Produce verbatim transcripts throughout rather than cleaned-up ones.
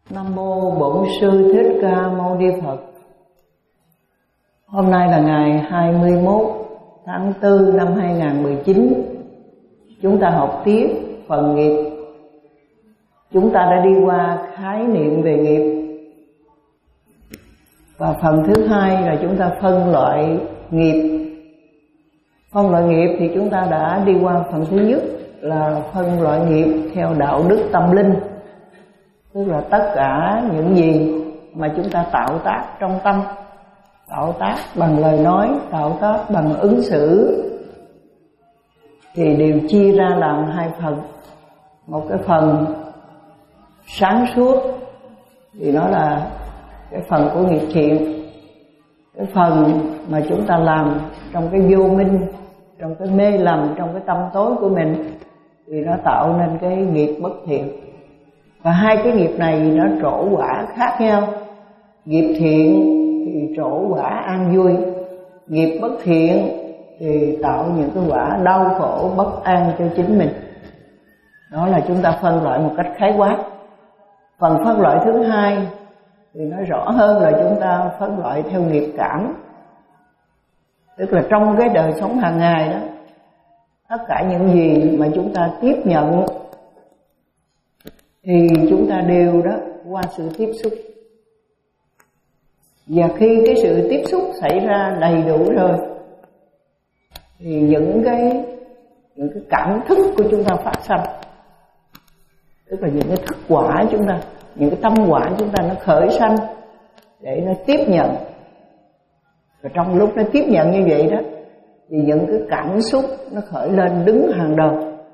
Nam mô Bổn Sư Thích Ca Mâu Ni Phật. Hôm nay là ngày hai mươi mốt tháng tư năm hai nghìn không trăm mười chín. Chúng ta học tiếp phần nghiệp. Chúng ta đã đi qua khái niệm về nghiệp. Và phần thứ hai là chúng ta phân loại nghiệp. Phân loại nghiệp thì chúng ta đã đi qua phần thứ nhất là phân loại nghiệp theo đạo đức tâm linh. Tức là tất cả những gì mà chúng ta tạo tác trong tâm, tạo tác bằng lời nói, tạo tác bằng ứng xử, thì đều chia ra làm hai phần. Một cái phần sáng suốt thì nó là cái phần của nghiệp thiện. Cái phần mà chúng ta làm trong cái vô minh, trong cái mê lầm, trong cái tâm tối của mình, thì nó tạo nên cái nghiệp bất thiện. Và hai cái nghiệp này nó trổ quả khác nhau. Nghiệp thiện thì trổ quả an vui, nghiệp bất thiện thì tạo những cái quả đau khổ bất an cho chính mình. Đó là chúng ta phân loại một cách khái quát. Phần phân loại thứ hai thì nói rõ hơn là chúng ta phân loại theo nghiệp cảm. Tức là trong cái đời sống hàng ngày đó, tất cả những gì mà chúng ta tiếp nhận thì chúng ta đều đó qua sự tiếp xúc. Và khi cái sự tiếp xúc xảy ra đầy đủ rồi thì những cái những cái cảm thức của chúng ta phát sinh, tức là những cái thức quả chúng ta, những cái tâm quả chúng ta nó khởi sanh để nó tiếp nhận. Và trong lúc nó tiếp nhận như vậy đó thì những cái cảm xúc nó khởi lên đứng hàng đầu.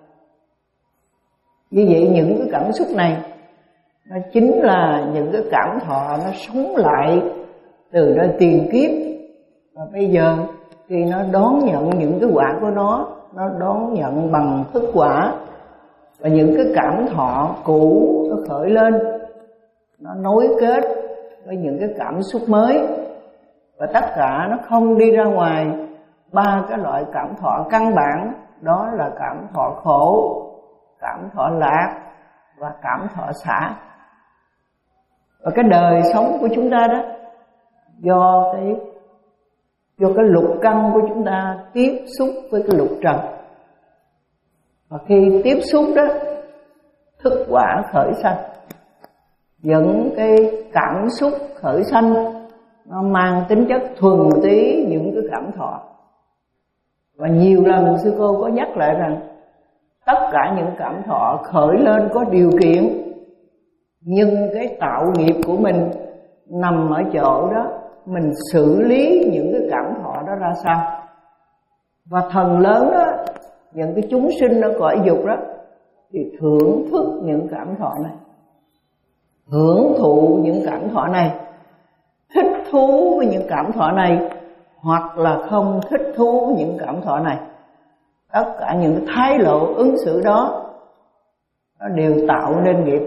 Như vậy những cái cảm xúc này nó chính là những cái cảm thọ nó sống lại từ nơi tiền kiếp. Và bây giờ khi nó đón nhận những cái quả của nó, nó đón nhận bằng thức quả. Và những cái cảm thọ cũ nó khởi lên, nó nối kết với những cái cảm xúc mới. Và tất cả nó không đi ra ngoài ba cái loại cảm thọ căn bản. Đó là cảm thọ khổ, cảm thọ lạc và cảm thọ xả. Và cái đời sống của chúng ta đó, do cái do cái lục căn của chúng ta tiếp xúc với cái lục trần. Và khi tiếp xúc đó, thức quả khởi sanh. Những cái cảm xúc khởi sanh nó mang tính chất thuần túy những cái cảm thọ. Và nhiều lần sư cô có nhắc lại rằng tất cả những cảm thọ khởi lên có điều kiện, nhưng cái tạo nghiệp của mình nằm ở chỗ đó mình xử lý những cái cảm thọ đó ra sao. Và thần lớn đó, những cái chúng sinh ở cõi dục đó, thì thưởng thức những cảm thọ này, hưởng thụ những cảm thọ này, thích thú với những cảm thọ này, hoặc là không thích thú với những cảm thọ này. Tất cả những thái độ ứng xử đó nó đều tạo nên nghiệp.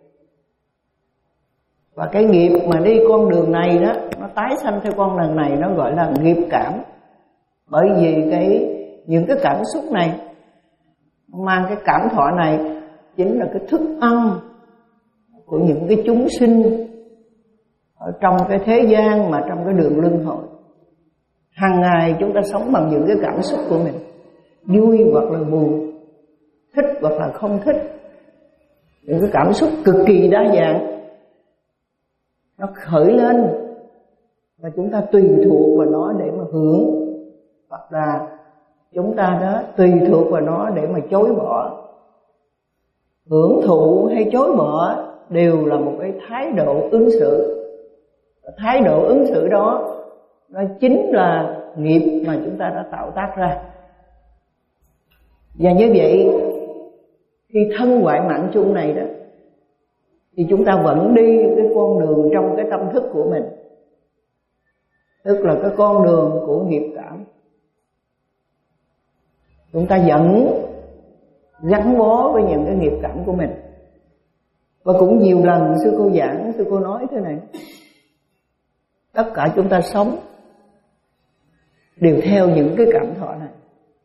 Và cái nghiệp mà đi con đường này đó, nó tái sanh theo con đường này, nó gọi là nghiệp cảm. Bởi vì cái những cái cảm xúc này mang cái cảm thọ này chính là cái thức ăn của những cái chúng sinh ở trong cái thế gian, mà trong cái đường luân hồi. Hàng ngày chúng ta sống bằng những cái cảm xúc của mình, vui hoặc là buồn, thích hoặc là không thích. Những cái cảm xúc cực kỳ đa dạng nó khởi lên, và chúng ta tùy thuộc vào nó để mà hưởng, hoặc là chúng ta đó tùy thuộc vào nó để mà chối bỏ. Hưởng thụ hay chối bỏ đều là một cái thái độ ứng xử. Thái độ ứng xử đó nó chính là nghiệp mà chúng ta đã tạo tác ra. Và như vậy, khi thân hoại mạng chung này đó, thì chúng ta vẫn đi cái con đường trong cái tâm thức của mình, tức là cái con đường của nghiệp cảm. Chúng ta vẫn gắn bó với những cái nghiệp cảm của mình. Và cũng nhiều lần sư cô giảng, sư cô nói thế này: tất cả chúng ta sống đều theo những cái cảm thọ này.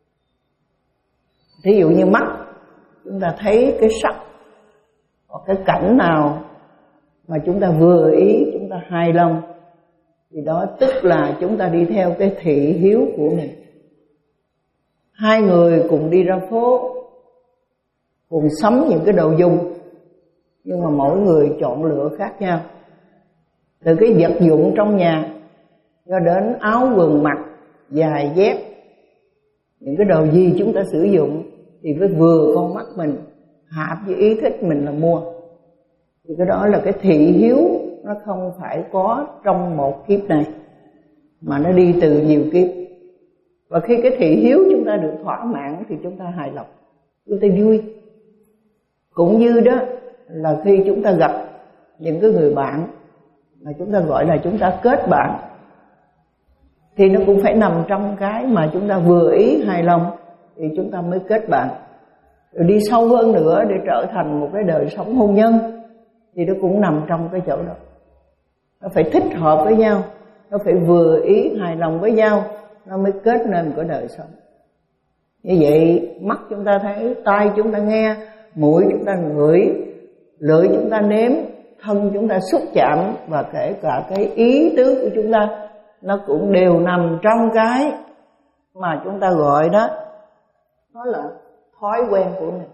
Thí dụ như mắt, chúng ta thấy cái sắc hoặc cái cảnh nào mà chúng ta vừa ý, chúng ta hài lòng, thì đó tức là chúng ta đi theo cái thị hiếu của mình. Hai người cùng đi ra phố, cùng sắm những cái đồ dùng, nhưng mà mỗi người chọn lựa khác nhau. Từ cái vật dụng trong nhà cho đến áo quần mặc, giày dép, những cái đồ gì chúng ta sử dụng thì phải vừa con mắt mình, hợp với ý thích mình là mua. Thì cái đó là cái thị hiếu, nó không phải có trong một kiếp này, mà nó đi từ nhiều kiếp. Và khi cái thị hiếu chúng ta được thỏa mãn thì chúng ta hài lòng, chúng ta vui. Cũng như đó là khi chúng ta gặp những cái người bạn mà chúng ta gọi là chúng ta kết bạn, thì nó cũng phải nằm trong cái mà chúng ta vừa ý hài lòng thì chúng ta mới kết bạn. Rồi đi sâu hơn nữa để trở thành một cái đời sống hôn nhân thì nó cũng nằm trong cái chỗ đó. Nó phải thích hợp với nhau, nó phải vừa ý hài lòng với nhau, nó mới kết nên một cái đời sống. Như vậy mắt chúng ta thấy, tai chúng ta nghe, mũi chúng ta ngửi, lưỡi chúng ta nếm, thân chúng ta xúc chạm, và kể cả cái ý tứ của chúng ta, nó cũng đều nằm trong cái mà chúng ta gọi đó, nó là thói quen của mình.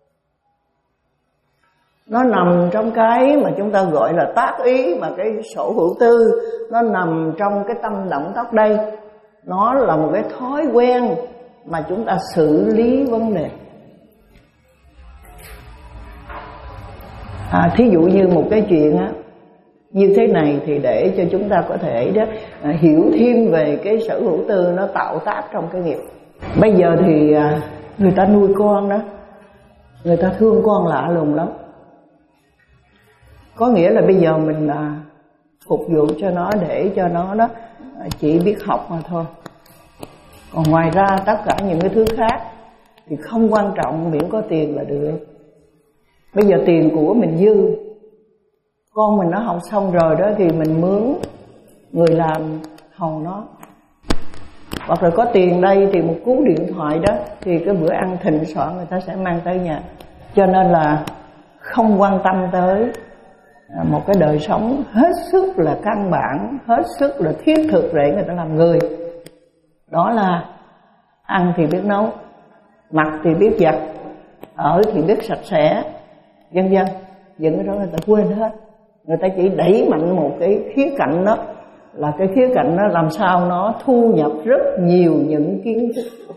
Nó nằm trong cái mà chúng ta gọi là tác ý, mà cái sổ hữu tư nó nằm trong cái tâm động tác đây. Nó là một cái thói quen mà chúng ta xử lý vấn đề. À, thí dụ như một cái chuyện á, như thế này thì để cho chúng ta có thể đó à, hiểu thêm về cái sở hữu tư nó tạo tác trong cái nghiệp. Bây giờ thì à, người ta nuôi con đó, người ta thương con lạ lùng lắm. Có nghĩa là bây giờ mình à, phục vụ cho nó để cho nó đó à, chỉ biết học mà thôi. Còn ngoài ra tất cả những cái thứ khác thì không quan trọng, miễn có tiền là được. Bây giờ tiền của mình dư, con mình nó học xong rồi đó thì mình mướn người làm hầu nó. Hoặc là có tiền đây thì một cú điện thoại đó thì cái bữa ăn thịnh soạn người ta sẽ mang tới nhà. Cho nên là không quan tâm tới một cái đời sống hết sức là căn bản, hết sức là thiết thực để người ta làm người. Đó là ăn thì biết nấu, mặc thì biết giặt, ở thì biết sạch sẽ, vân vân. Những cái đó người ta quên hết. Người ta chỉ đẩy mạnh một cái khía cạnh đó, là cái khía cạnh đó làm sao nó thu nhập rất nhiều những kiến thức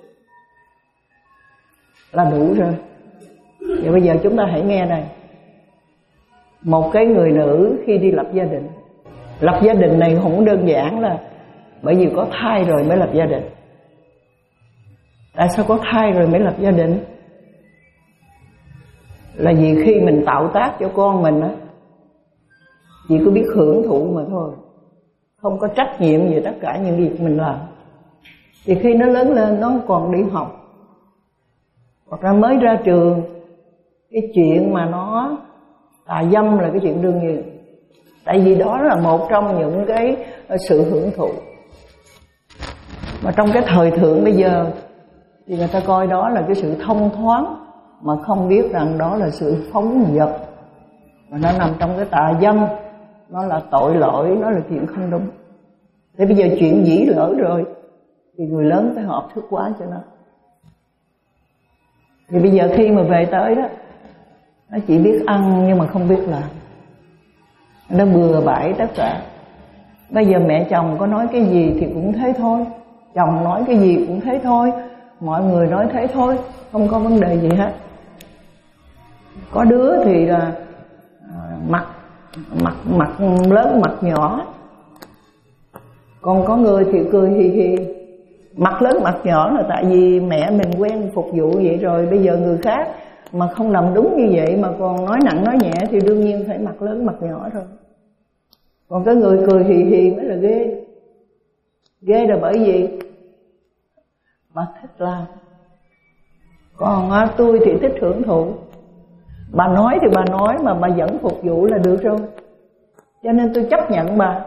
là đủ rồi. Vậy bây giờ chúng ta hãy nghe này. Một cái người nữ khi đi lập gia đình, lập gia đình này không đơn giản là bởi vì có thai rồi mới lập gia đình. Tại sao có thai rồi mới lập gia đình? Là vì khi mình tạo tác cho con mình á, chỉ có biết hưởng thụ mà thôi, không có trách nhiệm về tất cả những việc mình làm. Thì khi nó lớn lên, nó còn đi học, hoặc là mới ra trường, cái chuyện mà nó tà dâm là cái chuyện đương nhiên. Tại vì đó là một trong những cái sự hưởng thụ. Mà trong cái thời thượng bây giờ thì người ta coi đó là cái sự thông thoáng, mà không biết rằng đó là sự phóng dật, mà nó nằm trong cái tà dâm, nó là tội lỗi, nó là chuyện không đúng. Thế bây giờ chuyện dĩ lỡ rồi thì người lớn phải học thức quá cho nó. Thì bây giờ khi mà về tới đó, nó chỉ biết ăn nhưng mà không biết làm, nó bừa bãi tất cả. Bây giờ mẹ chồng có nói cái gì thì cũng thế thôi, chồng nói cái gì cũng thế thôi, mọi người nói thế thôi, không có vấn đề gì hết. Có đứa thì là mặt mặt mặt lớn mặt nhỏ, còn có người thì cười hì hì. Mặt lớn mặt nhỏ là tại vì mẹ mình quen phục vụ vậy rồi, bây giờ người khác mà không làm đúng như vậy mà còn nói nặng nói nhẹ thì đương nhiên phải mặt lớn mặt nhỏ thôi. Còn cái người cười hì hì mới là ghê. Ghê là bởi vì bà thích làm, còn à, tôi thì thích hưởng thụ. Bà nói thì bà nói mà bà vẫn phục vụ là được rồi. Cho nên tôi chấp nhận bà.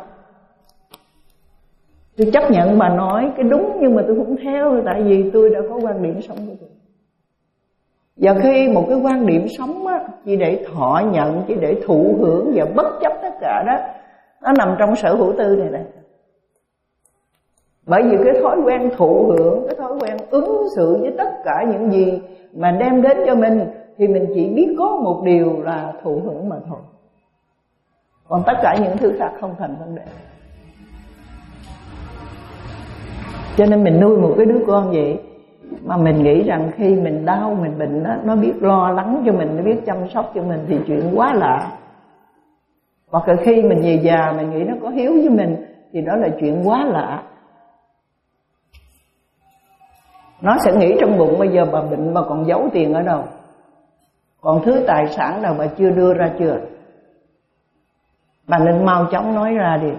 Tôi chấp nhận bà nói cái đúng, nhưng mà tôi không theo, tại vì tôi đã có quan điểm sống của tôi. Và khi một cái quan điểm sống á, chỉ để thọ nhận, chỉ để thụ hưởng và bất chấp tất cả đó, nó nằm trong sở hữu tư này này. Bởi vì cái thói quen thụ hưởng, cái thói quen ứng xử với tất cả những gì mà đem đến cho mình, thì mình chỉ biết có một điều là thụ hưởng mà thôi. Còn tất cả những thứ khác không thành vấn đề. Cho nên mình nuôi một cái đứa con vậy, mà mình nghĩ rằng khi mình đau, mình bệnh đó, nó biết lo lắng cho mình, nó biết chăm sóc cho mình, thì chuyện quá lạ. Hoặc là khi mình về già mình nghĩ nó có hiếu với mình, thì đó là chuyện quá lạ. Nó sẽ nghĩ trong bụng bây giờ bà bệnh mà còn giấu tiền ở đâu, còn thứ tài sản nào bà chưa đưa ra chưa, bà nên mau chóng nói ra đi.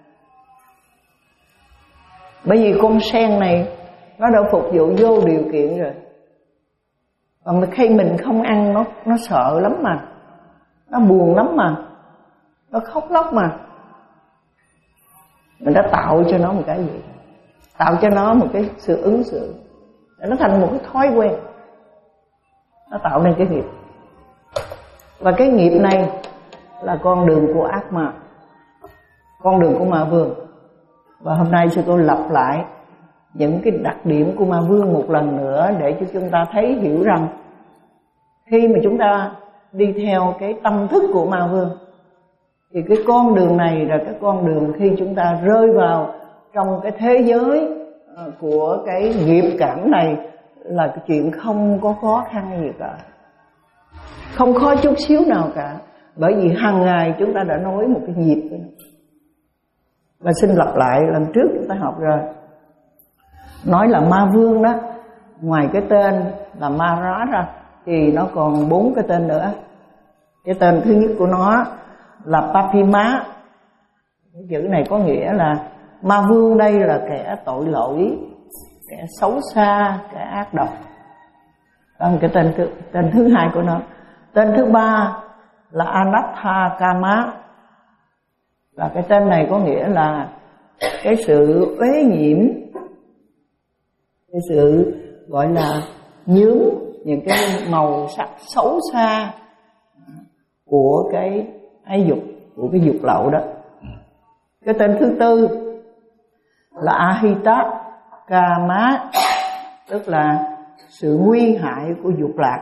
Bởi vì con sen này nó đã phục vụ vô điều kiện rồi. Còn khi mình không ăn, nó nó sợ lắm mà, nó buồn lắm mà, nó khóc lóc mà. Mình đã tạo cho nó một cái gì, tạo cho nó một cái sự ứng xử, để nó thành một cái thói quen, nó tạo nên cái nghiệp. Và cái nghiệp này là con đường của ác ma, con đường của ma vương. Và hôm nay sư cô lặp lại những cái đặc điểm của ma vương một lần nữa, để cho chúng ta thấy hiểu rằng khi mà chúng ta đi theo cái tâm thức của ma vương, thì cái con đường này là cái con đường khi chúng ta rơi vào trong cái thế giới của cái nghiệp cảm này là cái chuyện không có khó khăn gì cả, không khó chút xíu nào cả. Bởi vì hàng ngày chúng ta đã nói một cái nghiệp với nó. Và xin lặp lại, lần trước chúng ta học rồi, nói là ma vương đó, ngoài cái tên là ma rá ra thì nó còn bốn cái tên nữa. Cái tên thứ nhất của nó là Papima. Cái chữ này có nghĩa là ma vương đây là kẻ tội lỗi, kẻ xấu xa, kẻ ác độc. Đó là cái tên thứ, tên thứ hai của nó. Tên thứ ba là Anatta Kama. Và cái tên này có nghĩa là cái sự uế nhiễm, cái sự gọi là nhướng những cái màu sắc xấu xa của cái ái dục, của cái dục lậu đó. Cái tên thứ tư là Ahita Kama, tức là sự nguy hại của dục lạc.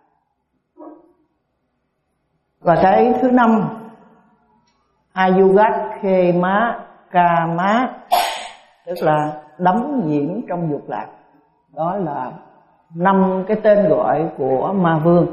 Và cái thứ năm Ayugat Khema Kama, tức là đắm nhiễm trong dục lạc. Đó là năm cái tên gọi của ma vương.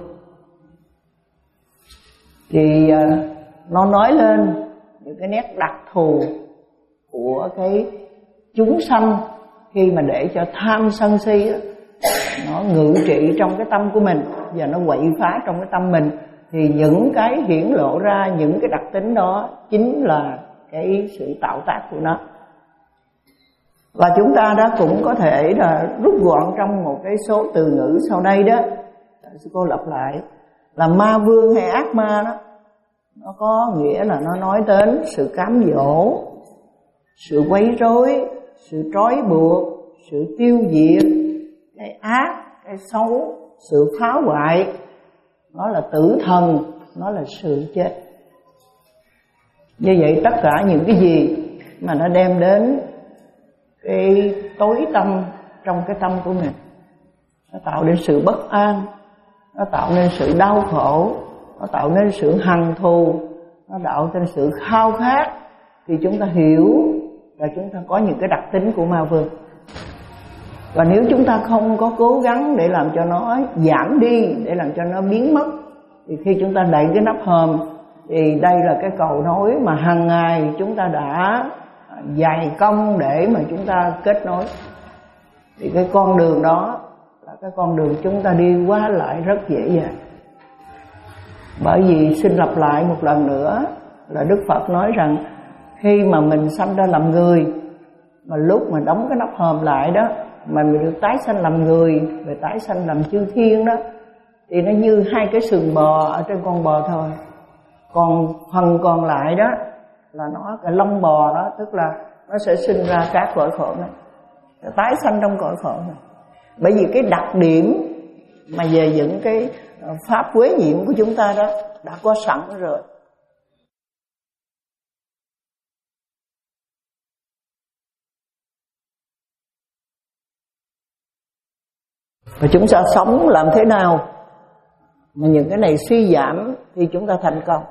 Thì nó nói lên những cái nét đặc thù của cái chúng sanh khi mà để cho tham sân si đó, nó ngự trị trong cái tâm của mình và nó quậy phá trong cái tâm mình, thì những cái hiển lộ ra những cái đặc tính đó chính là cái sự tạo tác của nó. Và chúng ta đã cũng có thể là rút gọn trong một cái số từ ngữ sau đây đó. Sư cô lặp lại là ma vương hay ác ma đó, nó có nghĩa là nó nói đến sự cám dỗ, sự quấy rối, sự trói buộc, sự tiêu diệt, cái ác, cái xấu, sự phá hoại. Nó là tử thần, nó là sự chết. Như vậy tất cả những cái gì mà nó đem đến cái tối tâm trong cái tâm của mình, nó tạo nên sự bất an, nó tạo nên sự đau khổ, nó tạo nên sự hằn thù, nó tạo nên sự khao khát, thì chúng ta hiểu là chúng ta có những cái đặc tính của ma vương. Và nếu chúng ta không có cố gắng để làm cho nó giảm đi, để làm cho nó biến mất, thì khi chúng ta đậy cái nắp hòm, thì đây là cái cầu nối mà hàng ngày chúng ta đã dày công để mà chúng ta kết nối. Thì cái con đường đó là cái con đường chúng ta đi qua lại rất dễ dàng. Bởi vì xin lặp lại một lần nữa là Đức Phật nói rằng khi mà mình sanh ra làm người, mà lúc mà đóng cái nắp hòm lại đó, mà mình được tái sanh làm người, và tái sanh làm chư thiên đó, thì nó như hai cái sừng bò ở trên con bò thôi. Còn phần còn lại đó là nó, cái lông bò đó, tức là nó sẽ sinh ra các cõi khổ này, tái sanh trong cõi khổ này. Bởi vì cái đặc điểm mà về những cái pháp quế nhiệm của chúng ta đó đã có sẵn rồi. Và chúng ta sống làm thế nào mà những cái này suy giảm thì chúng ta thành công.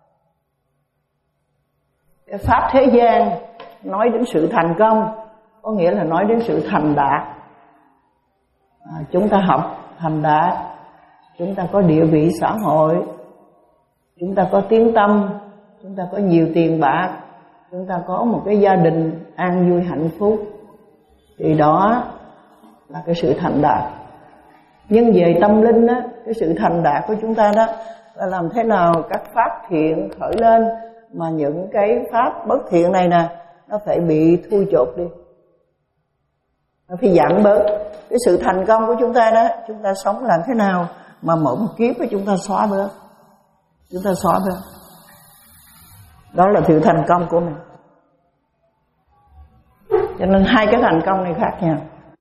Cái pháp thế gian nói đến sự thành công có nghĩa là nói đến sự thành đạt. À, chúng ta học thành đạt, chúng ta có địa vị xã hội, chúng ta có tiếng tăm, chúng ta có nhiều tiền bạc, chúng ta có một cái gia đình an vui hạnh phúc, thì đó là cái sự thành đạt. Nhưng về tâm linh á, cái sự thành đạt của chúng ta đó là làm thế nào các pháp thiện khởi lên mà những cái pháp bất thiện này nè nó phải bị thui chột đi, nó phải giảm bớt. Cái sự thành công của chúng ta đó, chúng ta sống làm thế nào mà mỗi một kiếp của chúng ta xóa bớt, chúng ta xóa bớt. Đó là sự thành công của mình. Cho nên hai cái thành công này khác nhau.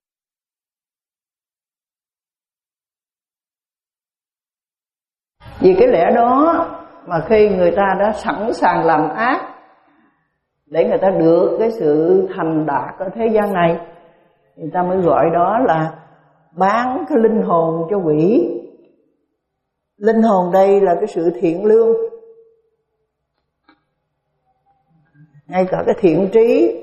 Vì cái lẽ đó mà khi người ta đã sẵn sàng làm ác để người ta được cái sự thành đạt ở thế gian này, người ta mới gọi đó là bán cái linh hồn cho quỷ. Linh hồn đây là cái sự thiện lương, ngay cả cái thiện trí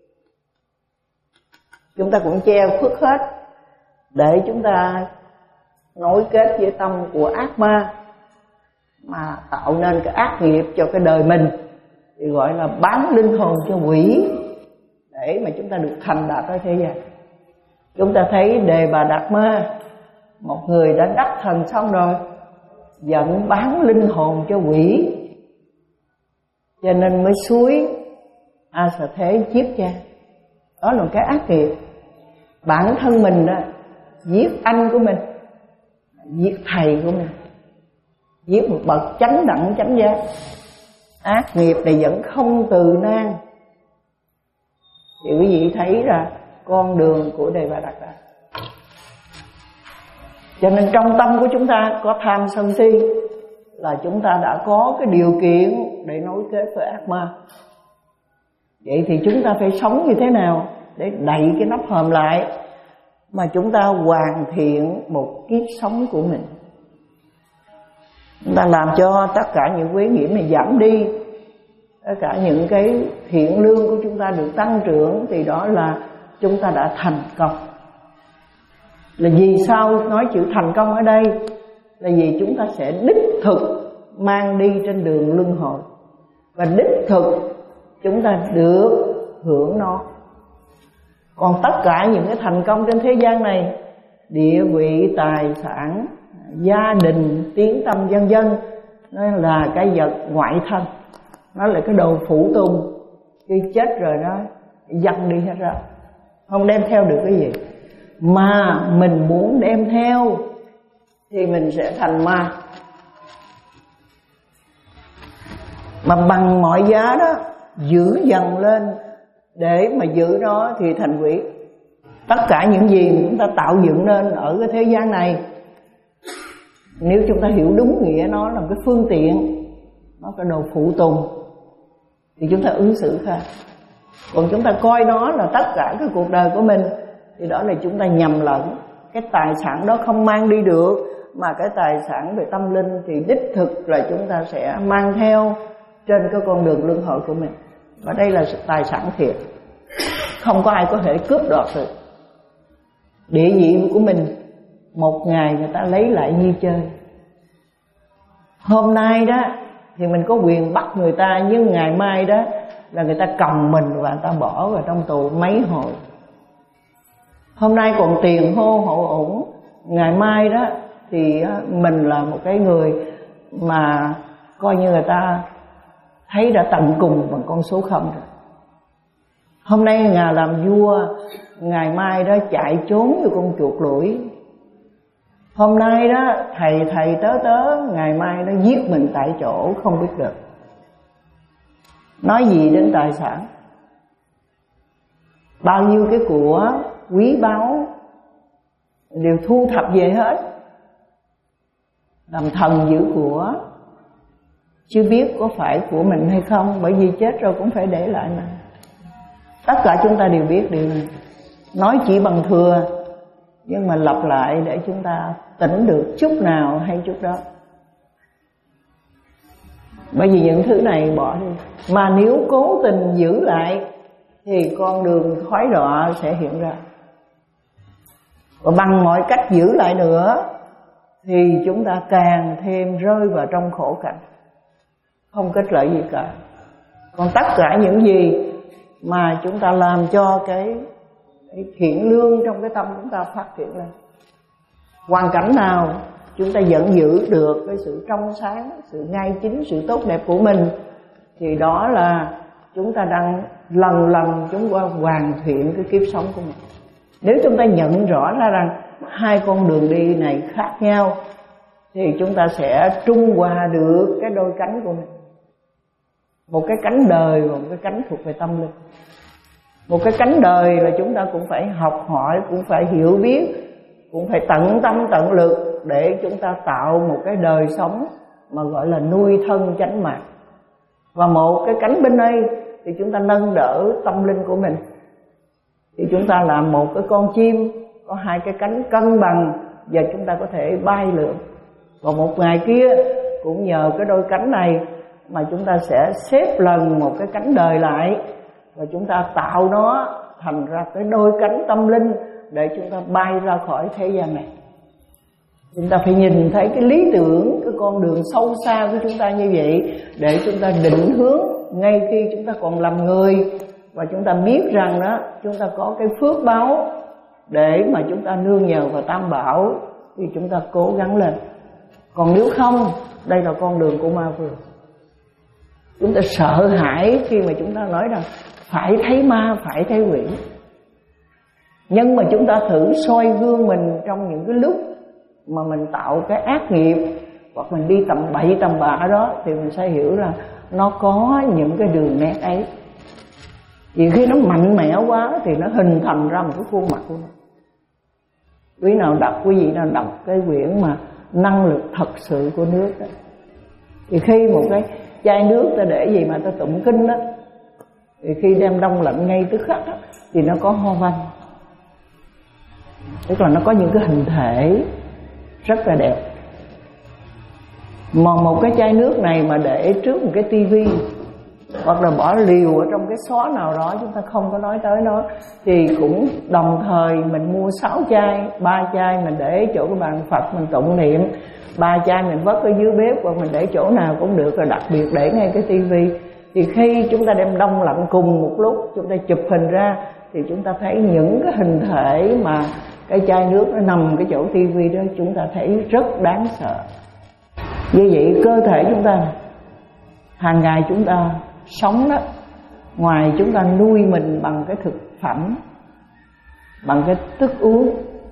chúng ta cũng che khuất hết để chúng ta nối kết với tâm của ác ma mà tạo nên cái ác nghiệp cho cái đời mình, thì gọi là bán linh hồn cho quỷ để mà chúng ta được thành đạt ở thế gian. Chúng ta thấy Đề Bà Đạt Ma, một người đã đắc thần xong rồi, vẫn bán linh hồn cho quỷ, cho nên mới suối A Xà Thế giết cha. Đó là một cái ác nghiệp. Bản thân mình đó, giết anh của mình, giết thầy của mình, giết một bậc chánh đẳng chánh giác. Ác nghiệp này vẫn không từ nan. Thì quý vị thấy là con đường của Đề Bà Đạt Ma. Cho nên trong tâm của chúng ta có tham sân si là chúng ta đã có cái điều kiện để nối kết với ác ma. Vậy thì chúng ta phải sống như thế nào để đậy cái nắp hòm lại mà chúng ta hoàn thiện một kiếp sống của mình. Chúng ta làm cho tất cả những quế nhiễm này giảm đi, tất cả những cái thiện lương của chúng ta được tăng trưởng, thì đó là chúng ta đã thành công. Là vì sao nói chữ thành công ở đây? Là vì chúng ta sẽ đích thực mang đi trên đường luân hồi, và đích thực chúng ta được hưởng nó. Còn tất cả những cái thành công trên thế gian này, địa vị, tài sản, gia đình, tiếng tăm vân vân, nó là cái vật ngoại thân, nó là cái đồ phụ tùng. Khi chết rồi nó dâng đi hết rồi, không đem theo được cái gì. Mà mình muốn đem theo thì mình sẽ thành ma. Mà bằng mọi giá đó giữ dần lên, để mà giữ nó thì thành quỷ. Tất cả những gì chúng ta tạo dựng nên ở cái thế gian này, nếu chúng ta hiểu đúng nghĩa nó là cái phương tiện, nó cái đồ phụ tùng, thì chúng ta ứng xử khác. Còn chúng ta coi nó là tất cả cái cuộc đời của mình, thì đó là chúng ta nhầm lẫn. Cái tài sản đó không mang đi được, mà cái tài sản về tâm linh thì đích thực là chúng ta sẽ mang theo trên cái con đường luân hồi của mình. Và đây là tài sản thiệt, không có ai có thể cướp đoạt được. Địa vị của mình một ngày người ta lấy lại như chơi. Hôm nay đó thì mình có quyền bắt người ta, nhưng ngày mai đó là người ta cầm mình và người ta bỏ vào trong tù mấy hồi. Hôm nay còn tiền hô hộ ủng, ngày mai đó thì mình là một cái người mà coi như người ta thấy đã tận cùng bằng con số không rồi. Hôm nay ngài làm vua, ngày mai đó chạy trốn như con chuột lủi. Hôm nay đó thầy thầy tớ tớ, ngày mai nó giết mình tại chỗ không biết được. Nói gì đến tài sản? Bao nhiêu cái của quý báu đều thu thập về hết, làm thần giữ của, chưa biết có phải của mình hay không, bởi vì chết rồi cũng phải để lại mà. Tất cả chúng ta đều biết điều này, nói chỉ bằng thừa, nhưng mà lặp lại để chúng ta tỉnh được chút nào hay chút đó. Bởi vì những thứ này bỏ đi, mà nếu cố tình giữ lại thì con đường thoái đọa sẽ hiện ra. Và bằng mọi cách giữ lại nữa thì chúng ta càng thêm rơi vào trong khổ cảnh, không kết lợi gì cả. Còn tất cả những gì mà chúng ta làm cho cái, cái thiện lương trong cái tâm chúng ta phát triển lên, hoàn cảnh nào chúng ta vẫn giữ được cái sự trong sáng, sự ngay chính, sự tốt đẹp của mình, thì đó là chúng ta đang lần lần chúng ta hoàn thiện cái kiếp sống của mình. Nếu chúng ta nhận rõ ra rằng hai con đường đi này khác nhau, thì chúng ta sẽ trung hòa được cái đôi cánh của mình. Một cái cánh đời và một cái cánh thuộc về tâm linh. Một cái cánh đời là chúng ta cũng phải học hỏi, cũng phải hiểu biết, cũng phải tận tâm tận lực để chúng ta tạo một cái đời sống mà gọi là nuôi thân chánh mạng. Và một cái cánh bên đây thì chúng ta nâng đỡ tâm linh của mình, thì chúng ta làm một cái con chim có hai cái cánh cân bằng và chúng ta có thể bay lượn. Và một ngày kia cũng nhờ cái đôi cánh này mà chúng ta sẽ xếp lần một cái cánh đời lại, và chúng ta tạo nó thành ra cái đôi cánh tâm linh để chúng ta bay ra khỏi thế gian này. Chúng ta phải nhìn thấy cái lý tưởng, cái con đường sâu xa của chúng ta như vậy, để chúng ta định hướng ngay khi chúng ta còn làm người. Và chúng ta biết rằng đó, chúng ta có cái phước báo để mà chúng ta nương nhờ vào Tam Bảo, thì chúng ta cố gắng lên. Còn nếu không, đây là con đường của ma vương. Chúng ta sợ hãi khi mà chúng ta nói rằng phải thấy ma, phải thấy quỷ. Nhưng mà chúng ta thử soi gương mình trong những cái lúc mà mình tạo cái ác nghiệp, hoặc mình đi tầm bậy tầm bạ đó, thì mình sẽ hiểu là nó có những cái đường nét ấy. Vì khi nó mạnh mẽ quá thì nó hình thành ra một cái khuôn mặt của nó. Quý nào đọc, quý vị nào đọc cái quyển mà năng lực thật sự của nước đó, thì khi một cái chai nước ta để gì mà ta tụng kinh đó, thì khi đem đông lạnh ngay tức khắc đó, thì nó có hoa văn. Tức là nó có những cái hình thể rất là đẹp. Mà một cái chai nước này mà để trước một cái tivi, hoặc là bỏ liều ở trong cái xó nào đó, chúng ta không có nói tới nó, thì cũng đồng thời mình mua sáu chai, ba chai mình để chỗ cái bàn Phật mình tụng niệm, ba chai mình vất ở dưới bếp, hoặc mình để chỗ nào cũng được, rồi đặc biệt để ngay cái tivi. Thì khi chúng ta đem đông lạnh cùng một lúc, chúng ta chụp hình ra, thì chúng ta thấy những cái hình thể mà cái chai nước nó nằm cái chỗ tivi đó, chúng ta thấy rất đáng sợ. Như vậy cơ thể chúng ta hàng ngày chúng ta sống đó, ngoài chúng ta nuôi mình bằng cái thực phẩm, bằng cái thức uống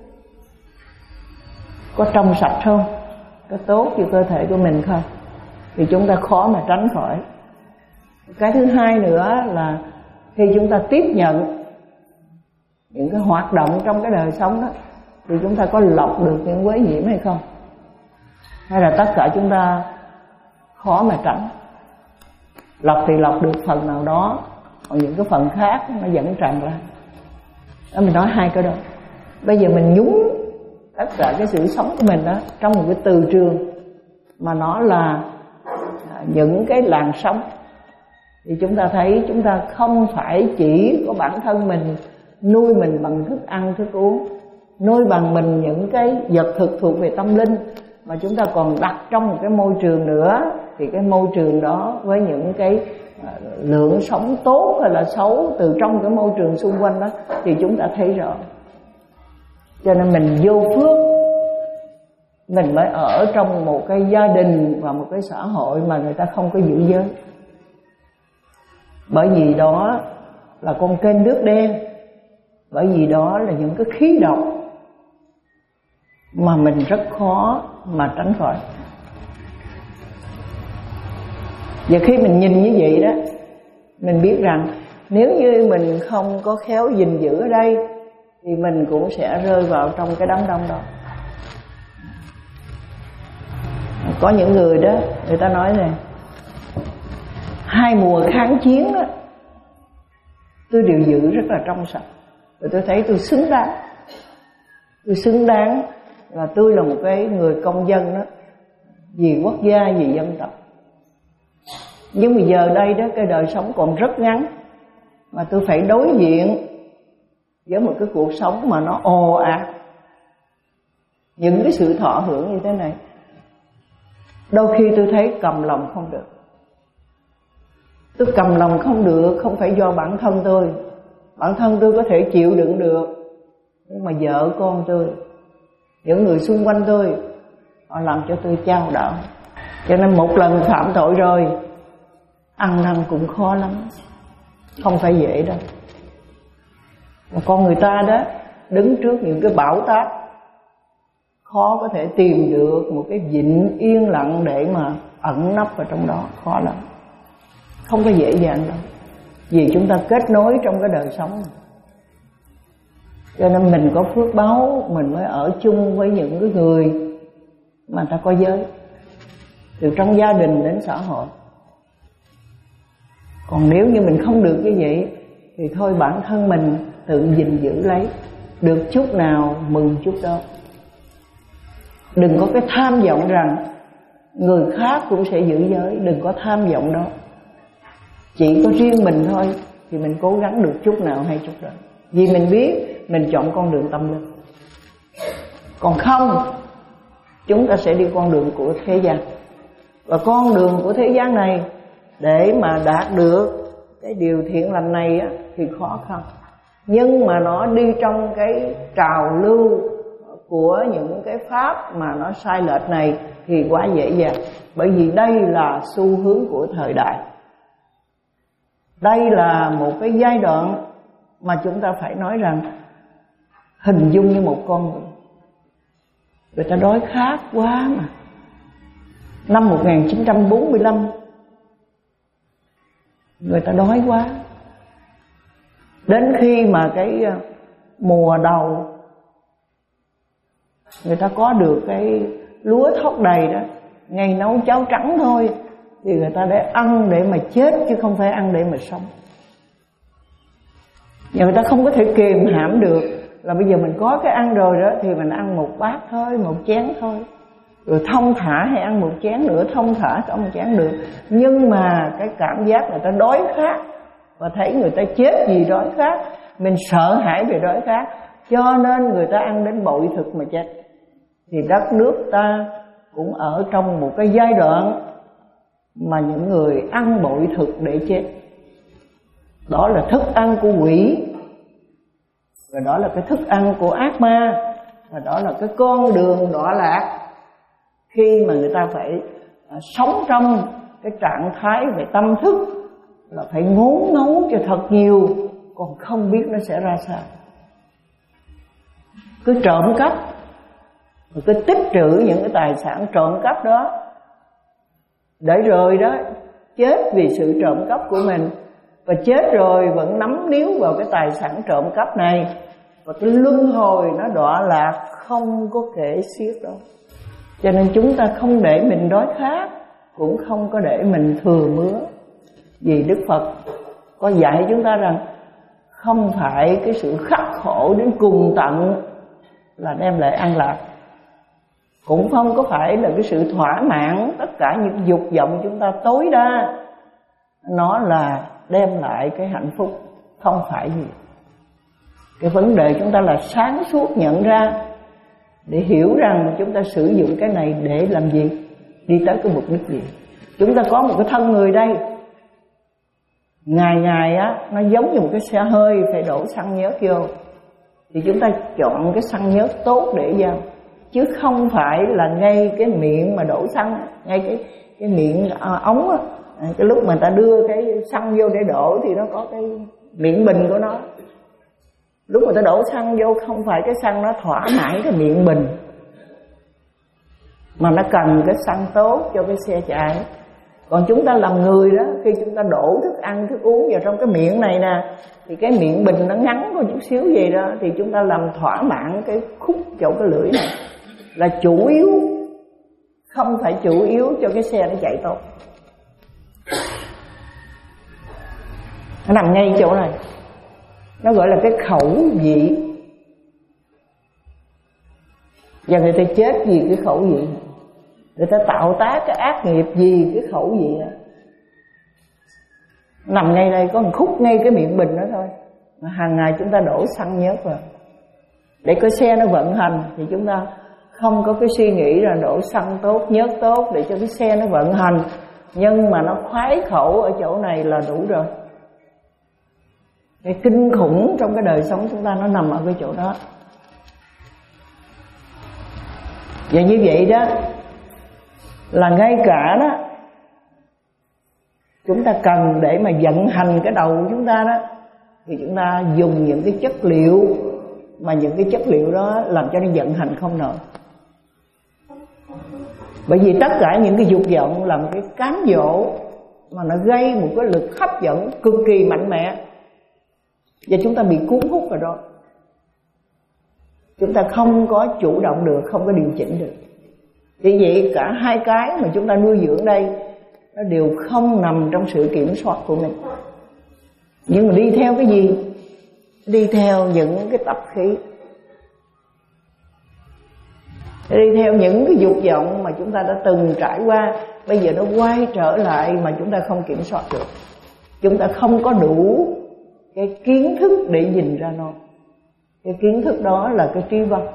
có trong sạch không, có tốt cho cơ thể của mình không, thì chúng ta khó mà tránh khỏi. Cái thứ hai nữa là khi chúng ta tiếp nhận những cái hoạt động trong cái đời sống đó, thì chúng ta có lọc được những quấy nhiễm hay không, hay là tất cả chúng ta khó mà tránh. Lọc thì lọc được phần nào đó, còn những cái phần khác nó vẫn tràn ra. Đó, mình nói hai cái đó. Bây giờ mình nhúng tất cả cái sự sống của mình đó trong một cái từ trường mà nó là những cái làn sóng, thì chúng ta thấy chúng ta không phải chỉ có bản thân mình nuôi mình bằng thức ăn, thức uống, nuôi bằng mình những cái vật thực thuộc về tâm linh, mà chúng ta còn đặt trong một cái môi trường nữa. Thì cái môi trường đó với những cái lượng sống tốt hay là xấu từ trong cái môi trường xung quanh đó, thì chúng ta thấy rõ. Cho nên mình vô phước, mình mới ở trong một cái gia đình và một cái xã hội mà người ta không có giữ giới. Bởi vì đó là con kênh nước đen, bởi vì đó là những cái khí độc mà mình rất khó mà tránh khỏi. Và khi mình nhìn như vậy đó, mình biết rằng nếu như mình không có khéo gìn giữ ở đây, thì mình cũng sẽ rơi vào trong cái đám đông đó. Có những người đó, người ta nói này, hai mùa kháng chiến đó, tôi đều giữ rất là trong sạch. Rồi tôi thấy tôi xứng đáng. Tôi xứng đáng là tôi là một cái người công dân đó, vì quốc gia, vì dân tộc. Nhưng mà giờ đây đó, cái đời sống còn rất ngắn, mà tôi phải đối diện với một cái cuộc sống mà nó ồ ạt, những cái sự thọ hưởng như thế này. Đôi khi tôi thấy cầm lòng không được. Tôi cầm lòng không được không phải do bản thân tôi. Bản thân tôi có thể chịu đựng được, nhưng mà vợ con tôi, những người xung quanh tôi, họ làm cho tôi chao đảo. Cho nên một lần phạm tội rồi, ăn năn cũng khó lắm, không phải dễ đâu. Mà con người ta đó, đứng trước những cái bão táp, khó có thể tìm được một cái vịnh yên lặng để mà ẩn nấp vào trong đó, khó lắm, không có dễ dàng đâu. Vì chúng ta kết nối trong cái đời sống, cho nên mình có phước báu, mình mới ở chung với những cái người mà người ta có giới, từ trong gia đình đến xã hội. Còn nếu như mình không được như vậy thì thôi bản thân mình tự gìn giữ lấy, được chút nào mừng chút đó. Đừng có cái tham vọng rằng người khác cũng sẽ giữ giới, đừng có tham vọng đó. Chỉ có riêng mình thôi thì mình cố gắng được chút nào hay chút đó, vì mình biết mình chọn con đường tâm linh. Còn không, chúng ta sẽ đi con đường của thế gian. Và con đường của thế gian này, để mà đạt được cái điều thiện lành này á, thì khó khăn. Nhưng mà nó đi trong cái trào lưu của những cái pháp mà nó sai lệch này thì quá dễ dàng. Bởi vì đây là xu hướng của thời đại. Đây là một cái giai đoạn mà chúng ta phải nói rằng, hình dung như một con người, người ta đói khát quá mà. Năm một nghìn chín trăm bốn mươi lăm, người ta đói quá. Đến khi mà cái mùa đầu, người ta có được cái lúa thóc đầy đó, ngày nấu cháo trắng thôi, thì người ta để ăn để mà chết, chứ không phải ăn để mà sống. Và người ta không có thể kìm hãm được là bây giờ mình có cái ăn rồi đó, thì mình ăn một bát thôi, một chén thôi, rồi thông thả hay ăn một chén nữa, thông thả có một chén được. Nhưng mà cái cảm giác người ta đói khát, và thấy người ta chết vì đói khát, mình sợ hãi về đói khát, cho nên người ta ăn đến bội thực mà chết. Thì đất nước ta cũng ở trong một cái giai đoạn mà những người ăn bội thực để chết. Đó là thức ăn của quỷ, và đó là cái thức ăn của ác ma, và đó là cái con đường đọa lạc. Khi mà người ta phải à, sống trong cái trạng thái về tâm thức là phải ngốn ngấu cho thật nhiều, còn không biết nó sẽ ra sao. Cứ trộm cắp, cứ tích trữ những cái tài sản trộm cắp đó, để rồi đó chết vì sự trộm cắp của mình, và chết rồi vẫn nắm níu vào cái tài sản trộm cắp này, và cái luân hồi nó đọa lạc không có kể xiết đâu. Cho nên chúng ta không để mình đói khát, cũng không có để mình thừa mứa. Vì Đức Phật có dạy chúng ta rằng không phải cái sự khắc khổ đến cùng tận là đem lại an lạc, cũng không có phải là cái sự thỏa mãn tất cả những dục vọng chúng ta tối đa nó là đem lại cái hạnh phúc. Không phải gì. Cái vấn đề chúng ta là sáng suốt nhận ra, để hiểu rằng chúng ta sử dụng cái này để làm gì, đi tới cái mục đích gì. Chúng ta có một cái thân người đây, ngày ngày á, nó giống như một cái xe hơi phải đổ xăng nhớt vô, thì chúng ta chọn cái xăng nhớt tốt để vào, chứ không phải là ngay cái miệng mà đổ xăng, ngay cái cái miệng à, ống á, cái lúc mà người ta đưa cái xăng vô để đổ thì nó có cái miệng bình của nó. Lúc mà ta đổ xăng vô, không phải cái xăng nó thỏa mãn cái miệng bình, mà nó cần cái xăng tốt cho cái xe chạy. Còn chúng ta làm người đó, khi chúng ta đổ thức ăn, thức uống vào trong cái miệng này nè, thì cái miệng bình nó ngắn có chút xíu gì đó, thì chúng ta làm thỏa mãn cái khúc chỗ cái lưỡi này, là chủ yếu không phải chủ yếu cho cái xe nó chạy tốt. Nó nằm ngay chỗ này, nó gọi là cái khẩu vị. Và người ta chết vì cái khẩu vị, người ta tạo tác cái ác nghiệp vì cái khẩu vị đó. Nằm ngay đây, có một khúc ngay cái miệng bình đó thôi, mà hàng ngày chúng ta đổ xăng nhớt vào để cái xe nó vận hành. Thì chúng ta không có cái suy nghĩ là đổ xăng tốt, nhớt tốt để cho cái xe nó vận hành, nhưng mà nó khoái khẩu ở chỗ này là đủ rồi. Cái kinh khủng trong cái đời sống chúng ta nó nằm ở cái chỗ đó. Và như vậy đó, là ngay cả đó, chúng ta cần để mà vận hành cái đầu của chúng ta đó, thì chúng ta dùng những cái chất liệu, mà những cái chất liệu đó làm cho nó vận hành không nổi. Bởi vì tất cả những cái dục vọng là một cái cám dỗ mà nó gây một cái lực hấp dẫn cực kỳ mạnh mẽ, và chúng ta bị cuốn hút vào đó. Chúng ta không có chủ động được, không có điều chỉnh được. Vì vậy cả hai cái mà chúng ta nuôi dưỡng đây nó đều không nằm trong sự kiểm soát của mình. Nhưng mà đi theo cái gì? Đi theo những cái tập khí, đi theo những cái dục vọng mà chúng ta đã từng trải qua, bây giờ nó quay trở lại mà chúng ta không kiểm soát được. Chúng ta không có đủ cái kiến thức để nhìn ra nó. Cái kiến thức đó là cái tri văn.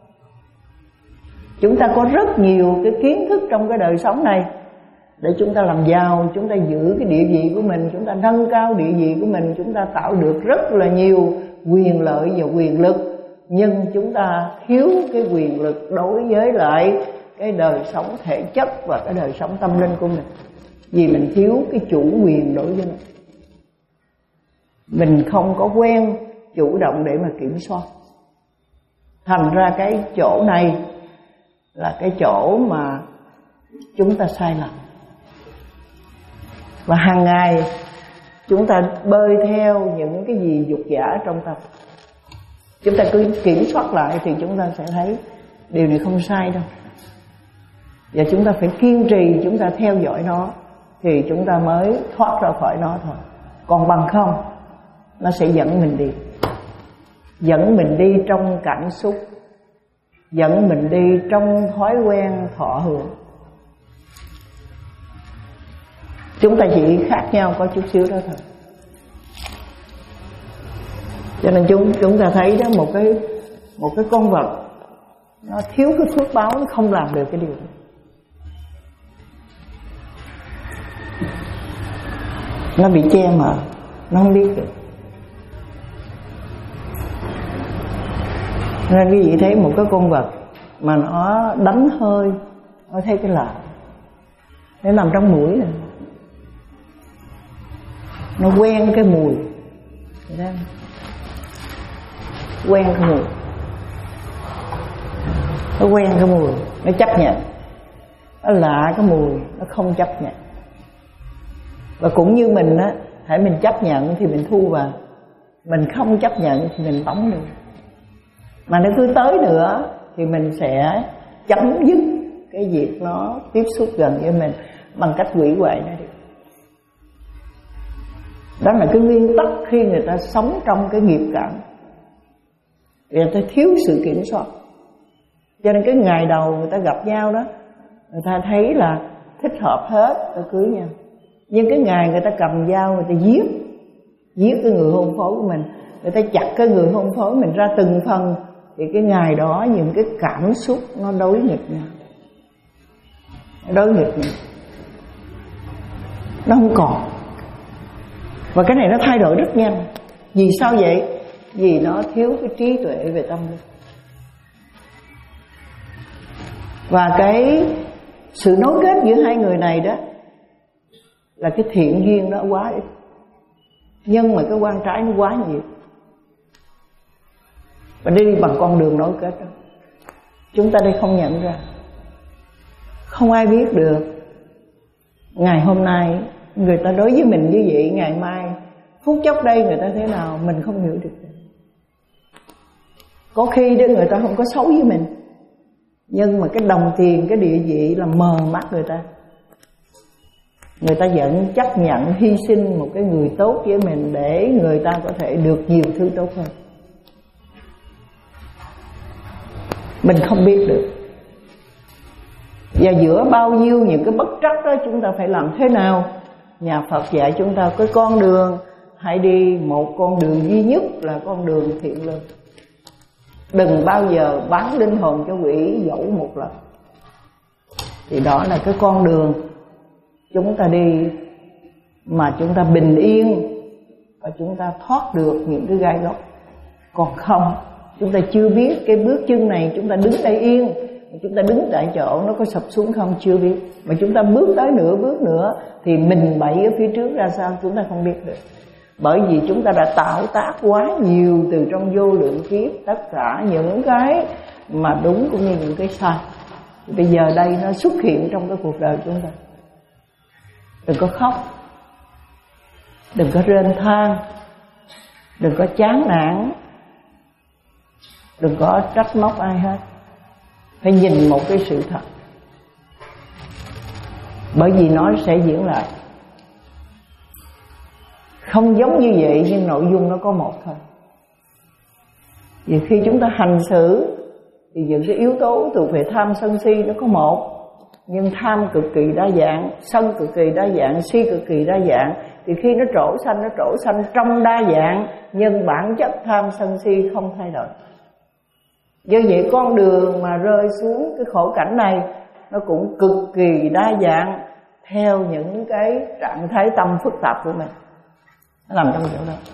Chúng ta có rất nhiều cái kiến thức trong cái đời sống này để chúng ta làm giàu, chúng ta giữ cái địa vị của mình, chúng ta nâng cao địa vị của mình, chúng ta tạo được rất là nhiều quyền lợi và quyền lực. Nhưng chúng ta thiếu cái quyền lực đối với lại cái đời sống thể chất và cái đời sống tâm linh của mình, vì mình thiếu cái chủ quyền đối với nó. Mình không có quen chủ động để mà kiểm soát. Thành ra cái chỗ này là cái chỗ mà chúng ta sai lầm. Và hàng ngày chúng ta bơi theo những cái gì dục giả trong tâm. Chúng ta cứ kiểm soát lại thì chúng ta sẽ thấy điều này không sai đâu. Và chúng ta phải kiên trì, chúng ta theo dõi nó thì chúng ta mới thoát ra khỏi nó thôi. Còn bằng không, nó sẽ dẫn mình đi. Dẫn mình đi trong cảm xúc, dẫn mình đi trong thói quen thọ hưởng. Chúng ta chỉ khác nhau có chút xíu đó thôi. Cho nên chúng chúng ta thấy đó, một cái một cái con vật nó thiếu cái phước báo, nó không làm được cái điều đó. Nó bị che mờ, nó không biết được. Nên quý vị thấy một cái con vật mà nó đánh hơi, nó thấy cái lợn, nó nằm trong mũi này, nó quen cái mùi, quen cái mùi, nó quen cái mùi, nó chấp nhận. Nó lạ cái mùi, nó không chấp nhận. Và cũng như mình á, hãy mình chấp nhận thì mình thu vào, mình không chấp nhận thì mình tống được. Mà nếu cứ tới nữa thì mình sẽ chấm dứt cái việc nó tiếp xúc gần với mình bằng cách hủy hoại nó đi. Đó là cái nguyên tắc khi người ta sống trong cái nghiệp cảm, người ta thiếu sự kiểm soát. Cho nên cái ngày đầu người ta gặp nhau đó, người ta thấy là thích hợp hết, ta cưới nhau. Nhưng cái ngày người ta cầm dao, người ta giết Giết cái người hôn phối của mình, người ta chặt cái người hôn phối mình ra từng phần, thì cái ngày đó những cái cảm xúc nó đối nghịch nhau, nó đối nghịch nhau, nó không còn. Và cái này nó thay đổi rất nhanh. Vì sao vậy? Vì nó thiếu cái trí tuệ về tâm linh. Và cái sự nối kết giữa hai người này đó là cái thiện duyên đó quá ít, nhưng mà cái quan trái nó quá nhiều. Và đi bằng con đường nối kết đó, chúng ta đây không nhận ra. Không ai biết được ngày hôm nay người ta đối với mình như vậy, ngày mai phút chốc đây người ta thế nào mình không hiểu được. Có khi đó người ta không có xấu với mình, Nhưng mà cái đồng tiền, cái địa vị là mờ mắt người ta. Người ta vẫn chấp nhận hy sinh một cái người tốt với mình để người ta có thể được nhiều thứ tốt hơn. Mình không biết được. Và giữa bao nhiêu những cái bất trắc đó, chúng ta phải làm thế nào? Nhà Phật dạy chúng ta cái con đường, hãy đi một con đường duy nhất là con đường thiện lương. Đừng bao giờ bán linh hồn cho quỷ dẫu một lần. Thì đó là cái con đường chúng ta đi mà chúng ta bình yên và chúng ta thoát được những cái gai góc. Còn không, chúng ta chưa biết cái bước chân này, chúng ta đứng đây yên, chúng ta đứng tại chỗ nó có sập xuống không chưa biết. Mà chúng ta bước tới nửa bước nữa thì mình bậy ở phía trước ra sao chúng ta không biết được. Bởi vì chúng ta đã tạo tác quá nhiều từ trong vô lượng kiếp tất cả những cái mà đúng cũng như những cái sai. Bây giờ đây nó xuất hiện trong cái cuộc đời chúng ta. Đừng có khóc, đừng có rên than, đừng có chán nản, đừng có trách móc ai hết. Phải nhìn một cái sự thật, bởi vì nó sẽ diễn lại. Không giống như vậy nhưng nội dung nó có một thôi. Vì khi chúng ta hành xử thì những cái yếu tố thuộc về tham sân si nó có một. Nhưng tham cực kỳ đa dạng, sân cực kỳ đa dạng, si cực kỳ đa dạng. Thì khi nó trổ sanh, nó trổ sanh trong đa dạng, nhưng bản chất tham sân si không thay đổi. Do vậy con đường mà rơi xuống cái khổ cảnh này nó cũng cực kỳ đa dạng theo những cái trạng thái tâm phức tạp của mình. Nó nằm trong chỗ đó.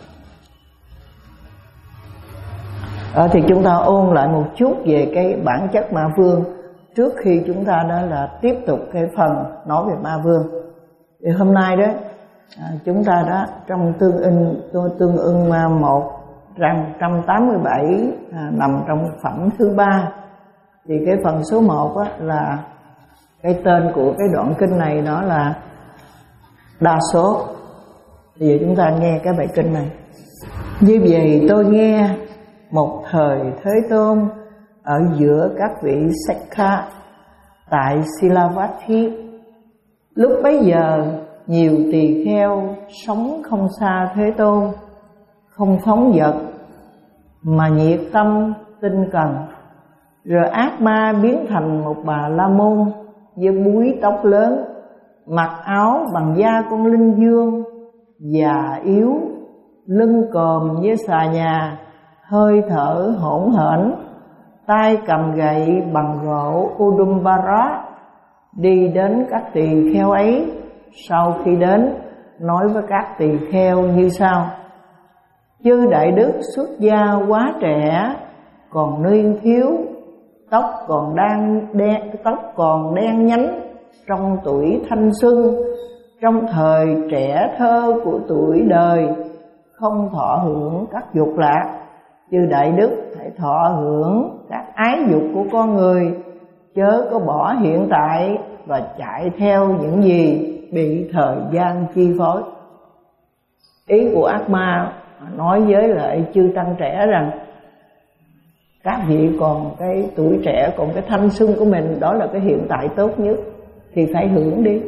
Ờ, thì chúng ta ôn lại một chút về cái bản chất ma vương trước khi chúng ta đó là tiếp tục cái phần nói về ma vương. Thì hôm nay đó à, chúng ta đó trong tương ưng tương ưng một rằng một trăm tám mươi bảy à, nằm trong phẩm thứ ba. Thì cái phần số một á, là cái tên của cái đoạn kinh này đó là đa số. Bây giờ chúng ta nghe cái bài kinh này. Như vậy tôi nghe một thời Thế Tôn ở giữa các vị Sakha tại Silavati. Lúc bấy giờ nhiều tỳ kheo sống không xa Thế Tôn, không phóng dật mà nhiệt tâm tinh cần. Rồi ác ma biến thành một bà la môn với búi tóc lớn, mặc áo bằng da con linh dương, già yếu, lưng còm với xà nhà, hơi thở hỗn hển, tay cầm gậy bằng gỗ Udumbara, đi đến các tỳ kheo ấy. Sau khi đến, nói với các tỳ kheo như sau: chư đại đức xuất gia quá trẻ, còn niên thiếu, tóc còn đang đen, tóc còn đen nhánh trong tuổi thanh xuân, trong thời trẻ thơ của tuổi đời, không thọ hưởng các dục lạc. Chư đại đức hãy thọ hưởng các ái dục của con người, chớ có bỏ hiện tại và chạy theo những gì bị thời gian chi phối. Ý của ác ma nói với lại chư tăng trẻ rằng các vị còn cái tuổi trẻ, còn cái thanh xuân của mình, đó là cái hiện tại tốt nhất, thì phải hưởng đi.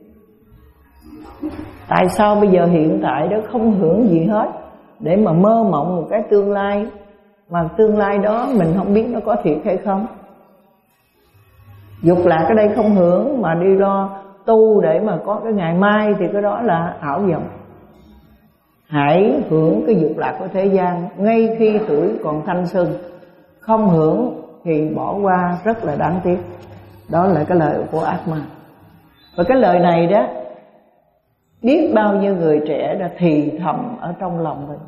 Tại sao bây giờ hiện tại đó không hưởng gì hết để mà mơ mộng một cái tương lai, mà tương lai đó mình không biết nó có thiệt hay không? Dục lạc ở đây không hưởng mà đi lo tu để mà có cái ngày mai thì cái đó là ảo vọng. Hãy hưởng cái dục lạc của thế gian ngay khi tuổi còn thanh xuân. Không hưởng thì bỏ qua rất là đáng tiếc. Đó là cái lời của ác ma. Và cái lời này đó, biết bao nhiêu người trẻ đã thì thầm ở trong lòng mình.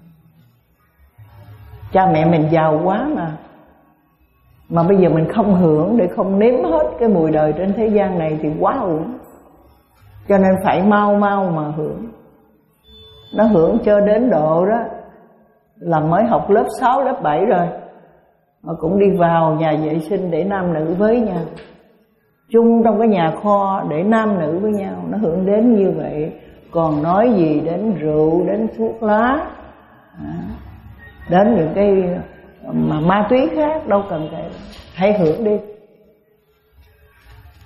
Cha mẹ mình giàu quá mà Mà bây giờ mình không hưởng để không nếm hết cái mùi đời trên thế gian này thì quá uổng. Cho nên phải mau mau mà hưởng. Nó hưởng cho đến độ đó là mới học lớp sáu, lớp bảy rồi mà cũng đi vào nhà vệ sinh để nam nữ với nhau, chung trong cái nhà kho để nam nữ với nhau. Nó hưởng đến như vậy, còn nói gì đến rượu, đến thuốc lá, đến những cái mà ma túy khác đâu cần phải. Hãy hưởng đi,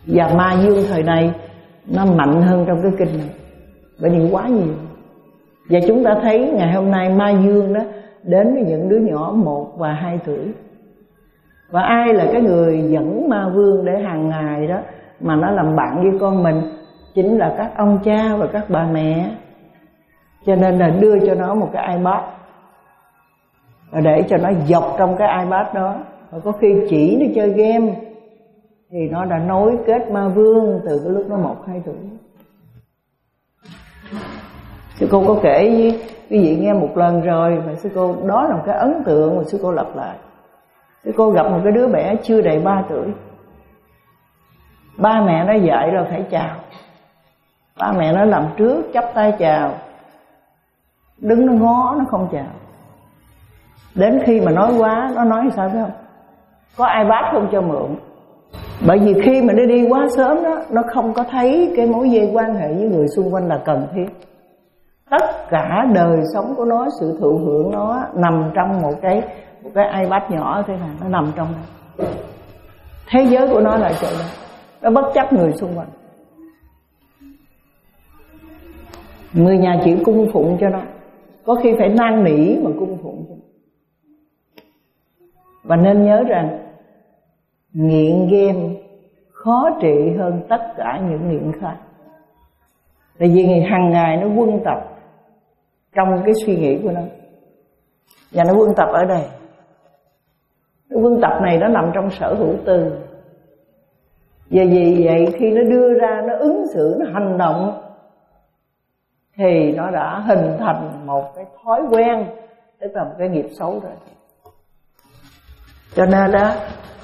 Và ma dương thời này nó mạnh hơn trong cái kinh này, bởi vì quá nhiều. Và chúng ta thấy ngày hôm nay ma dương đó đến với những đứa nhỏ một và hai tuổi. Và ai là cái người dẫn ma vương để hàng ngày đó mà nó làm bạn với con mình? Chính là các ông cha và các bà mẹ. Cho nên là đưa cho nó một cái iPad và để cho nó dọc trong cái iPad đó. Và có khi chỉ nó chơi game thì nó đã nối kết ma vương từ cái lúc nó một hai tuổi. Sư cô có kể với quý vị nghe một lần rồi, và sư cô đó là một cái ấn tượng mà sư cô lặp lại. Sư cô gặp một cái đứa bé chưa đầy ba tuổi. Ba mẹ nó dạy rồi phải chào. Ba mẹ nó làm trước chắp tay chào, đứng nó ngó nó không chào. Đến khi mà nói quá, nó nói sao biết không? Có iPad không cho mượn. Bởi vì khi mà nó đi quá sớm đó, nó không có thấy cái mối dây quan hệ với người xung quanh là cần thiết. Tất cả đời sống của nó, sự thụ hưởng nó nằm trong một cái một cái iPad nhỏ thế này, nó nằm trong đó. Thế giới của nó là chỗ đó. Nó bất chấp người xung quanh. Người nhà chỉ cung phụng cho nó, có khi phải năn nỉ mà cung phụng cho nó. Và nên nhớ rằng nghiện game khó trị hơn tất cả những nghiện khác. Tại vì hàng ngày nó quân tập trong cái suy nghĩ của nó. Và nó quân tập ở đây. Cái quân tập này nó nằm trong sở hữu tư. Và vì vậy khi nó đưa ra, nó ứng xử, nó hành động thì nó đã hình thành một cái thói quen, tức là một cái nghiệp xấu rồi. Cho nên đó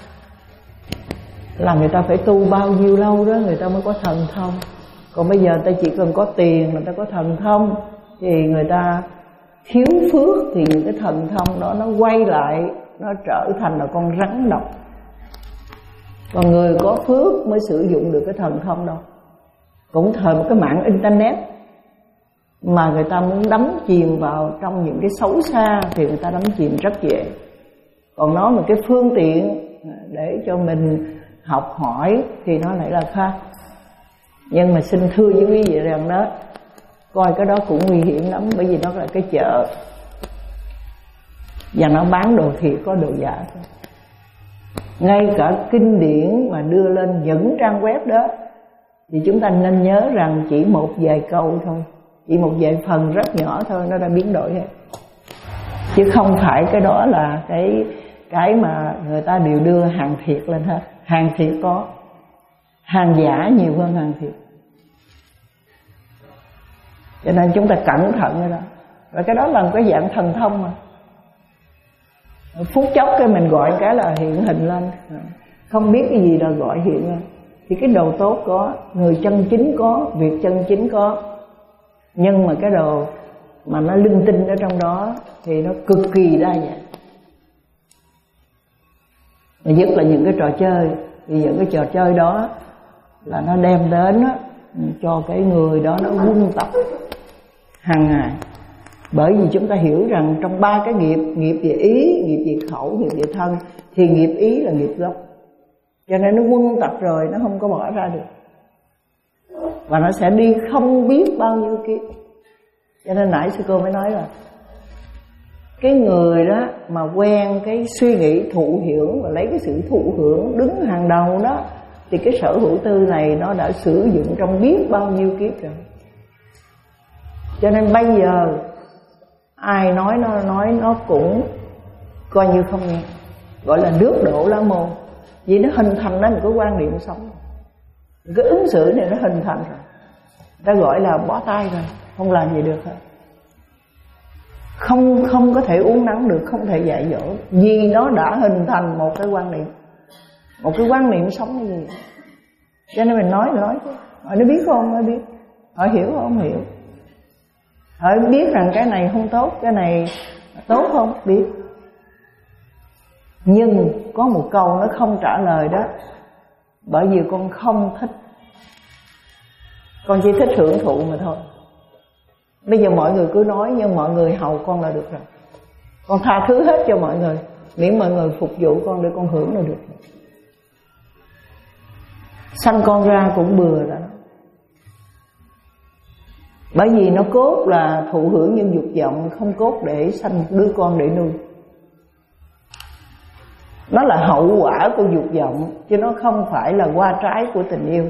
là người ta phải tu bao nhiêu lâu đó người ta mới có thần thông. Còn bây giờ người ta chỉ cần có tiền, người ta có thần thông, thì người ta thiếu phước thì những cái thần thông đó nó quay lại, nó trở thành là con rắn độc. Còn người có phước mới sử dụng được cái thần thông đâu. Cũng thời một cái mạng internet mà người ta muốn đắm chìm vào trong những cái xấu xa thì người ta đắm chìm rất dễ. Còn nói một cái phương tiện để cho mình học hỏi thì nó lại là khác. Nhưng mà xin thưa với quý vị rằng đó, coi cái đó cũng nguy hiểm lắm. Bởi vì nó là cái chợ, và nó bán đồ thiệt có đồ giả thôi. Ngay cả kinh điển mà đưa lên những trang web đó thì chúng ta nên nhớ rằng chỉ một vài câu thôi, chỉ một vài phần rất nhỏ thôi nó đã biến đổi hết. Chứ không phải cái đó là cái cái mà người ta đều đưa hàng thiệt lên hết. Hàng thiệt có, hàng giả nhiều hơn hàng thiệt. Cho nên chúng ta cẩn thận rồi đó. Và cái đó là một cái dạng thần thông mà. Phút chốc cái mình gọi cái là hiện hình lên, không biết cái gì là gọi hiện lên. Thì cái đồ tốt có, người chân chính có, việc chân chính có. Nhưng mà cái đồ mà nó linh tinh ở trong đó thì nó cực kỳ đa dạng. Và nhất là những cái trò chơi, thì những cái trò chơi đó là nó đem đến đó, cho cái người đó nó quân tập hàng ngày. Bởi vì chúng ta hiểu rằng trong ba cái nghiệp, nghiệp về ý, nghiệp về khẩu, nghiệp về thân, thì nghiệp ý là nghiệp gốc. Cho nên nó quân tập rồi nó không có bỏ ra được. Và nó sẽ đi không biết bao nhiêu kiếp. Cho nên nãy sư cô mới nói là cái người đó mà quen cái suy nghĩ thụ hưởng và lấy cái sự thụ hưởng đứng hàng đầu đó, thì cái sở hữu tư này nó đã sử dụng trong biết bao nhiêu kiếp rồi. Cho nên bây giờ ai nói nó nói nó cũng coi như không nghe, gọi là nước đổ lá môn. Vì nó hình thành ra một cái quan niệm sống, cái ứng xử này nó hình thành rồi, ta gọi là bó tay rồi, không làm gì được hết. Không không có thể uốn nắn được, không thể dạy dỗ, vì nó đã hình thành một cái quan niệm, một cái quan niệm sống như gì. Cho nên mình nói nói chứ, họ nó biết không? Nó biết. Họ hiểu không? Hiểu. Họ biết rằng cái này không tốt, cái này tốt không? Biết. Nhưng có một câu nó không trả lời đó, bởi vì con không thích, con chỉ thích hưởng thụ mà thôi. Bây giờ mọi người cứ nói, nhưng mọi người hầu con là được rồi. Con tha thứ hết cho mọi người, miễn mọi người phục vụ con để con hưởng là được. sanh con ra cũng bừa đó. Bởi vì nó cốt là thụ hưởng những dục vọng, không cốt để sanh một đứa con để nuôi. Nó là hậu quả của dục vọng, chứ nó không phải là hoa trái của tình yêu.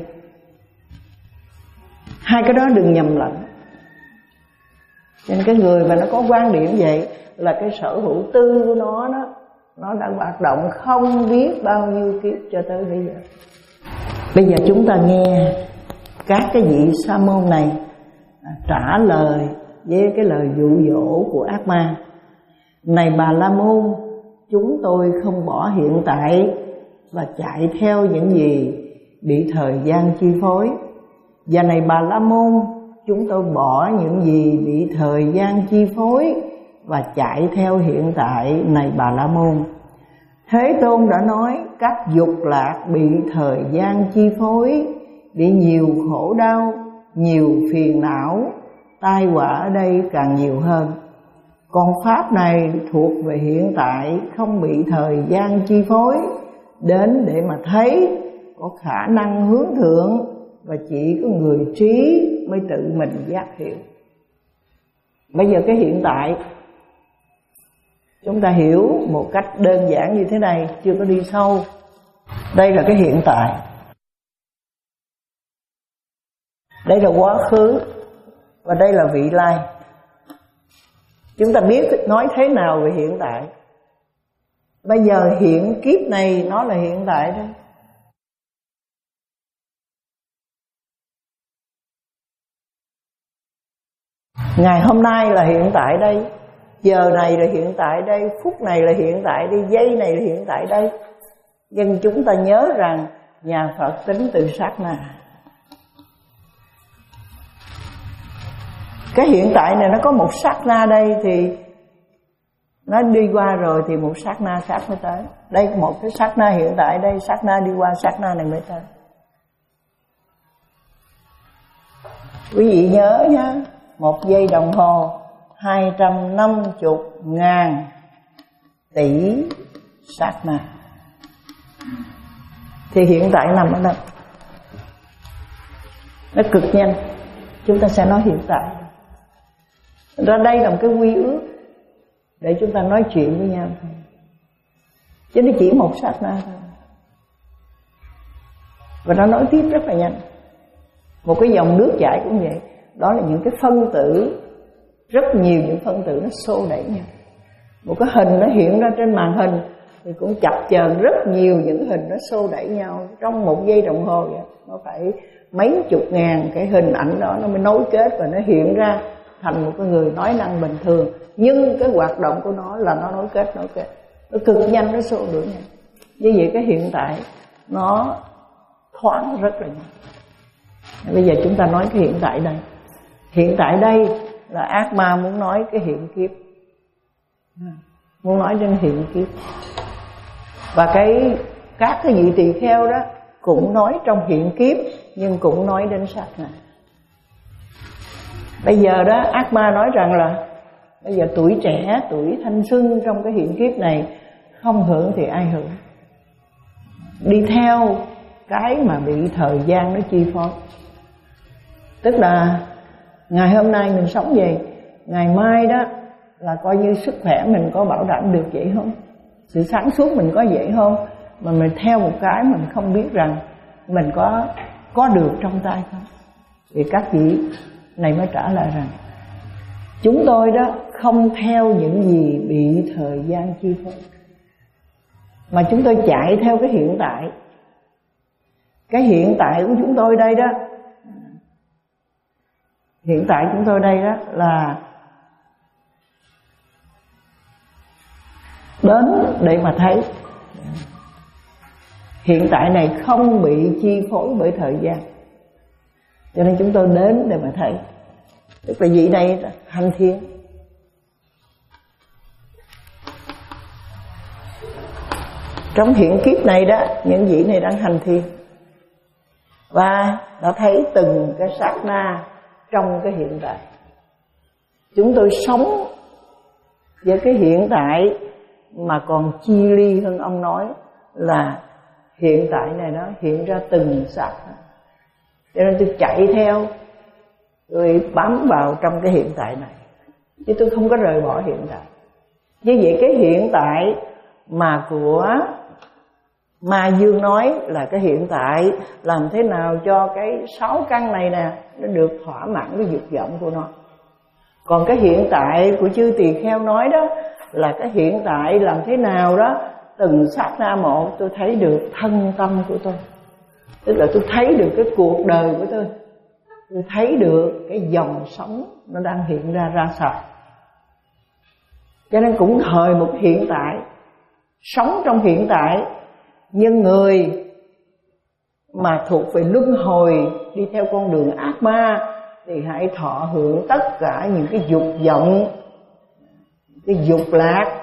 Hai cái đó đừng nhầm lẫn. Nên cái người mà nó có quan điểm vậy là cái sở hữu tư của nó đó, nó đã hoạt động không biết bao nhiêu kiếp cho tới bây giờ. Bây giờ chúng ta nghe các cái vị sa môn này trả lời với cái lời dụ dỗ của ác ma. Này Bà La Môn, chúng tôi không bỏ hiện tại và chạy theo những gì bị thời gian chi phối. Và này Bà La Môn, chúng tôi bỏ những gì bị thời gian chi phối và chạy theo hiện tại. Này Bà La Môn, Thế Tôn đã nói các dục lạc bị thời gian chi phối, bị nhiều khổ đau, nhiều phiền não, tai họa ở đây càng nhiều hơn. Còn pháp này thuộc về hiện tại, không bị thời gian chi phối, đến để mà thấy, có khả năng hướng thượng, và chỉ có người trí mới tự mình giác hiểu. Bây giờ cái hiện tại chúng ta hiểu một cách đơn giản như thế này, chưa có đi sâu. Đây là cái hiện tại, đây là quá khứ, và đây là vị lai. Chúng ta biết nói thế nào về hiện tại. Bây giờ hiện kiếp này nó là hiện tại đó. Ngày hôm nay là hiện tại đây, giờ này là hiện tại đây, phút này là hiện tại đây, giây này là hiện tại đây. Nhưng chúng ta nhớ rằng nhà Phật tính từ sát na. Cái hiện tại này nó có một sát na đây thì nó đi qua rồi thì một sát na khác mới tới. Đây một cái sát na hiện tại đây, sát na đi qua sát na này mới tới. Quý vị nhớ nhá, một giây đồng hồ hai trăm năm mươi ngàn tỷ sát na. Thì hiện tại nằm ở đâu? Nó cực nhanh. Chúng ta sẽ nói hiện tại. Ra đây là một cái quy ước để chúng ta nói chuyện với nhau thôi, chứ nó chỉ một sát na thôi. Và nó nói tiếp rất là nhanh. Một cái dòng nước chảy cũng vậy. Đó là những cái phân tử, rất nhiều những phân tử nó xô đẩy nhau. Một cái hình nó hiện ra trên màn hình thì cũng chập chờn rất nhiều những hình nó xô đẩy nhau. Trong một giây đồng hồ vậy, nó phải mấy chục ngàn cái hình ảnh đó nó mới nối kết và nó hiện ra thành một cái người nói năng bình thường. Nhưng cái hoạt động của nó là nó nối kết, nối kết. Nó cực nhanh, nó xô đuổi nhanh. Như vậy cái hiện tại nó thoáng rất là nhanh. Bây giờ chúng ta nói cái hiện tại đây. Hiện tại đây là ác ma muốn nói cái hiện kiếp, muốn nói đến hiện kiếp. Và cái các cái vị tỳ kheo đó cũng nói trong hiện kiếp, nhưng cũng nói đến sát na. Bây giờ đó ác ma nói rằng là bây giờ tuổi trẻ, tuổi thanh xuân trong cái hiện kiếp này không hưởng thì ai hưởng? Đi theo cái mà bị thời gian nó chi phối. Tức là ngày hôm nay mình sống vậy, ngày mai đó là coi như sức khỏe mình có bảo đảm được vậy không? Sự sáng suốt mình có vậy không? Mà mình theo một cái mình không biết rằng mình có có được trong tay không? Thì các vị này mới trả lời rằng chúng tôi đó không theo những gì bị thời gian chi phối, mà chúng tôi chạy theo cái hiện tại. Cái hiện tại của chúng tôi đây đó, hiện tại chúng tôi đây đó là đến để mà thấy. Hiện tại này không bị chi phối bởi thời gian, cho nên chúng tôi đến để mà thấy. Tức là vị này hành thiên. Trong hiện kiếp này đó, những vị này đang hành thiên và đã thấy từng cái sát na trong cái hiện tại. Chúng tôi sống với cái hiện tại mà còn chi ly hơn. Ông nói là hiện tại này nó hiện ra từng sắc, cho nên tôi chạy theo, tôi bám vào trong cái hiện tại này, chứ tôi không có rời bỏ hiện tại. Như vậy cái hiện tại mà của Ma Dương nói là cái hiện tại làm thế nào cho cái sáu căn này nè nó được thỏa mãn cái dục vọng của nó. Còn cái hiện tại của chư tỳ kheo nói đó là cái hiện tại làm thế nào đó từng sát na một tôi thấy được thân tâm của tôi, tức là tôi thấy được cái cuộc đời của tôi, tôi thấy được cái dòng sống nó đang hiện ra ra sao. Cho nên cũng thời một hiện tại, sống trong hiện tại. Nhưng người mà thuộc về luân hồi, đi theo con đường ác ma thì hãy thọ hưởng tất cả những cái dục vọng, cái dục lạc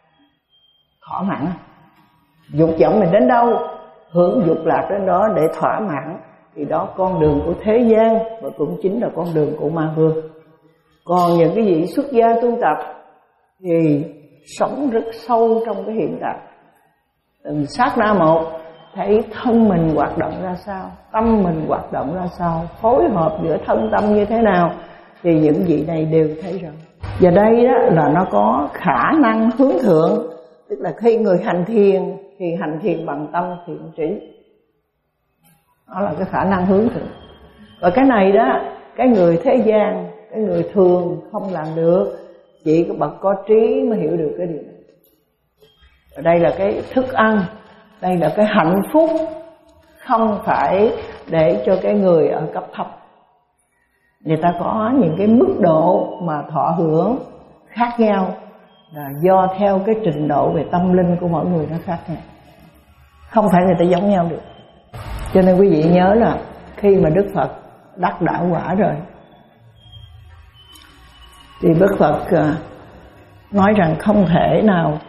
thỏa mãn. Dục vọng mình đến đâu, hưởng dục lạc đến đó để thỏa mãn, thì đó con đường của thế gian và cũng chính là con đường của ma vương. Còn những cái vị xuất gia tu tập thì sống rất sâu trong cái hiện tại, từng sát na một thấy thân mình hoạt động ra sao, tâm mình hoạt động ra sao, phối hợp giữa thân tâm như thế nào, thì những vị này đều thấy rồi. Và đây đó là nó có khả năng hướng thượng, tức là khi người hành thiền thì hành thiền bằng tâm thiện trí, đó là cái khả năng hướng thượng. Và cái này đó, cái người thế gian, cái người thường không làm được, chỉ có bậc có trí mới hiểu được cái điều này. Và đây là cái thức ăn, đây là cái hạnh phúc, không phải để cho cái người ở cấp thấp. Người ta có những cái mức độ mà thọ hưởng khác nhau, là do theo cái trình độ về tâm linh của mỗi người nó khác nhau, không phải người ta giống nhau được. Cho nên quý vị nhớ là khi mà Đức Phật đắc đạo quả rồi thì Đức Phật nói rằng không thể nào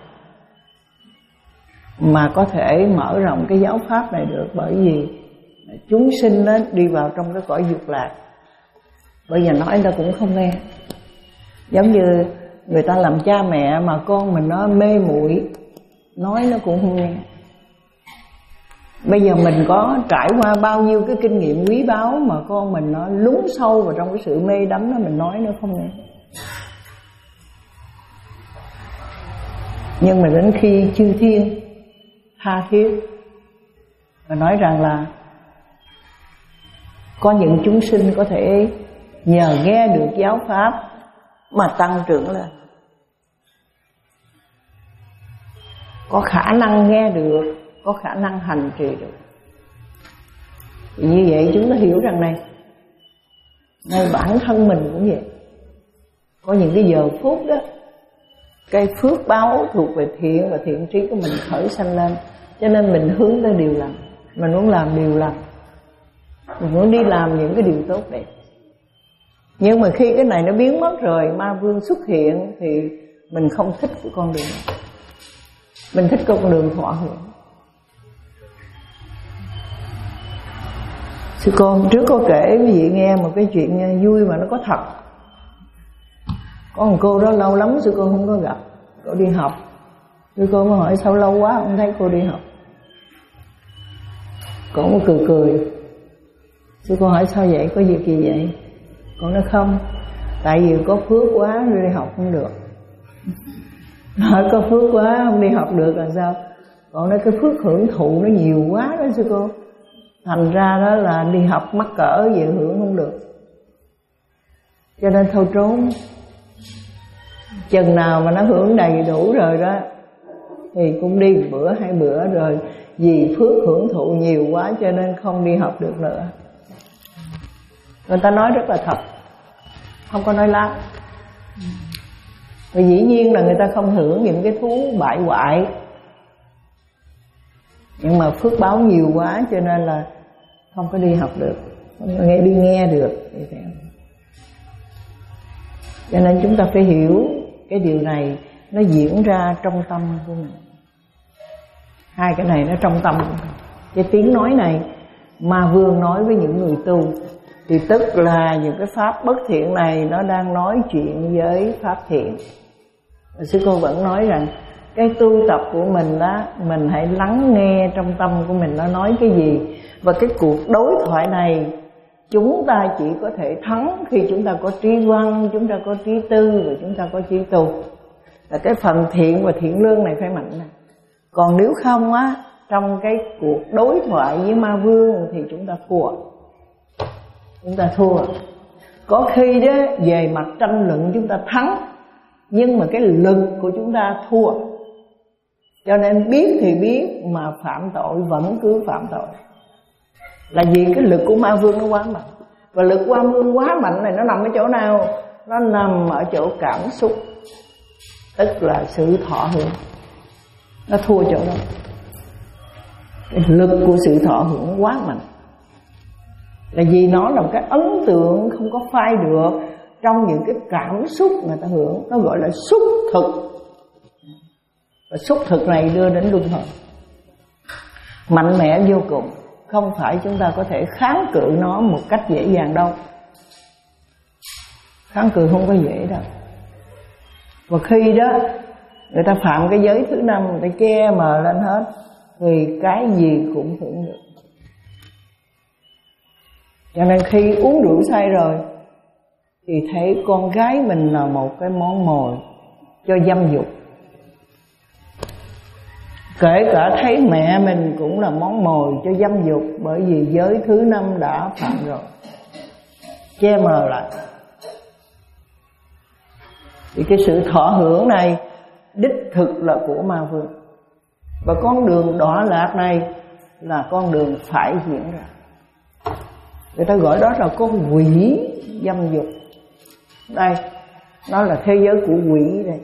mà có thể mở rộng cái giáo pháp này được, bởi vì chúng sinh đó đi vào trong cái cõi dục lạc, bây giờ nói người ta cũng không nghe. Giống như người ta làm cha mẹ mà con mình nó mê muội, nói nó cũng không nghe. Bây giờ mình có trải qua bao nhiêu cái kinh nghiệm quý báu mà con mình nó lún sâu vào trong cái sự mê đắm đó, mình nói nó không nghe. Nhưng mà đến khi chư thiên tha thiết và nói rằng là có những chúng sinh có thể nhờ nghe được giáo pháp mà tăng trưởng lên, có khả năng nghe được, có khả năng hành trì được. Thì như vậy chúng ta hiểu rằng này, ngay bản thân mình cũng vậy. Có những cái giờ phút đó, cái phước báo thuộc về thiện và thiện trí của mình khởi sanh lên, cho nên mình hướng tới điều lành, mình muốn làm điều lành, mình muốn đi làm những cái điều tốt đẹp. Nhưng mà khi cái này nó biến mất rồi, ma vương xuất hiện, thì mình không thích cái con đường này, mình thích con đường thọ hưởng. Sư cô hôm trước có kể quý vị nghe một cái chuyện vui mà nó có thật. Có một cô đó lâu lắm sư cô không có gặp, cô đi học. Sư cô mới hỏi sao lâu quá không thấy cô đi học. Cô mới cười cười. Sư cô hỏi sao vậy, có việc gì vậy? Cô nói không, tại vì có phước quá rồi đi học không được. Hỏi có phước quá không đi học được là sao? Cô nói cái phước hưởng thụ nó nhiều quá đó sư cô, thành ra đó là đi học mắc cỡ về hưởng không được, cho nên thôi trốn. Chừng nào mà nó hưởng đầy đủ rồi đó thì cũng đi bữa hai bữa, rồi vì phước hưởng thụ nhiều quá cho nên không đi học được nữa. Người ta nói rất là thật, không có nói láo. Vì dĩ nhiên là người ta không hưởng những cái thú bại hoại, nhưng mà phước báo nhiều quá cho nên là không có đi học được, không có nghe đi nghe được. Cho nên chúng ta phải hiểu cái điều này nó diễn ra trong tâm của mình. Hai cái này nó trong tâm của mình. Cái tiếng nói này Ma Vương nói với những người tu, thì tức là những cái pháp bất thiện này nó đang nói chuyện với pháp thiện. Và sư cô vẫn nói rằng cái tu tập của mình đó, mình hãy lắng nghe trong tâm của mình nó nói cái gì. Và cái cuộc đối thoại này chúng ta chỉ có thể thắng khi chúng ta có trí văn, chúng ta có trí tư và chúng ta có trí tu. Là cái phần thiện và thiện lương này phải mạnh này. Còn nếu không á, trong cái cuộc đối thoại với ma vương thì chúng ta thua. Chúng ta thua. Có khi đó về mặt tranh luận chúng ta thắng, nhưng mà cái lực của chúng ta thua. Cho nên biết thì biết mà phạm tội vẫn cứ phạm tội. Là vì cái lực của ma vương nó quá mạnh. Và lực của ma vương quá mạnh này nó nằm ở chỗ nào? Nó nằm ở chỗ cảm xúc, tức là sự thọ hưởng. Nó thua chỗ đó. Cái lực của sự thọ hưởng quá mạnh. Là vì nó là một cái ấn tượng không có phai được trong những cái cảm xúc người ta hưởng. Nó gọi là xúc thực. Và xúc thực này đưa đến luân hồi mạnh mẽ vô cùng. Không phải chúng ta có thể kháng cự nó một cách dễ dàng đâu. Kháng cự không có dễ đâu. Và khi đó người ta phạm cái giới thứ năm, người ta che mờ lên hết, thì cái gì cũng hưởng được. Cho nên khi uống rượu say rồi thì thấy con gái mình là một cái món mồi cho dâm dục. Kể cả thấy mẹ mình cũng là món mồi cho dâm dục, bởi vì giới thứ năm đã phạm rồi, che mờ lại. Thì cái sự thọ hưởng này đích thực là của ma vương. Và con đường đọa lạc này là con đường phải diễn ra. Người ta gọi đó là con quỷ dâm dục. Đây, nó là thế giới của quỷ đây.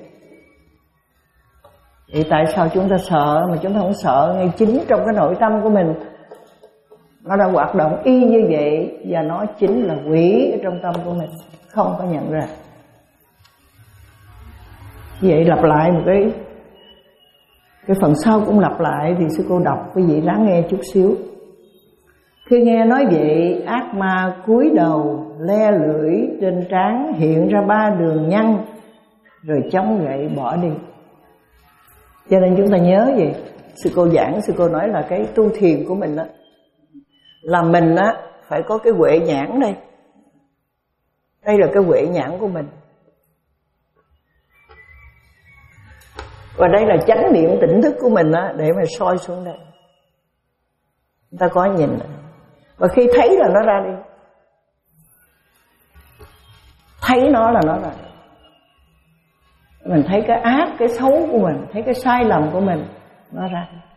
Thì tại sao chúng ta sợ mà chúng ta không sợ? Ngay chính trong cái nội tâm của mình nó đã hoạt động y như vậy. Và nó chính là quỷ ở trong tâm của mình, không có nhận ra. Vậy lặp lại một cái Cái phần sau cũng lặp lại. Thì sư cô đọc quý vị lắng nghe chút xíu. Khi nghe nói vậy, ác ma cúi đầu le lưỡi trên trán, hiện ra ba đường nhăn, rồi chống gậy bỏ đi. Cho nên chúng ta nhớ gì? Sư cô giảng, sư cô nói là cái tu thiền của mình á, là mình á phải có cái huệ nhãn đây. Đây là cái huệ nhãn của mình. Và đây là chánh niệm tỉnh thức của mình á, để mà soi xuống đây. Chúng ta có nhìn. Và khi thấy là nó ra đi. Thấy nó là nó ra đi. Mình thấy cái ác, cái xấu của mình, thấy cái sai lầm của mình, nó ra đi.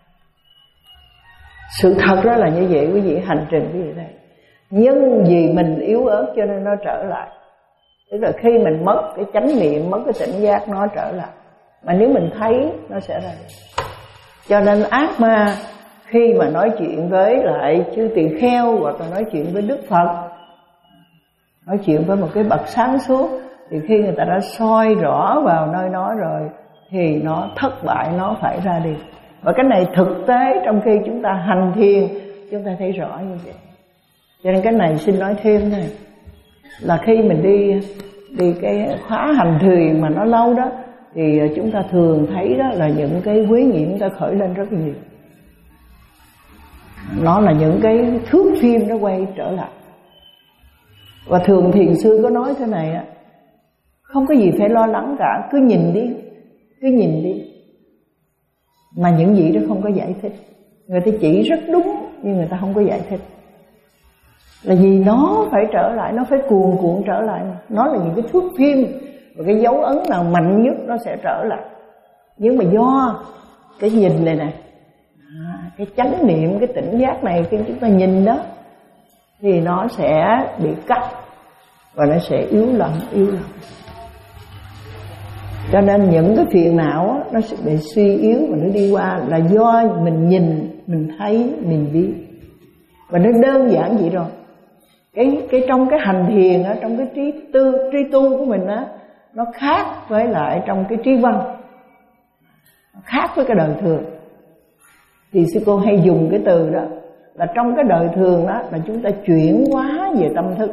Sự thật đó là như vậy quý vị, hành trình quý vị đây. Nhưng vì mình yếu ớt cho nên nó trở lại. Tức là khi mình mất cái chánh niệm, mất cái tỉnh giác, nó trở lại. Mà nếu mình thấy, nó sẽ ra đi. Cho nên ác ma khi mà nói chuyện với lại chư tỳ kheo, hoặc là nói chuyện với Đức Phật, nói chuyện với một cái bậc sáng suốt, thì khi người ta đã soi rõ vào nơi nó rồi thì nó thất bại, nó phải ra đi. Và cái này thực tế trong khi chúng ta hành thiền, chúng ta thấy rõ như vậy. Cho nên cái này xin nói thêm này, là khi mình đi đi cái khóa hành thiền mà nó lâu đó, thì chúng ta thường thấy đó là những cái quế nhiễm ta khởi lên rất nhiều. Nó là những cái thước phim nó quay trở lại. Và thường thiền sư có nói thế này á, không có gì phải lo lắng cả, cứ nhìn đi, cứ nhìn đi. Mà những gì đó không có giải thích. Người ta chỉ rất đúng, nhưng người ta không có giải thích. Là vì nó phải trở lại, nó phải cuồn cuộn trở lại. Nó là những cái thước phim, và cái dấu ấn nào mạnh nhất nó sẽ trở lại. Nhưng mà do cái nhìn này nè, à, cái chánh niệm, cái tỉnh giác này, khi chúng ta nhìn đó, thì nó sẽ bị cắt, và nó sẽ yếu lòng, yếu lòng. Cho nên những cái phiền não á, nó sẽ bị suy yếu và nó đi qua là do mình nhìn, mình thấy, mình biết. Và nó đơn giản vậy rồi. Cái cái trong cái hành thiền á, trong cái trí tư trí tu của mình á, nó khác với lại trong cái trí văn, nó khác với cái đời thường. Thì sư cô hay dùng cái từ đó là trong cái đời thường đó là chúng ta chuyển hóa về tâm thức.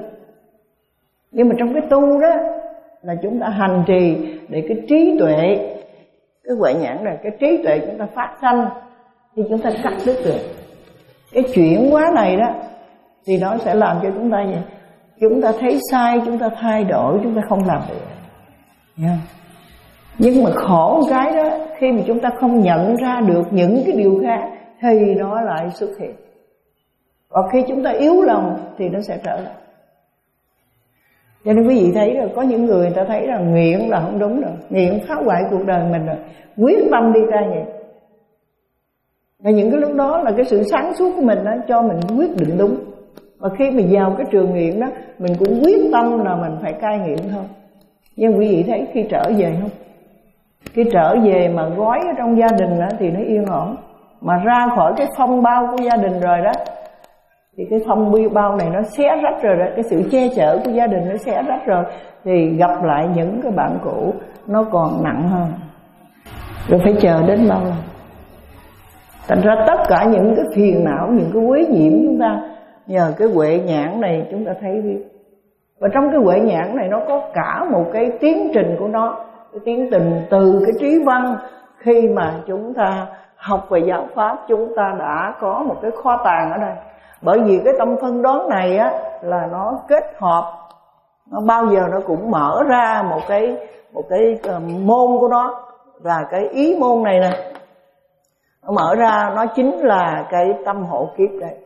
Nhưng mà trong cái tu đó là chúng ta hành trì để cái trí tuệ cái huệ nhãn này, cái trí tuệ chúng ta phát sanh thì chúng ta cắt đứt được. Cái chuyển hóa này đó thì nó sẽ làm cho chúng ta gì? Chúng ta thấy sai, chúng ta thay đổi, chúng ta không làm được. Yeah. Nhưng mà khổ một cái đó, khi mà chúng ta không nhận ra được những cái điều khác thì nó lại xuất hiện. Và khi chúng ta yếu lòng thì nó sẽ trở lại. Cho nên quý vị thấy rồi, có những người, người ta thấy là nghiện là không đúng rồi, nghiện phá hoại cuộc đời mình rồi, quyết tâm đi cai nghiện. Và những cái lúc đó là cái sự sáng suốt của mình đó, cho mình quyết định đúng. Và khi mình vào cái trường nghiện đó, mình cũng quyết tâm là mình phải cai nghiện thôi. Nhưng quý vị thấy khi trở về không? Khi trở về mà gói ở trong gia đình đó thì nó yên ổn. Mà ra khỏi cái phong bao của gia đình rồi đó thì cái phong bao này nó xé rách rồi đó, cái sự che chở của gia đình nó xé rách rồi, thì gặp lại những cái bạn cũ nó còn nặng hơn. Rồi phải chờ đến bao lâu? Thành ra tất cả những cái phiền não, những cái quấy nhiễm chúng ta nhờ cái huệ nhãn này chúng ta thấy biết. Và trong cái huệ nhãn này nó có cả một cái tiến trình của nó, cái tiến trình từ cái trí văn. Khi mà chúng ta học về giáo pháp, chúng ta đã có một cái kho tàng ở đây. Bởi vì cái tâm phân đoán này á là nó kết hợp, nó bao giờ nó cũng mở ra một cái một cái môn của nó, và cái ý môn này nè, nó mở ra nó chính là cái tâm hộ kiếp đây.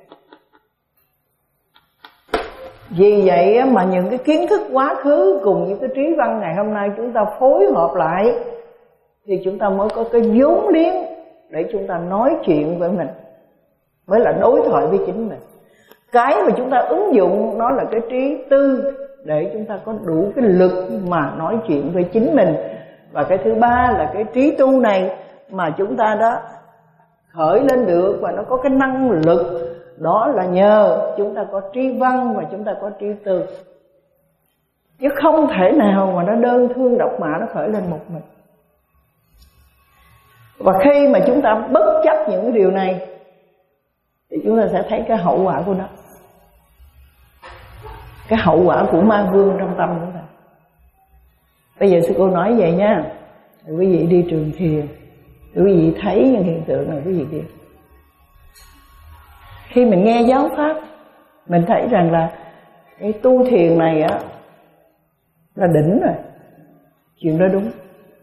Vì vậy mà những cái kiến thức quá khứ cùng với cái trí văn ngày hôm nay chúng ta phối hợp lại thì chúng ta mới có cái vốn liếng để chúng ta nói chuyện với mình, mới là đối thoại với chính mình. Cái mà chúng ta ứng dụng nó là cái trí tư, để chúng ta có đủ cái lực mà nói chuyện với chính mình. Và cái thứ ba là cái trí tu này mà chúng ta đó khởi lên được, và nó có cái năng lực, đó là nhờ chúng ta có trí văn và chúng ta có trí tư. Chứ không thể nào mà nó đơn thương độc mã nó khởi lên một mình. Và khi mà chúng ta bất chấp những cái điều này thì chúng ta sẽ thấy cái hậu quả của nó, cái hậu quả của ma vương trong tâm chúng ta. Bây giờ sư cô nói vậy nha, thì quý vị đi trường thiền, thì quý vị thấy những hiện tượng này quý vị biết. Khi mình nghe giáo pháp, mình thấy rằng là cái tu thiền này á là đỉnh rồi, chuyện đó đúng.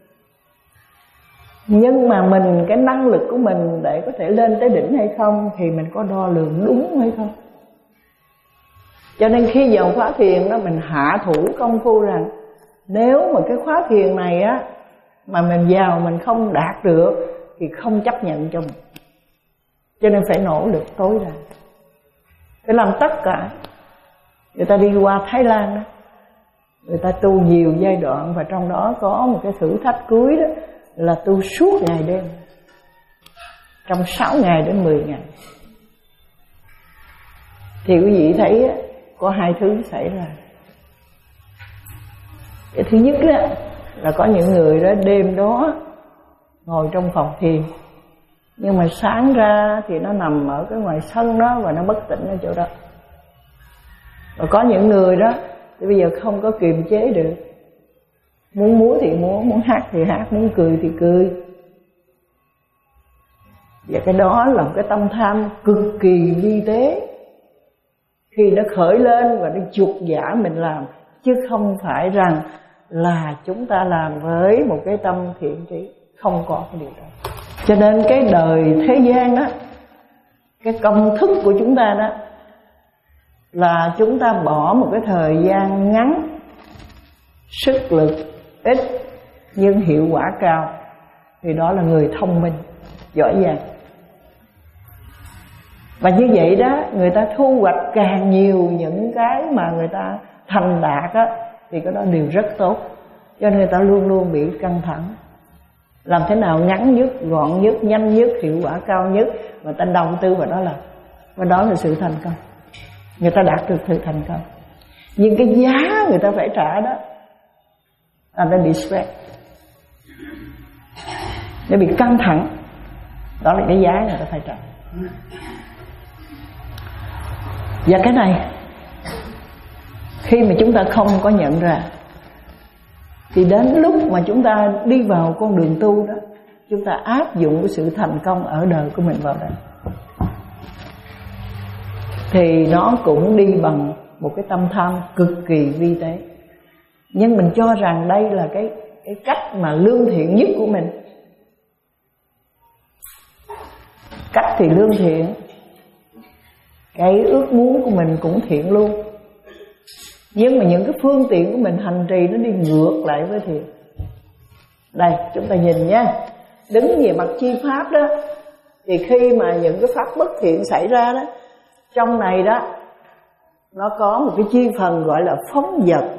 Nhưng mà mình, cái năng lực của mình để có thể lên tới đỉnh hay không thì mình có đo lường đúng hay không. Cho nên khi vào khóa thiền đó, mình hạ thủ công phu rằng nếu mà cái khóa thiền này á mà mình vào mình không đạt được thì không chấp nhận cho mình. Cho nên phải nỗ lực tối đa, phải làm tất cả. Người ta đi qua Thái Lan đó, người ta tu nhiều giai đoạn, và trong đó có một cái thử thách cuối đó là tu suốt ngày đêm, trong sáu ngày đến mười ngày. Thì quý vị thấy có hai thứ xảy ra. Cái thứ nhất đó là có những người đó đêm đó ngồi trong phòng thiền, nhưng mà sáng ra thì nó nằm ở cái ngoài sân đó và nó bất tỉnh ở chỗ đó. Và có những người đó thì bây giờ không có kiềm chế được, muốn múa thì múa, muốn hát thì hát, muốn cười thì cười. Và cái đó là một cái tâm tham cực kỳ vi tế. Khi nó khởi lên và nó chuột giả mình làm, chứ không phải rằng là chúng ta làm với một cái tâm thiện trí. Không có cái điều đó. Cho nên cái đời thế gian đó, cái công thức của chúng ta đó là chúng ta bỏ một cái thời gian ngắn, sức lực ít nhưng hiệu quả cao, thì đó là người thông minh, giỏi giang. Và như vậy đó, người ta thu hoạch càng nhiều những cái mà người ta thành đạt á, thì cái đó đều rất tốt. Cho nên người ta luôn luôn bị căng thẳng. Làm thế nào ngắn nhất, gọn nhất, nhanh nhất, hiệu quả cao nhất, người ta đầu tư vào đó là, và đó là sự thành công. Người ta đạt được sự thành công. Nhưng cái giá người ta phải trả đó là nó bị stress, nó bị căng thẳng. Đó là cái giá người ta phải trả. Và cái này khi mà chúng ta không có nhận ra, thì đến lúc mà chúng ta đi vào con đường tu đó, chúng ta áp dụng cái sự thành công ở đời của mình vào đây, thì nó cũng đi bằng một cái tâm tham cực kỳ vi tế. Nhưng mình cho rằng đây là cái, cái cách mà lương thiện nhất của mình. Cách thì lương thiện, cái ước muốn của mình cũng thiện luôn. Nhưng mà những cái phương tiện của mình hành trì nó đi ngược lại với thiện. Đây chúng ta nhìn nha, đứng về mặt chi pháp đó, thì khi mà những cái pháp bất thiện xảy ra đó, trong này đó nó có một cái chi phần gọi là phóng dật.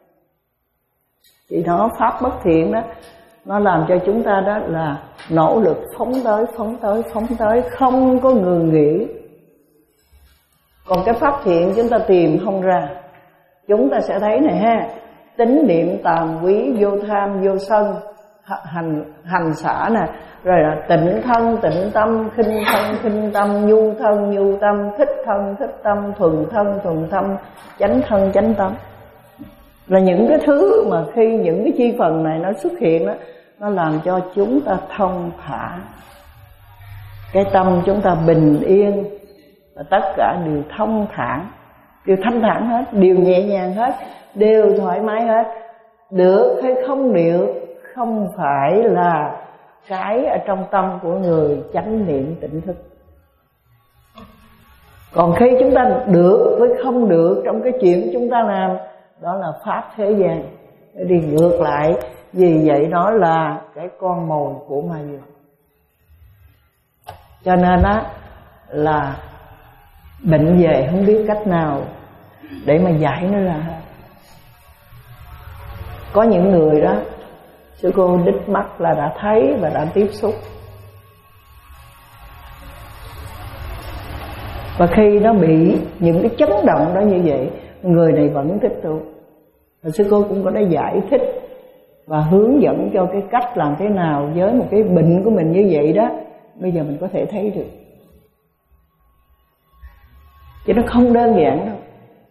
Thì đó, pháp bất thiện đó, nó làm cho chúng ta đó là nỗ lực phóng tới, phóng tới, phóng tới, không có ngừng nghỉ. Còn cái pháp thiện chúng ta tìm không ra. Chúng ta sẽ thấy này ha, tín niệm, tàm quý, vô tham, vô sân, hành hành xả nè, rồi là tịnh thân, tịnh tâm, khinh thân, khinh tâm, nhu thân, nhu tâm, thích thân, thích tâm, thuần thân, thuần tâm, chánh thân, chánh tâm. Là những cái thứ mà khi những cái chi phần này nó xuất hiện đó, nó làm cho chúng ta thông thả, cái tâm chúng ta bình yên, và tất cả đều thông thản, đều thanh thản hết, đều nhẹ nhàng hết, đều thoải mái hết. Được hay không được không phải là cái ở trong tâm của người chánh niệm tỉnh thức. Còn khi chúng ta được với không được trong cái chuyện chúng ta làm, đó là pháp thế gian, nó đi ngược lại. Vì vậy nó là cái con mồi của ma dương. Cho nên á là bệnh về không biết cách nào để mà giải nó ra. Có những người đó sư cô đích mắt là đã thấy và đã tiếp xúc. Và khi nó bị những cái chấn động đó như vậy, người này vẫn tiếp tục. Và sư cô cũng có đã giải thích và hướng dẫn cho cái cách làm thế nào với một cái bệnh của mình như vậy đó, bây giờ mình có thể thấy được. Chứ nó không đơn giản đâu.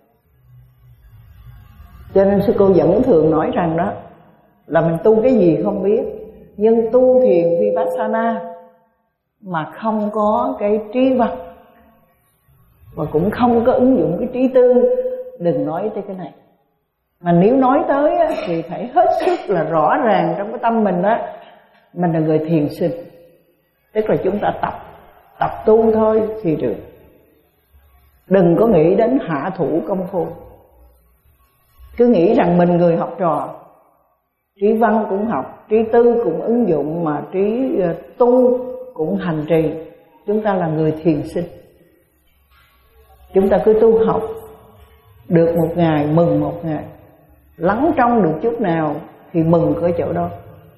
Cho nên sư cô vẫn thường nói rằng đó là mình tu cái gì không biết, nhưng tu thiền Vipassana mà không có cái trí văn và cũng không có ứng dụng cái trí tư, đừng nói tới cái này. Mà nếu nói tới á, thì phải hết sức là rõ ràng trong cái tâm mình đó, mình là người thiền sinh, tức là chúng ta tập tập tu thôi thì được. Đừng có nghĩ đến hạ thủ công phu, cứ nghĩ rằng mình người học trò, trí văn cũng học, trí tư cũng ứng dụng, mà trí tu cũng hành trì. Chúng ta là người thiền sinh, chúng ta cứ tu học, được một ngày mừng một ngày, lắng trong được chút nào thì mừng ở chỗ đó.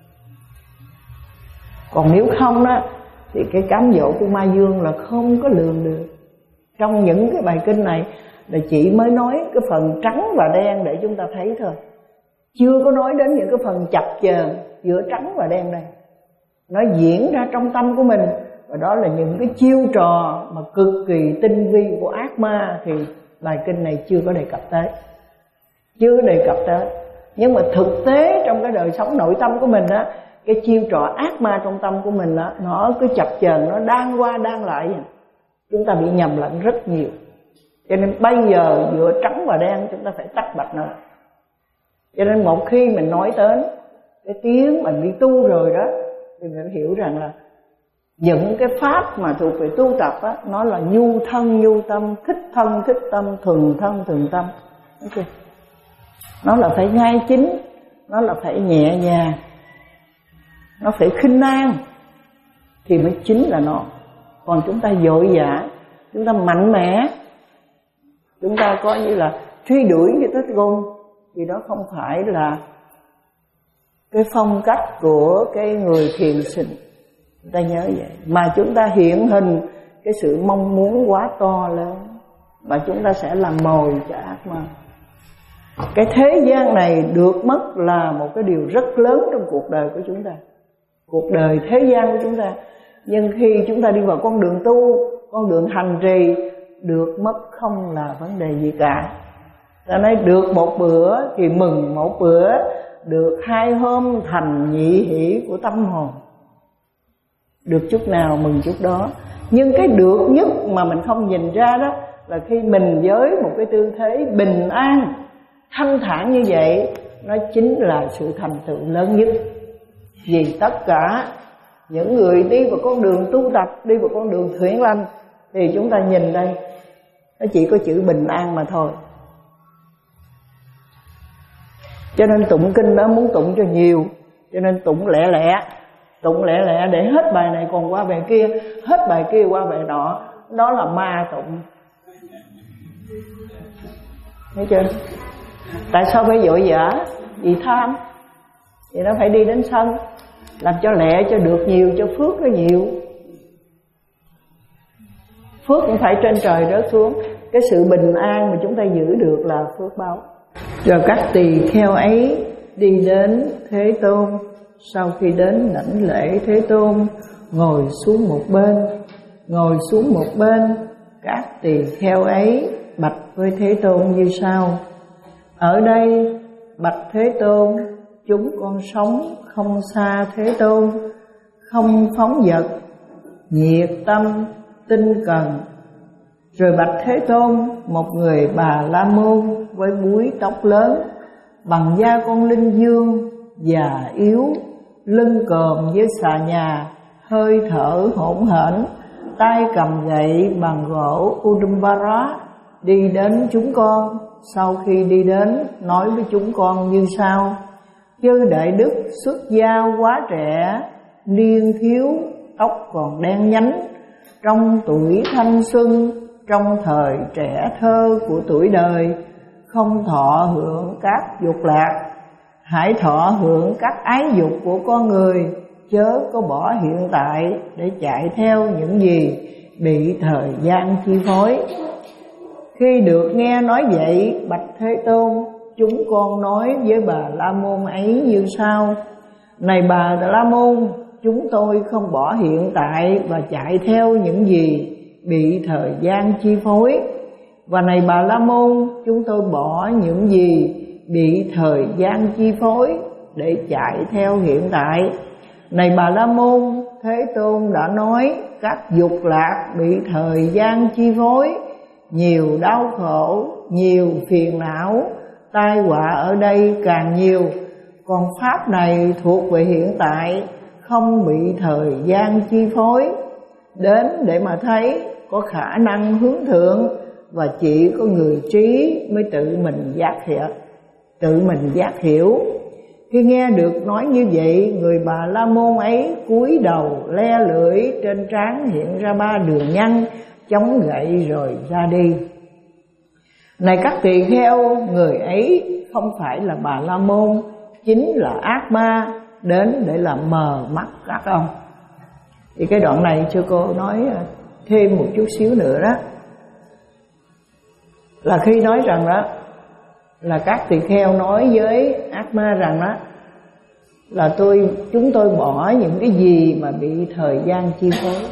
Còn nếu không đó thì cái cám dỗ của ma dương là không có lường được. Trong những cái bài kinh này là chỉ mới nói cái phần trắng và đen để chúng ta thấy thôi, chưa có nói đến những cái phần chập chờn giữa trắng và đen đây. Nó diễn ra trong tâm của mình, và đó là những cái chiêu trò mà cực kỳ tinh vi của ác ma, thì bài kinh này chưa có đề cập tới, chưa đề cập tới. Nhưng mà thực tế trong cái đời sống nội tâm của mình á, cái chiêu trò ác ma trong tâm của mình á, nó cứ chập chờn, nó đang qua đang lại, chúng ta bị nhầm lẫn rất nhiều. Cho nên bây giờ giữa trắng và đen chúng ta phải tách bạch nó. Cho nên một khi mình nói đến cái tiếng mình đi tu rồi đó, thì mình phải hiểu rằng là những cái pháp mà thuộc về tu tập á, nó là nhu thân nhu tâm, thích thân thích tâm, thuần thân thuần tâm. Okay. Nó là phải ngay chính, nó là phải nhẹ nhàng, nó phải khinh an thì mới chính là nó. Còn chúng ta vội vã, chúng ta mạnh mẽ, chúng ta coi như là truy đuổi cái tới cùng, thì đó không phải là cái phong cách của cái người thiền sinh. Chúng ta nhớ vậy. Mà chúng ta hiện hình cái sự mong muốn quá to lớn, mà chúng ta sẽ làm mồi cho ác ma. Cái thế gian này được mất là một cái điều rất lớn trong cuộc đời của chúng ta, cuộc đời thế gian của chúng ta. Nhưng khi chúng ta đi vào con đường tu, con đường hành trì, được mất không là vấn đề gì cả. Ta nói được một bữa thì mừng một bữa, được hai hôm thành nhị hỷ của tâm hồn. được chút nào mừng chút đó. Nhưng cái được nhất mà mình không nhìn ra đó là khi mình với một cái tư thế bình an, thanh thản như vậy, nó chính là sự thành tựu lớn nhất. Vì tất cả những người đi vào con đường tu tập, đi vào con đường thiện lành, thì chúng ta nhìn đây, nó chỉ có chữ bình an mà thôi. Cho nên tụng kinh đó muốn tụng cho nhiều, cho nên tụng lẹ lẹ, tụng lẹ lẹ để hết bài này còn qua bài kia, hết bài kia qua bài nọ. Đó là ma tụng. Thấy chưa? Tại sao phải vội vã? Vì tham. Thì nó phải đi đến sân, làm cho lẹ, cho được nhiều, cho phước nó nhiều. Phước cũng phải trên trời rớt xuống. Cái sự bình an mà chúng ta giữ được là phước báo. Rồi các tỳ kheo ấy đi đến Thế Tôn. Sau khi đến đảnh lễ Thế Tôn, ngồi xuống một bên. Ngồi xuống một bên, các tỳ kheo ấy bạch với Thế Tôn như sau: ở đây bạch Thế Tôn, chúng con sống không xa Thế Tôn, không phóng dật, nhiệt tâm, tinh cần. Rồi bạch Thế Tôn, một người Bà La Môn với búi tóc lớn, bằng da con linh dương, già yếu, lưng còm với xà nhà, hơi thở hỗn hển, tay cầm gậy bằng gỗ Udumbara, đi đến chúng con. Sau khi đi đến, nói với chúng con như sau: chư đại đức xuất gia quá trẻ, niên thiếu, tóc còn đen nhánh, trong tuổi thanh xuân, trong thời trẻ thơ của tuổi đời, không thọ hưởng các dục lạc. Hãy thọ hưởng các ái dục của con người, chớ có bỏ hiện tại để chạy theo những gì bị thời gian chi phối. Khi được nghe nói vậy, bạch Thế Tôn, chúng con nói với Bà La Môn ấy như sau: này Bà La Môn, chúng tôi không bỏ hiện tại và chạy theo những gì bị thời gian chi phối. Và này Bà La Môn, chúng tôi bỏ những gì bị thời gian chi phối để chạy theo hiện tại. Này Bà La Môn, Thế Tôn đã nói các dục lạc bị thời gian chi phối, nhiều đau khổ, nhiều phiền não, tai họa ở đây càng nhiều. Còn pháp này thuộc về hiện tại, không bị thời gian chi phối. Đến để mà thấy có khả năng hướng thượng, và chỉ có người trí mới tự mình giác hiểu, tự mình giác hiểu. Khi nghe được nói như vậy, người Bà La Môn ấy cúi đầu le lưỡi, trên trán hiện ra ba đường nhăn, chống gậy rồi ra đi. Này các tỳ kheo, người ấy không phải là Bà La Môn, chính là ác ma đến để làm mờ mắt các ông. Thì cái đoạn này sư cô nói thêm một chút xíu nữa đó, là khi nói rằng đó là các tỳ kheo nói với ác ma rằng đó là tôi chúng tôi bỏ những cái gì mà bị thời gian chi phối.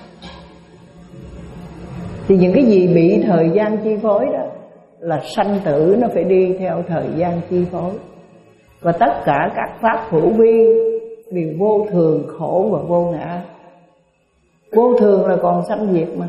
Thì những cái gì bị thời gian chi phối đó là sanh tử, nó phải đi theo thời gian chi phối. Và tất cả các pháp hữu vi đều vô thường, khổ và vô ngã. Vô thường là còn sanh diệt mà.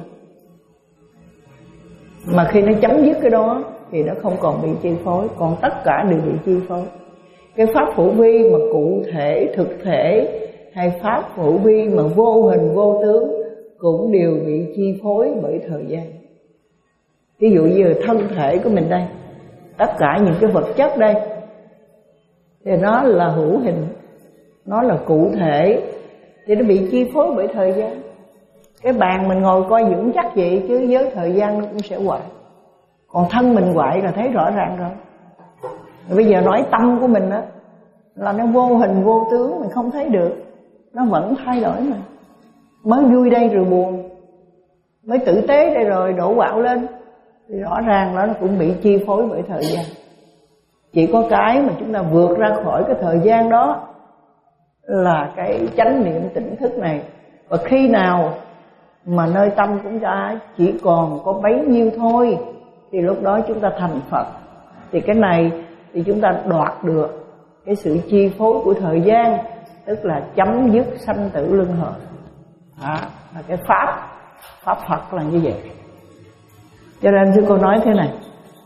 Mà khi nó chấm dứt cái đó thì nó không còn bị chi phối, còn tất cả đều bị chi phối. Cái pháp hữu vi mà cụ thể, thực thể, hay pháp hữu vi mà vô hình, vô tướng cũng đều bị chi phối bởi thời gian. Ví dụ như thân thể của mình đây, tất cả những cái vật chất đây thì nó là hữu hình, nó là cụ thể, thì nó bị chi phối bởi thời gian. Cái bàn mình ngồi coi vững chắc vậy, chứ với thời gian nó cũng sẽ hoại. Còn thân mình hoại là thấy rõ ràng rồi. Bây giờ nói tâm của mình đó là nó vô hình vô tướng, mình không thấy được, nó vẫn thay đổi mà. Mới vui đây rồi buồn, mới tử tế đây rồi đổ quạo lên, thì rõ ràng đó nó cũng bị chi phối bởi thời gian. Chỉ có cái mà chúng ta vượt ra khỏi cái thời gian đó là cái chánh niệm tỉnh thức này. Và khi nào mà nơi tâm chúng ta chỉ còn có bấy nhiêu thôi thì lúc đó chúng ta thành Phật. Thì cái này thì chúng ta đoạt được cái sự chi phối của thời gian, tức là chấm dứt sanh tử luân hồi. à, là cái pháp pháp Phật là như vậy. Cho nên sư cô nói thế này,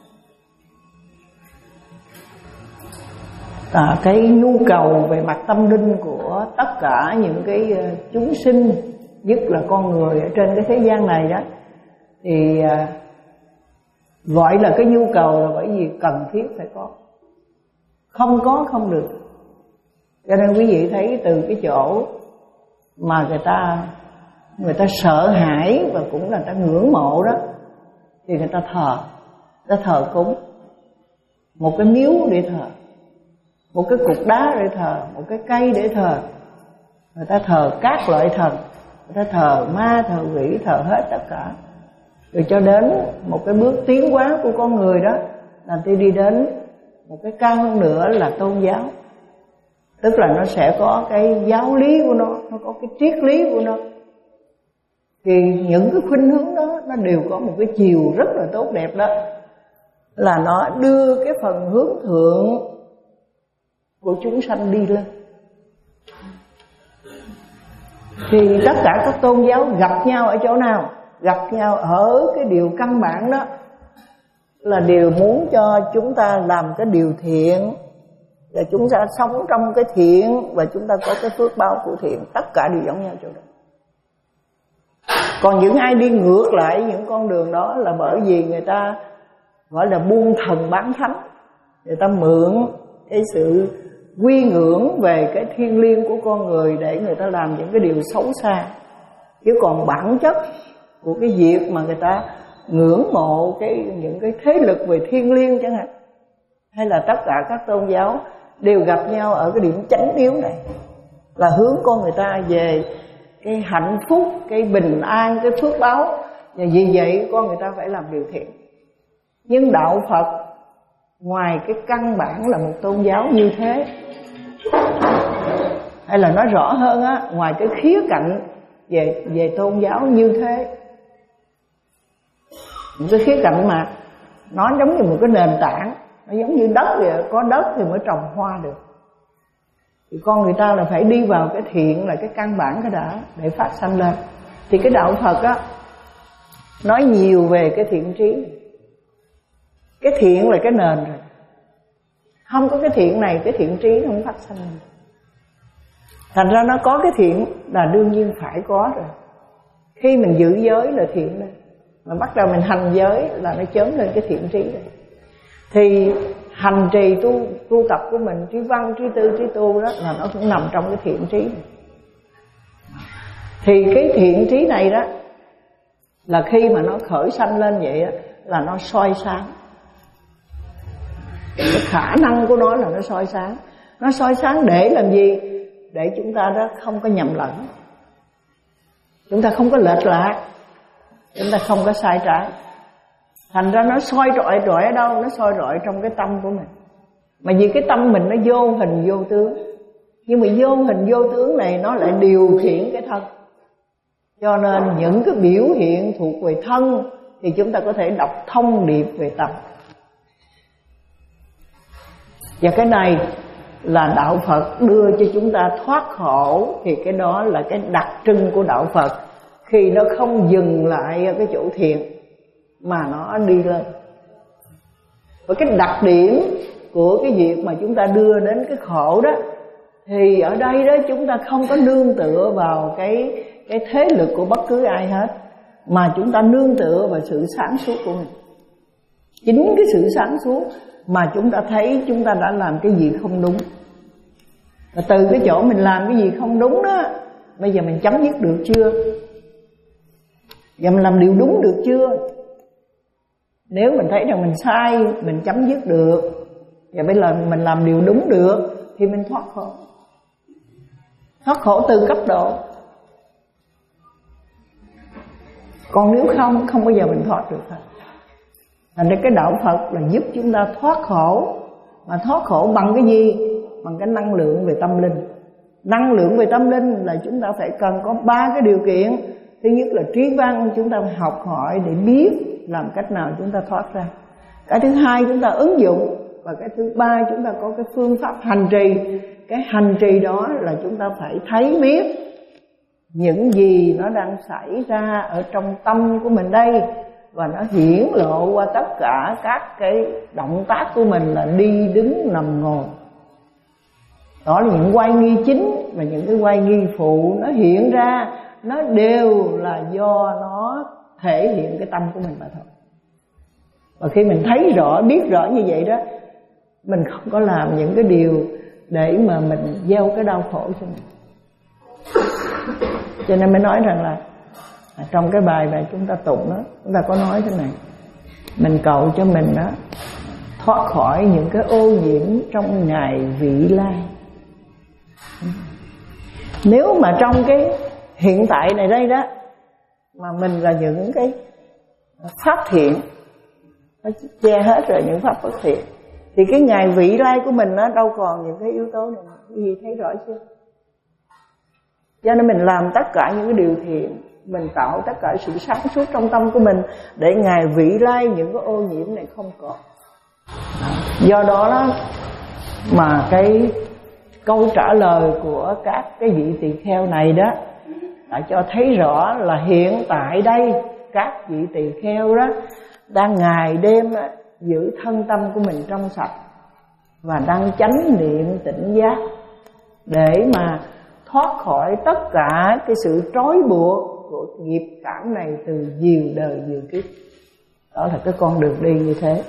à, cái nhu cầu về mặt tâm linh của tất cả những cái chúng sinh, nhất là con người ở trên cái thế gian này đó, thì à, gọi là cái nhu cầu là bởi vì cần thiết phải có, không có không được. Cho nên quý vị thấy từ cái chỗ mà người ta người ta sợ hãi và cũng là người ta ngưỡng mộ đó, thì người ta thờ, người ta thờ cúng một cái miếu để thờ, một cái cục đá để thờ, một cái cây để thờ. Người ta thờ các loại thần, người ta thờ ma, thờ quỷ, thờ hết tất cả. Rồi cho đến một cái bước tiến hóa của con người đó là tôi đi đến một cái cao hơn nữa là tôn giáo. Tức là nó sẽ có cái giáo lý của nó, nó có cái triết lý của nó. Thì những cái khuynh hướng đó nó đều có một cái chiều rất là tốt đẹp đó, là nó đưa cái phần hướng thượng của chúng sanh đi lên. Thì tất cả các tôn giáo gặp nhau ở chỗ nào? Gặp nhau ở cái điều căn bản đó, là đều muốn cho chúng ta làm cái điều thiện, và chúng ta sống trong cái thiện, và chúng ta có cái phước báo của thiện. Tất cả đều giống nhau chỗ đó. Còn những ai đi ngược lại những con đường đó là bởi vì người ta gọi là buông thần bán thánh. Người ta mượn cái sự quy ngưỡng về cái thiêng liêng của con người để người ta làm những cái điều xấu xa. Chứ còn bản chất của cái việc mà người ta ngưỡng mộ cái những cái thế lực về thiêng liêng chẳng hạn, hay là tất cả các tôn giáo đều gặp nhau ở cái điểm chánh yếu này, là hướng con người ta về cái hạnh phúc, cái bình an, cái phước báo. Và vì vậy con người ta phải làm điều thiện. Nhưng đạo Phật ngoài cái căn bản là một tôn giáo như thế, hay là nói rõ hơn á, ngoài cái khía cạnh về về tôn giáo như thế, một cái khía cạnh mà nó giống như một cái nền tảng, nó giống như đất vậy, có đất thì mới trồng hoa được. Thì con người ta là phải đi vào cái thiện là cái căn bản cái đã để phát sanh lên. Thì cái đạo Phật á nói nhiều về cái thiện trí. Cái thiện là cái nền rồi, không có cái thiện này cái thiện trí không phát sanh lên. Thành ra nó có cái thiện là đương nhiên phải có rồi. Khi mình giữ giới là thiện lên, mà bắt đầu mình hành giới là nó chớm lên cái thiện trí rồi. Thì hành trì tu tu tập của mình, trí văn, trí tư, trí tu đó là nó cũng nằm trong cái thiện trí này. Thì cái thiện trí này đó là khi mà nó khởi sanh lên vậy đó, là nó soi sáng. Cái khả năng của nó là nó soi sáng. Nó soi sáng để làm gì? Để chúng ta đó không có nhầm lẫn, chúng ta không có lệch lạc, chúng ta không có sai trái. Thành ra nó soi rọi rọi ở đâu? Nó soi rọi trong cái tâm của mình. Mà vì cái tâm mình nó vô hình vô tướng, nhưng mà vô hình vô tướng này nó lại điều khiển cái thân. Cho nên những cái biểu hiện thuộc về thân thì chúng ta có thể đọc thông điệp về tâm. Và cái này là đạo Phật đưa cho chúng ta thoát khổ. Thì cái đó là cái đặc trưng của đạo Phật, khi nó không dừng lại ở cái chỗ thiện mà nó đi lên. Và cái đặc điểm của cái việc mà chúng ta đưa đến cái khổ đó, thì ở đây đó chúng ta không có nương tựa vào cái, cái thế lực của bất cứ ai hết, mà chúng ta nương tựa vào sự sáng suốt của mình. Chính cái sự sáng suốt mà chúng ta thấy chúng ta đã làm cái gì không đúng. Và từ cái chỗ mình làm cái gì không đúng đó, bây giờ mình chấm dứt được chưa? Và mình làm điều đúng được chưa? Nếu mình thấy rằng mình sai, mình chấm dứt được, và bây giờ mình làm điều đúng được, thì mình thoát khổ. Thoát khổ từ cấp độ. Còn nếu không, không bao giờ mình thoát được hết. Thành ra cái đạo Phật là giúp chúng ta thoát khổ. Mà thoát khổ bằng cái gì? Bằng cái năng lượng về tâm linh. Năng lượng về tâm linh là chúng ta phải cần có ba cái điều kiện. Thứ nhất là trí văn, chúng ta phải học hỏi để biết làm cách nào chúng ta thoát ra. Cái thứ hai chúng ta ứng dụng. Và cái thứ ba chúng ta có cái phương pháp hành trì. Cái hành trì đó là chúng ta phải thấy biết những gì nó đang xảy ra ở trong tâm của mình đây, và nó hiển lộ qua tất cả các cái động tác của mình là đi đứng nằm ngồi. Đó là những oai nghi chính, và những cái oai nghi phụ nó hiện ra, nó đều là do nó thể hiện cái tâm của mình mà thôi. Và khi mình thấy rõ, biết rõ như vậy đó, mình không có làm những cái điều để mà mình gieo cái đau khổ cho mình. Cho nên mới nói rằng là trong cái bài mà chúng ta tụng đó, chúng ta có nói thế này: mình cầu cho mình đó thoát khỏi những cái ô nhiễm trong ngày vị lai. Nếu mà trong cái hiện tại này đây đó, mà mình là những cái pháp thiện, nó che hết rồi những pháp bất thiện, thì cái ngày vị lai của mình nó đâu còn những cái yếu tố này. Quý vị thấy rõ chưa? Cho nên mình làm tất cả những cái điều thiện, mình tạo tất cả sự sáng suốt trong tâm của mình, để ngày vị lai những cái ô nhiễm này không còn. Do đó đó mà cái câu trả lời của các cái vị tỳ kheo này đó đã cho thấy rõ là hiện tại đây các vị tỳ kheo đó đang ngày đêm giữ thân tâm của mình trong sạch, và đang chánh niệm tỉnh giác, để mà thoát khỏi tất cả cái sự trói buộc của nghiệp cảm này từ nhiều đời nhiều kiếp. Đó là cái con đường đi như thế.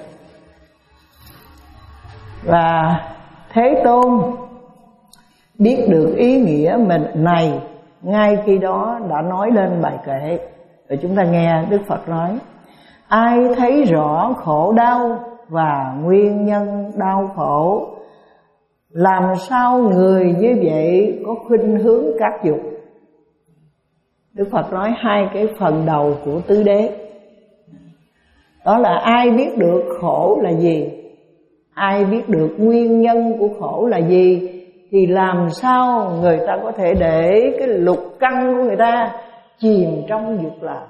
Và Thế Tôn biết được ý nghĩa mình này, ngay khi đó đã nói lên bài kệ. Rồi chúng ta nghe Đức Phật nói: ai thấy rõ khổ đau và nguyên nhân đau khổ, làm sao người như vậy có khuynh hướng các dục. Đức Phật nói hai cái phần đầu của tứ đế. Đó là ai biết được khổ là gì, ai biết được nguyên nhân của khổ là gì, thì làm sao người ta có thể để cái lục căn của người ta chìm trong dục lạc.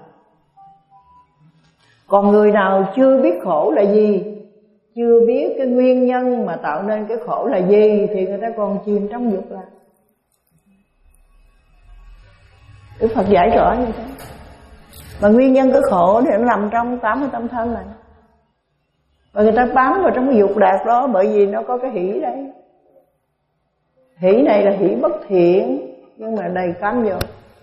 Còn người nào chưa biết khổ là gì, chưa biết cái nguyên nhân mà tạo nên cái khổ là gì, thì người ta còn chìm trong dục lạc. Đức Phật giải rõ như thế. Và nguyên nhân cái khổ thì nó nằm trong tám mươi tâm thân này. Và người ta bám vào trong cái dục lạc đó, bởi vì nó có cái hỷ đấy. Hỷ này là hỷ bất thiện, nhưng mà đầy cám dỗ.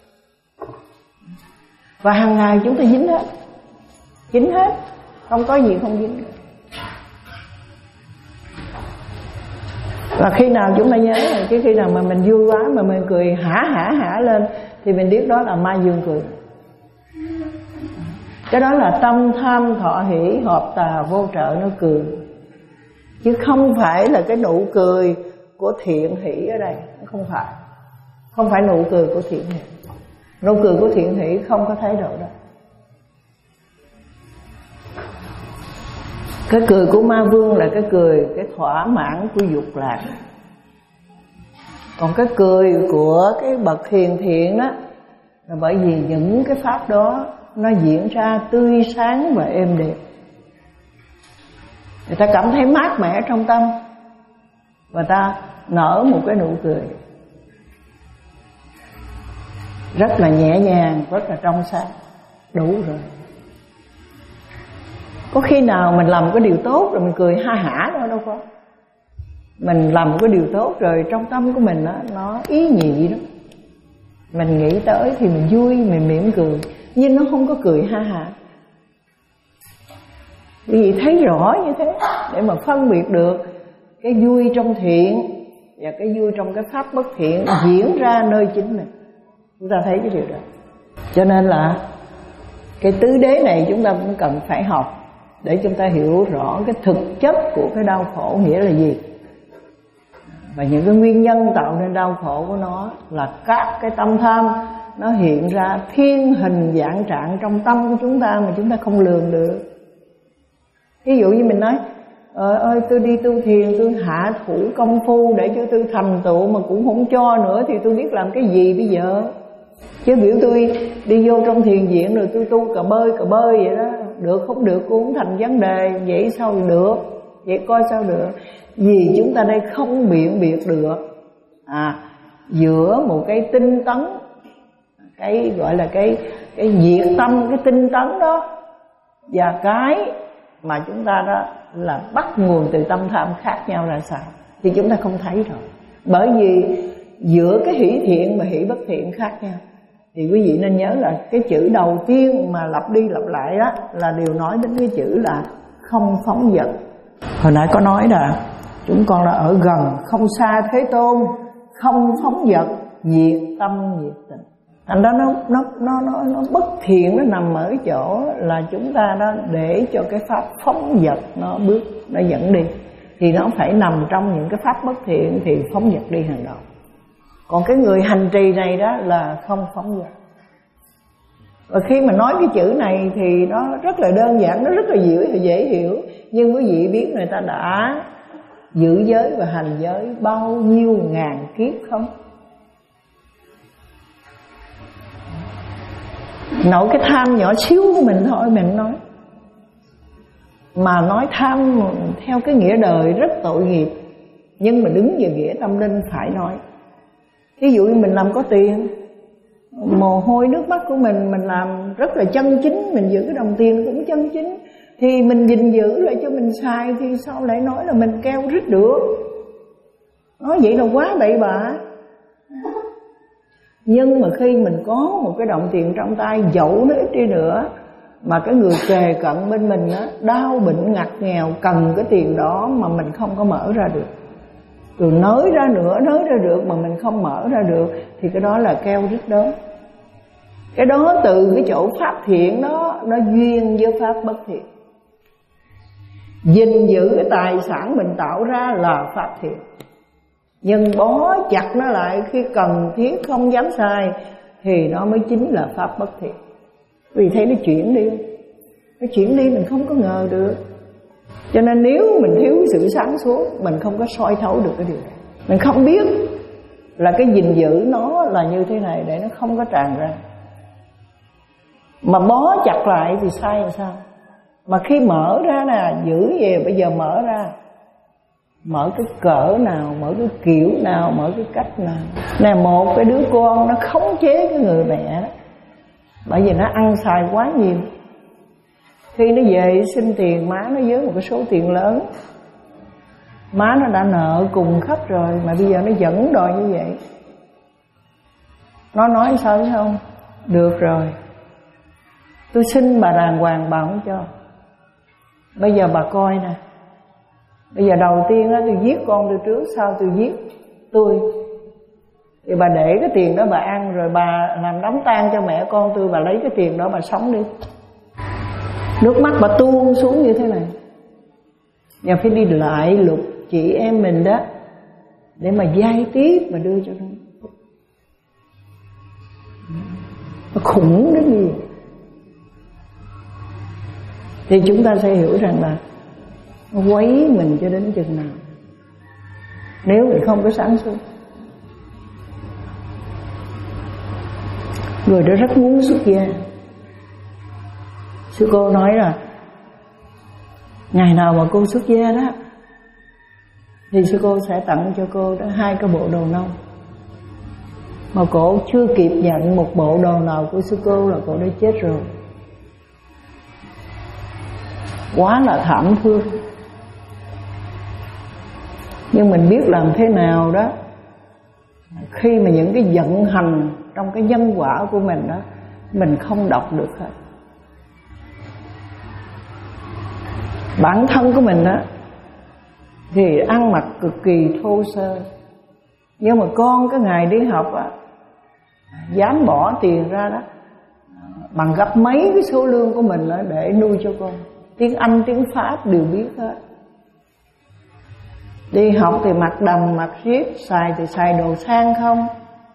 Và hàng ngày chúng ta dính hết, dính hết, không có gì không dính. Và khi nào chúng ta nhớ là cái khi nào mà mình vui quá mà mình cười hả hả hả lên, thì mình biết đó là ma dương cười. Cái đó là tâm tham thọ hỷ hợp tà vô trợ nó cười, chứ không phải là cái nụ cười của thiện hỷ ở đây. Không phải, không phải nụ cười của thiện hỷ. Nụ cười của thiện hỷ không có thái độ đó. Cái cười của ma vương là cái cười, cái thỏa mãn của dục lạc. Còn cái cười của cái bậc hiền thiện đó là bởi vì những cái pháp đó nó diễn ra tươi sáng và êm đẹp. Người ta cảm thấy mát mẻ trong tâm, và ta nở một cái nụ cười rất là nhẹ nhàng, rất là trong sáng. Đủ rồi. Có khi nào mình làm một cái điều tốt rồi mình cười ha hả đâu, đâu có. Mình làm một cái điều tốt rồi trong tâm của mình đó, nó ý nhị đó. Mình nghĩ tới thì mình vui, mình mỉm cười, nhưng nó không có cười ha hả. Vì thấy rõ như thế để mà phân biệt được cái vui trong thiện và cái vui trong cái pháp bất thiện diễn ra nơi chính mình. Chúng ta thấy cái điều đó. Cho nên là cái tứ đế này chúng ta cũng cần phải học, để chúng ta hiểu rõ cái thực chất của cái đau khổ nghĩa là gì. Và những cái nguyên nhân tạo nên đau khổ của nó là các cái tâm tham nó hiện ra thiên hình dạng trạng trong tâm của chúng ta mà chúng ta không lường được. Ví dụ như mình nói: Ờ ơi tôi đi tu thiền, tôi hạ thủ công phu để cho tôi thành tựu mà cũng không cho nữa, thì tôi biết làm cái gì bây giờ. Chứ biểu tôi đi vô trong thiền viện rồi tôi tu cà bơi cà bơi vậy đó, được không được cũng không thành vấn đề. Vậy sao được, vậy coi sao được. Vì chúng ta đây không biện biệt được à, giữa một cái tinh tấn cái gọi là cái cái diệt tâm, cái tinh tấn đó, và cái mà chúng ta đó là bắt nguồn từ tâm tham khác nhau là sao thì chúng ta không thấy rồi. Bởi vì giữa cái hỷ thiện và hỷ bất thiện khác nhau. Thì quý vị nên nhớ là cái chữ đầu tiên mà lặp đi lặp lại đó là đều nói đến cái chữ là không phóng dật. Hồi nãy có nói là chúng con là ở gần, không xa Thế Tôn, không phóng dật, nhiệt tâm nhiệt tình. Thành đó nó nó nó nó nó bất thiện, nó nằm ở chỗ là chúng ta đó để cho cái pháp phóng dật nó bước, nó dẫn đi. Thì nó phải nằm trong những cái pháp bất thiện thì phóng dật đi hàng đầu. Còn cái người hành trì này đó là không phóng dật. Và khi mà nói cái chữ này thì nó rất là đơn giản, nó rất là dễ, dễ hiểu. Nhưng quý vị biết người ta đã giữ giới và hành giới bao nhiêu ngàn kiếp không? Nội cái tham nhỏ xíu của mình thôi mình nói. Mà nói tham theo cái nghĩa đời rất tội nghiệp. Nhưng mà đứng về nghĩa tâm linh phải nói. Ví dụ như mình làm có tiền, mồ hôi nước mắt của mình mình làm rất là chân chính, mình giữ cái đồng tiền cũng chân chính, thì mình gìn giữ lại cho mình xài, thì sao lại nói là mình keo rít được? Nói vậy là quá bậy bạ. Nhưng mà khi mình có một cái đồng tiền trong tay, dẫu nó ít đi nữa, mà cái người kề cận bên mình á, đau bệnh ngặt nghèo cần cái tiền đó mà mình không có mở ra được, rồi nới ra nữa, nới ra được mà mình không mở ra được, thì cái đó là keo rít đó. Cái đó từ cái chỗ pháp thiện đó, nó duyên với pháp bất thiện. Gìn giữ cái tài sản mình tạo ra là pháp thiện, nhưng bó chặt nó lại khi cần thiết không dám sai thì nó mới chính là pháp bất thiện. Vì thấy nó chuyển đi, nó chuyển đi mình không có ngờ được. Cho nên nếu mình thiếu sự sáng suốt, mình không có soi thấu được cái điều này. Mình không biết là cái gìn giữ nó là như thế này để nó không có tràn ra. Mà bó chặt lại thì sai làm sao? Mà khi mở ra nè, giữ về bây giờ mở ra, mở cái cỡ nào, mở cái kiểu nào, mở cái cách nào. Nè, một cái đứa con nó khống chế cái người mẹ đó, bởi vì nó ăn xài quá nhiều. Khi nó về xin tiền, má nó với một cái số tiền lớn, má nó đã nợ cùng khắp rồi, mà bây giờ nó vẫn đòi như vậy. Nó nói sao biết không? Được rồi, tôi xin bà đàng hoàng bà không cho. Bây giờ bà coi nè, bây giờ đầu tiên á, tôi giết con tôi trước, sau tôi giết tôi. Thì bà để cái tiền đó bà ăn, rồi bà làm đám tang cho mẹ con tôi, bà lấy cái tiền đó bà sống đi. Nước mắt bà tuôn xuống như thế này. Và phải đi lại lục chị em mình đó, để mà vay tiếp mà đưa cho nó. Nó khủng đến gì. Thì chúng ta sẽ hiểu rằng là nó quấy mình cho đến chừng nào nếu mình không có sáng suốt. Người đó rất muốn xuất gia. Sư cô nói là ngày nào mà cô xuất gia đó thì sư cô sẽ tặng cho cô đó hai cái bộ đồ nâu. Mà cô chưa kịp nhận một bộ đồ nào của sư cô là cô đã chết rồi. Quá là thảm thương. Nhưng mình biết làm thế nào đó, khi mà những cái vận hành trong cái nhân quả của mình đó, mình không đọc được hết. Bản thân của mình đó thì ăn mặc cực kỳ thô sơ, nhưng mà con cái ngày đi học á, dám bỏ tiền ra đó bằng gấp mấy cái số lương của mình đó để nuôi cho con. Tiếng Anh, tiếng Pháp đều biết hết. Đi học thì mặc đầm, mặc riết, xài thì xài đồ sang không.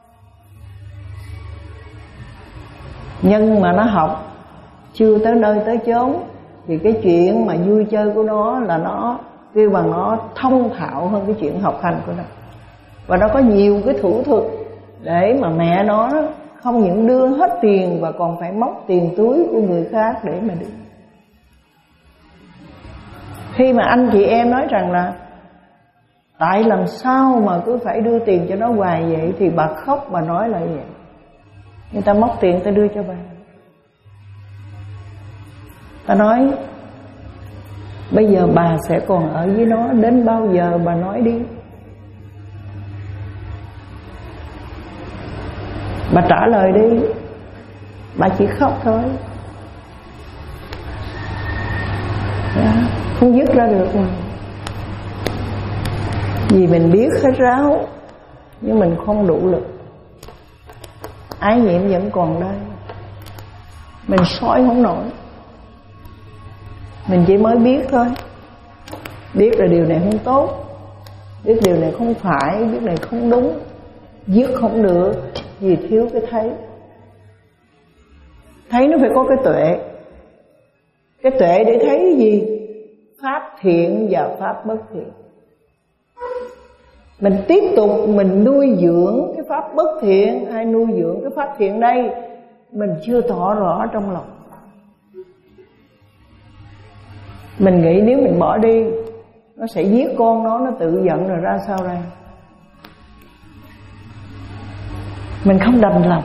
Nhưng mà nó học chưa tới nơi tới chốn thì cái chuyện mà vui chơi của nó là nó kêu bằng nó thông thạo hơn cái chuyện học hành của nó. Và nó có nhiều cái thủ thuật để mà mẹ nó không những đưa hết tiền và còn phải móc tiền túi của người khác để mà đưa. Khi mà anh chị em nói rằng là tại làm sao mà cứ phải đưa tiền cho nó hoài vậy, thì bà khóc bà nói lại vậy. Người ta móc tiền ta đưa cho bà. Ta nói bây giờ bà sẽ còn ở với nó đến bao giờ, bà nói đi. Bà trả lời đi. Bà chỉ khóc thôi, không dứt ra được mà. Vì mình biết hết ráo, nhưng mình không đủ lực. Ái nhiễm vẫn còn đây, mình soi không nổi. Mình chỉ mới biết thôi. Biết là điều này không tốt, biết điều này không phải, biết này không đúng. Dứt không được, vì thiếu cái thấy. Thấy nó phải có cái tuệ. Cái tuệ để thấy cái gì? Pháp thiện và pháp bất thiện. Mình tiếp tục mình nuôi dưỡng cái pháp bất thiện hay nuôi dưỡng cái pháp thiện đây, mình chưa tỏ rõ trong lòng. Mình nghĩ nếu mình bỏ đi, nó sẽ giết con nó, nó tự giận rồi ra sao đây? Mình không đành lòng.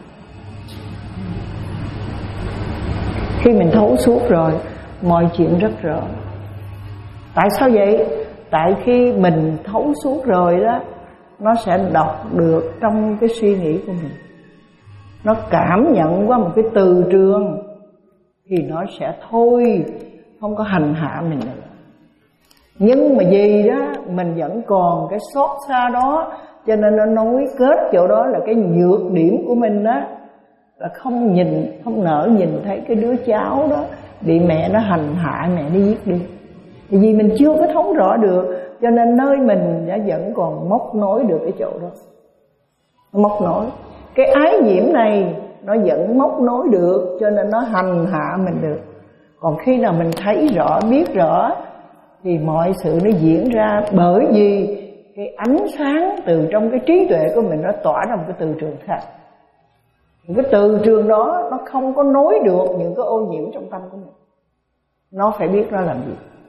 Khi mình thấu suốt rồi, mọi chuyện rất rõ. Tại sao vậy? Tại khi mình thấu suốt rồi đó, nó sẽ đọc được trong cái suy nghĩ của mình. Nó cảm nhận qua một cái từ trường thì nó sẽ thôi, không có hành hạ mình nữa. Nhưng mà vì đó mình vẫn còn cái xót xa đó, cho nên nó nối kết chỗ đó là cái nhược điểm của mình đó, là không nhìn, không nỡ nhìn thấy cái đứa cháu đó bị mẹ nó hành hạ, mẹ nó giết đi. Thì vì mình chưa có thấu rõ được, cho nên nơi mình đã vẫn còn móc nối được cái chỗ đó. Móc nối cái ái nhiễm này, nó vẫn móc nối được, cho nên nó hành hạ mình được. Còn khi nào mình thấy rõ, biết rõ, thì mọi sự nó diễn ra. Bởi vì cái ánh sáng từ trong cái trí tuệ của mình nó tỏa ra một cái từ trường khác. Cái từ trường đó nó không có nối được những cái ô nhiễm trong tâm của mình. Nó phải biết nó làm gì.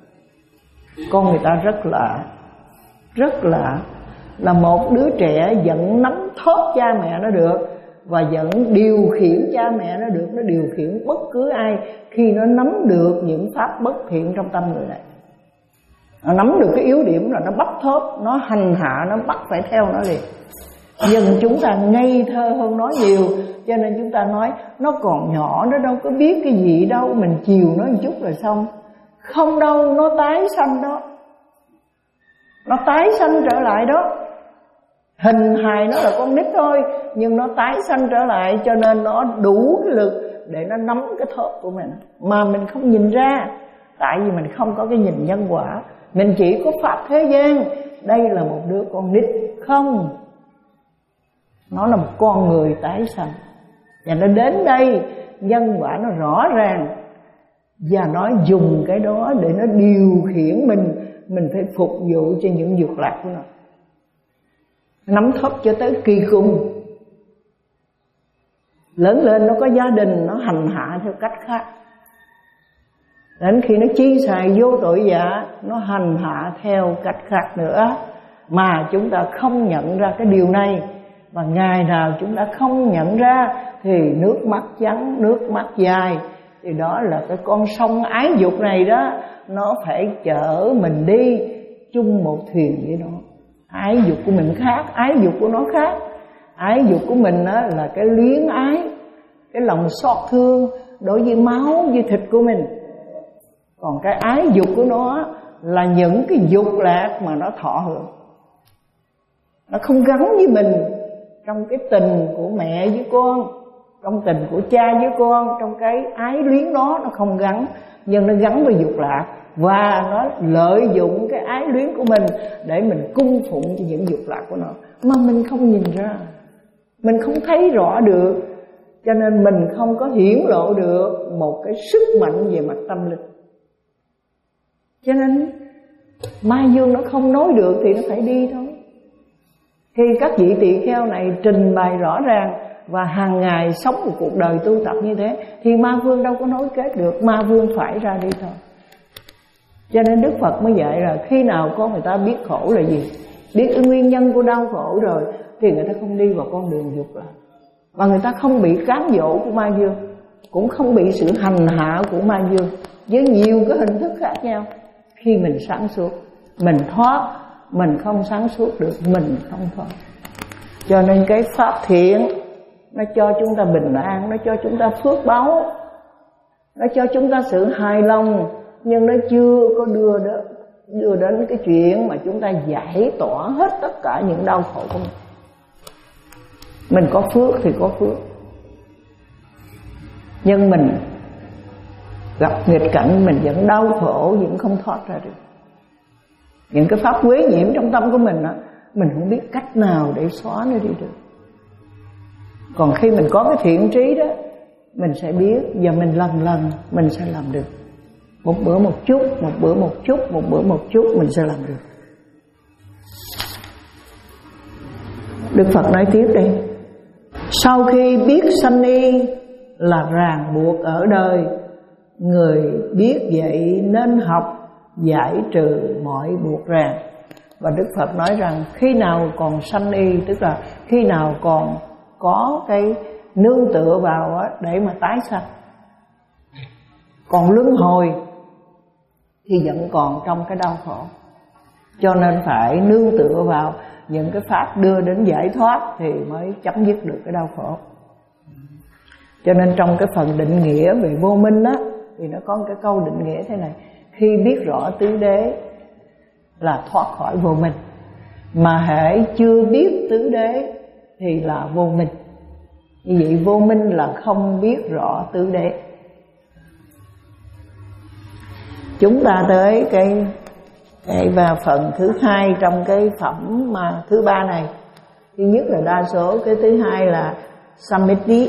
Con người ta rất lạ, rất lạ, là một đứa trẻ vẫn nắm thóp cha mẹ nó được, và vẫn điều khiển cha mẹ nó được. Nó điều khiển bất cứ ai khi nó nắm được những pháp bất thiện trong tâm người này. Nó nắm được cái yếu điểm là nó bắt thóp, nó hành hạ, nó bắt phải theo nó liền. Nhưng chúng ta ngây thơ hơn nó nhiều, cho nên chúng ta nói nó còn nhỏ, nó đâu có biết cái gì đâu, mình chiều nó một chút rồi xong. Không đâu, nó tái sanh đó. Nó tái sanh trở lại đó. Hình hài nó là con nít thôi, nhưng nó tái sanh trở lại, cho nên nó đủ cái lực để nó nắm cái thớp của mình. Mà mình không nhìn ra, tại vì mình không có cái nhìn nhân quả. Mình chỉ có pháp thế gian, đây là một đứa con nít. Không, nó là một con người tái sanh. Và nó đến đây, nhân quả nó rõ ràng, và nó dùng cái đó để nó điều khiển mình. Mình phải phục vụ cho những dục lạc của nó. Nắm thóp cho tới kỳ cùng. Lớn lên nó có gia đình, nó hành hạ theo cách khác. Đến khi nó chi xài vô tội vạ, nó hành hạ theo cách khác nữa. Mà chúng ta không nhận ra cái điều này. Và ngày nào chúng ta không nhận ra thì nước mắt trắng, nước mắt dài. Thì đó là cái con sông ái dục này đó, nó phải chở mình đi chung một thuyền với nó. Ái dục của mình khác, ái dục của nó khác. Ái dục của mình á, là cái luyến ái, cái lòng xót thương đối với máu, với thịt của mình. Còn cái ái dục của nó là những cái dục lạc mà nó thọ hưởng. Nó không gắn với mình trong cái tình của mẹ với con, trong tình của cha với con, trong cái ái luyến đó nó không gắn. Nhưng nó gắn với dục lạc, và nó lợi dụng cái ái luyến của mình để mình cung phụng cho những dục lạc của nó. Mà mình không nhìn ra, mình không thấy rõ được, cho nên mình không có hiển lộ được một cái sức mạnh về mặt tâm linh. Cho nên Mai Dương nó không nói được thì nó phải đi thôi. Khi các vị tỳ kheo này trình bày rõ ràng và hàng ngày sống một cuộc đời tu tập như thế, thì Ma Vương đâu có nối kết được. Ma Vương phải ra đi thôi. Cho nên Đức Phật mới dạy là khi nào con người ta biết khổ là gì, biết cái nguyên nhân của đau khổ rồi, thì người ta không đi vào con đường dục lạc, Và người ta không bị cám dỗ của ma dương, cũng không bị sự hành hạ của ma dương với nhiều cái hình thức khác nhau. Khi mình sáng suốt, mình thoát. Mình không sáng suốt được, mình không thoát. Cho nên cái pháp thiện nó cho chúng ta bình an, nó cho chúng ta phước báu, nó cho chúng ta sự hài lòng, nhưng nó chưa có đưa đến, đưa đến cái chuyện mà chúng ta giải tỏa hết tất cả những đau khổ của mình. Mình có phước thì có phước, nhưng mình gặp nghịch cảnh mình vẫn đau khổ, vẫn không thoát ra được. Những cái pháp quế nhiễm trong tâm của mình đó, mình không biết cách nào để xóa nó đi được. Còn khi mình có cái thiện trí đó, mình sẽ biết, và mình lần lần mình sẽ làm được. Một bữa một chút, một bữa một chút, một bữa một chút mình sẽ làm được. Đức Phật nói tiếp đây: sau khi biết sanh y là ràng buộc ở đời, người biết vậy nên học giải trừ mọi buộc ràng. Và Đức Phật nói rằng khi nào còn sanh y, tức là khi nào còn có cái nương tựa vào để mà tái sanh, còn luân hồi, thì vẫn còn trong cái đau khổ. Cho nên phải nương tựa vào những cái pháp đưa đến giải thoát thì mới chấm dứt được cái đau khổ. Cho nên trong cái phần định nghĩa về vô minh á, thì nó có một cái câu định nghĩa thế này: khi biết rõ tứ đế là thoát khỏi vô minh, mà hễ chưa biết tứ đế thì là vô minh. Như vậy vô minh là không biết rõ tứ đế. Chúng ta tới cái, cái vào phần thứ hai trong cái phẩm mà thứ ba này. Thứ nhất là đa số, cái thứ hai là Samadhi.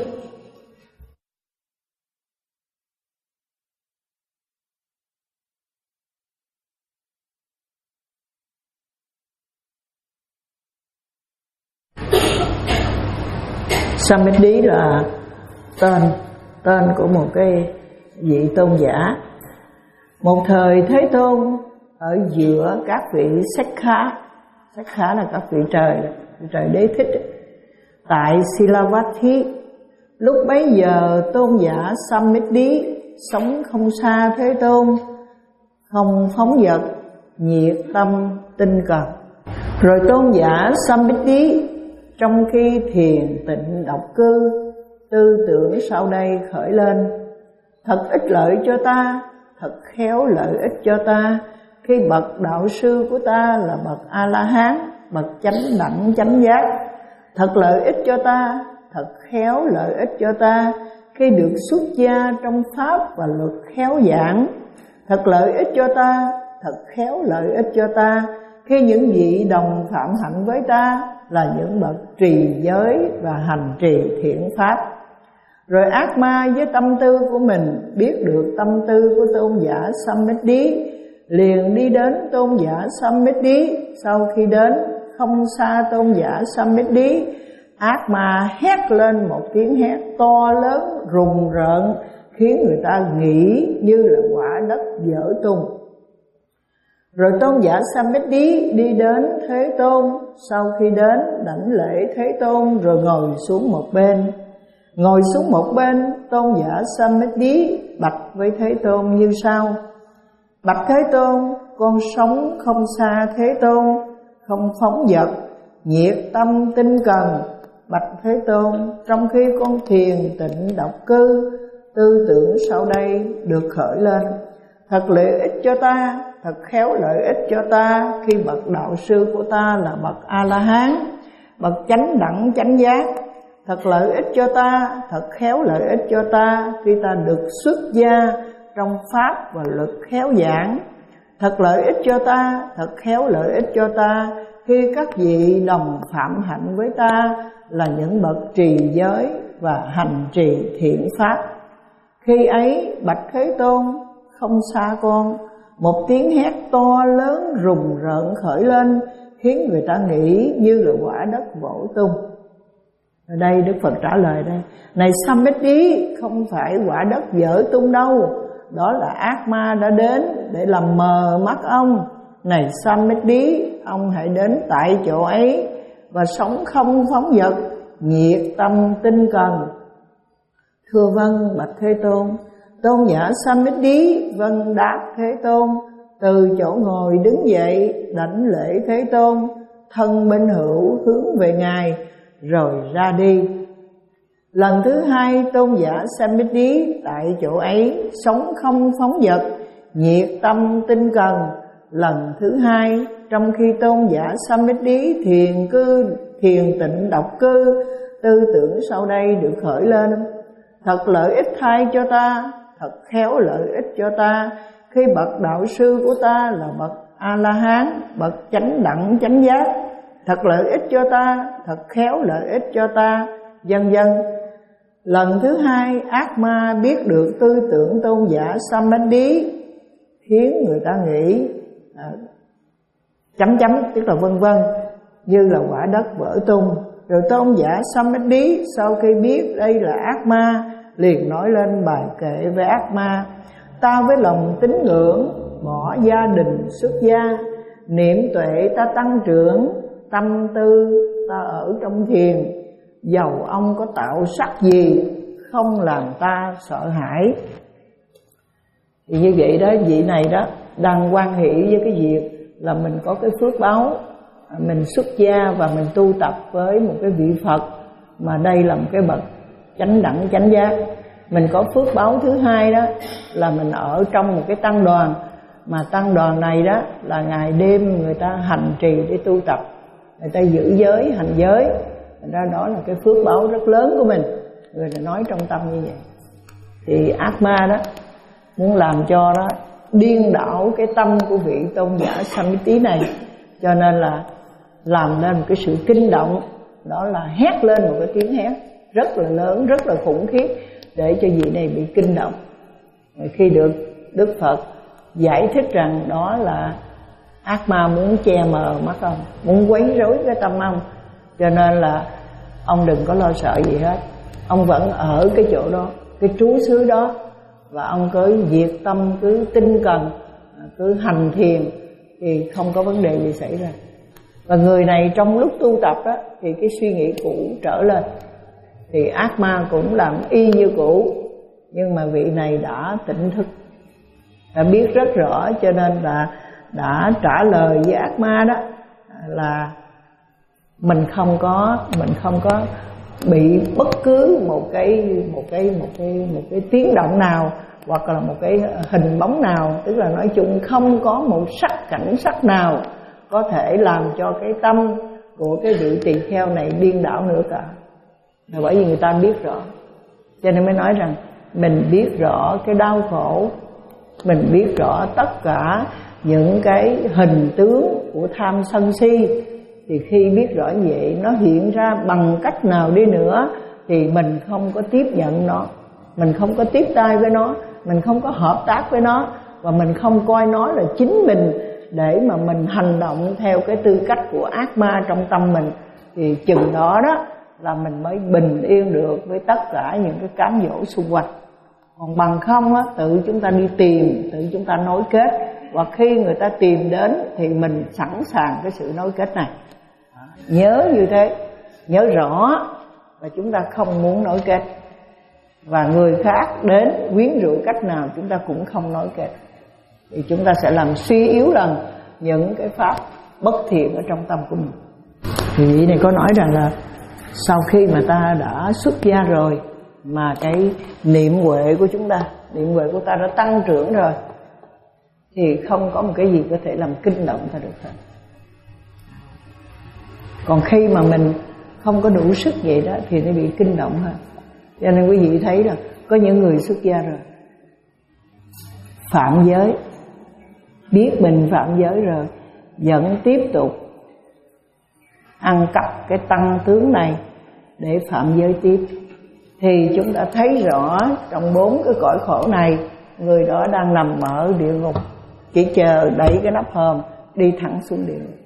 Samadhi là tên tên của một cái vị tôn giả. Một thời Thế Tôn ở giữa các vị Sakha, Sakha là các vị trời, trời đế thích, tại Silavati. Lúc bấy giờ tôn giả Samadhi sống không xa Thế Tôn, không phóng dật, nhiệt tâm tinh cần. Rồi tôn giả Samadhi trong khi thiền tịnh độc cư, tư tưởng sau đây khởi lên: thật ích lợi cho ta, thật khéo lợi ích cho ta, khi bậc đạo sư của ta là bậc A-la-hán, bậc chánh đẳng chánh giác. Thật lợi ích cho ta, thật khéo lợi ích cho ta, khi được xuất gia trong pháp và luật khéo giảng. Thật lợi ích cho ta, thật khéo lợi ích cho ta, khi những vị đồng phạm hạnh với ta là những bậc trì giới và hành trì thiện pháp. Rồi ác ma với tâm tư của mình biết được tâm tư của tôn giả Samadhi, liền đi đến tôn giả Samadhi. Sau khi đến không xa tôn giả Samadhi, ác ma hét lên một tiếng hét to lớn rùng rợn, khiến người ta nghĩ như là quả đất vỡ tung. Rồi tôn giả Samadhi đi đến Thế Tôn. Sau khi đến đảnh lễ Thế Tôn rồi ngồi xuống một bên. Ngồi xuống một bên, tôn giả Samadhi bạch với Thế Tôn như sau: bạch Thế Tôn, con sống không xa Thế Tôn, không phóng dật, nhiệt tâm tinh cần. Bạch Thế Tôn, trong khi con thiền tịnh độc cư, tư tưởng sau đây được khởi lên: thật lợi ích cho ta, thật khéo lợi ích cho ta, khi bậc đạo sư của ta là bậc A-la-hán, bậc chánh đẳng chánh giác. Thật lợi ích cho ta, thật khéo lợi ích cho ta, khi ta được xuất gia trong pháp và luật khéo giảng. Thật lợi ích cho ta, thật khéo lợi ích cho ta, khi các vị đồng phạm hạnh với ta là những bậc trì giới và hành trì thiện pháp. Khi ấy bạch Thế Tôn, không xa con, một tiếng hét to lớn rùng rợn khởi lên, khiến người ta nghĩ như là quả đất vỡ tung. Ở đây Đức Phật trả lời đây: này Samadhi, không phải quả đất vỡ tung đâu, đó là ác ma đã đến để làm mờ mắt ông. Này Samadhi, ông hãy đến tại chỗ ấy và sống không phóng dật, nhiệt tâm tinh cần. Thưa vâng bạch Thế Tôn. Tôn giả Sammittī vâng đáp Thế Tôn. Từ chỗ ngồi đứng dậy đảnh lễ Thế Tôn, thân bên hữu hướng về Ngài rồi ra đi. Lần thứ hai tôn giả Sammittī tại chỗ ấy sống không phóng dật, nhiệt tâm tinh cần. Lần thứ hai trong khi tôn giả Sammittī thiền cư thiền tịnh độc cư, tư tưởng sau đây được khởi lên: thật lợi ích thay cho ta, thật khéo lợi ích cho ta, khi bậc đạo sư của ta là bậc A-la-hán, bậc chánh đẳng chánh giác. Thật lợi ích cho ta, thật khéo lợi ích cho ta, vân vân. Lần thứ hai ác ma biết được tư tưởng tôn giả Sammittī, khiến người ta nghĩ à, chấm chấm tức là vân vân, như là quả đất vỡ tung. Rồi tôn giả Sammittī sau khi biết đây là ác ma, liền nói lên bài kệ về ác ma: ta với lòng tín ngưỡng bỏ gia đình xuất gia, niệm tuệ ta tăng trưởng, tâm tư ta ở trong thiền, dầu ông có tạo sắc gì không làm ta sợ hãi. Thì như vậy đó, vị này đó đang hoan hỷ với cái việc là mình có cái phước báo, mình xuất gia và mình tu tập với một cái vị Phật mà đây là một cái bậc chánh đẳng chánh giác. Mình có phước báo thứ hai đó là mình ở trong một cái tăng đoàn, mà tăng đoàn này đó là ngày đêm người ta hành trì để tu tập, người ta giữ giới hành giới. Thành ra đó là cái phước báo rất lớn của mình, người ta nói trong tâm như vậy. Thì ác ma đó muốn làm cho đó điên đảo cái tâm của vị tôn giả Sammittī này, cho nên là làm nên một cái sự kinh động, đó là hét lên một cái tiếng hét rất là lớn, rất là khủng khiếp, để cho vị này bị kinh động. Khi được Đức Phật giải thích rằng đó là ác ma muốn che mờ mắt ông, muốn quấy rối cái tâm ông, cho nên là ông đừng có lo sợ gì hết. Ông vẫn ở cái chỗ đó, cái trú xứ đó, và ông cứ diệt tâm, cứ tinh cần, cứ hành thiền thì không có vấn đề gì xảy ra. Và người này trong lúc tu tập đó, thì cái suy nghĩ cũ trở lên, thì ác ma cũng làm y như cũ. Nhưng mà vị này đã tỉnh thức, đã biết rất rõ, cho nên là đã trả lời với ác ma đó là mình không có mình không có bị bất cứ một cái một cái một cái một cái tiếng động nào, hoặc là một cái hình bóng nào, tức là nói chung không có một sắc cảnh sắc nào có thể làm cho cái tâm của cái vị tỳ kheo này điên đảo nữa cả. Là bởi vì người ta biết rõ, cho nên mới nói rằng mình biết rõ cái đau khổ, mình biết rõ tất cả những cái hình tướng của tham sân si, thì khi biết rõ như vậy, nó hiện ra bằng cách nào đi nữa thì mình không có tiếp nhận nó, mình không có tiếp tay với nó, mình không có hợp tác với nó, và mình không coi nó là chính mình để mà mình hành động theo cái tư cách của ác ma trong tâm mình, thì chừng đó đó là mình mới bình yên được với tất cả những cái cám dỗ xung quanh. Còn bằng không á, tự chúng ta đi tìm, tự chúng ta nối kết, và khi người ta tìm đến thì mình sẵn sàng cái sự nối kết này. Nhớ như thế, nhớ rõ là chúng ta không muốn nối kết, và người khác đến quyến rũ cách nào chúng ta cũng không nối kết, thì chúng ta sẽ làm suy yếu dần những cái pháp bất thiện ở trong tâm của mình. Thì vị này có nói rằng là sau khi mà ta đã xuất gia rồi, mà cái niệm huệ của chúng ta, niệm huệ của ta đã tăng trưởng rồi, thì không có một cái gì có thể làm kinh động ta được hết. Còn khi mà mình không có đủ sức vậy đó thì nó bị kinh động hơn. Cho nên quý vị thấy là có những người xuất gia rồi, phạm giới, biết mình phạm giới rồi, vẫn tiếp tục ăn cắp cái tăng tướng này để phạm giới tiếp, thì chúng ta thấy rõ trong bốn cái cõi khổ này, người đó đang nằm ở địa ngục, chỉ chờ đẩy cái nắp hòm đi thẳng xuống địa ngục.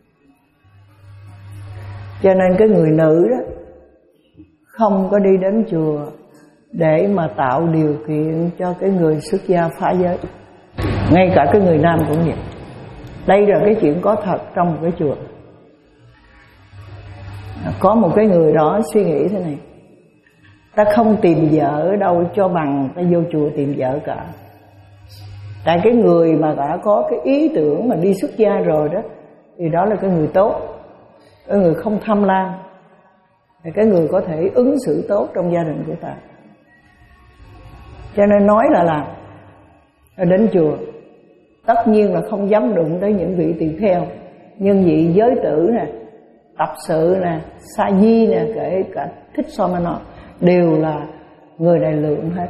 Cho nên cái người nữ đó không có đi đến chùa để mà tạo điều kiện cho cái người xuất gia phá giới. Ngay cả cái người nam cũng vậy. Đây là cái chuyện có thật trong một cái chùa. Có một cái người đó suy nghĩ thế này: ta không tìm vợ ở đâu cho bằng ta vô chùa tìm vợ cả. Tại cái người mà đã có cái ý tưởng mà đi xuất gia rồi đó, thì đó là cái người tốt, cái người không tham lam, là cái người có thể ứng xử tốt trong gia đình của ta. Cho nên nói là làm đến chùa tất nhiên là không dám đụng tới những vị tỳ kheo, nhưng vị giới tử nè, tập sự nè, sa di nè, kể cả Thích Somano đều là người đại lượng hết.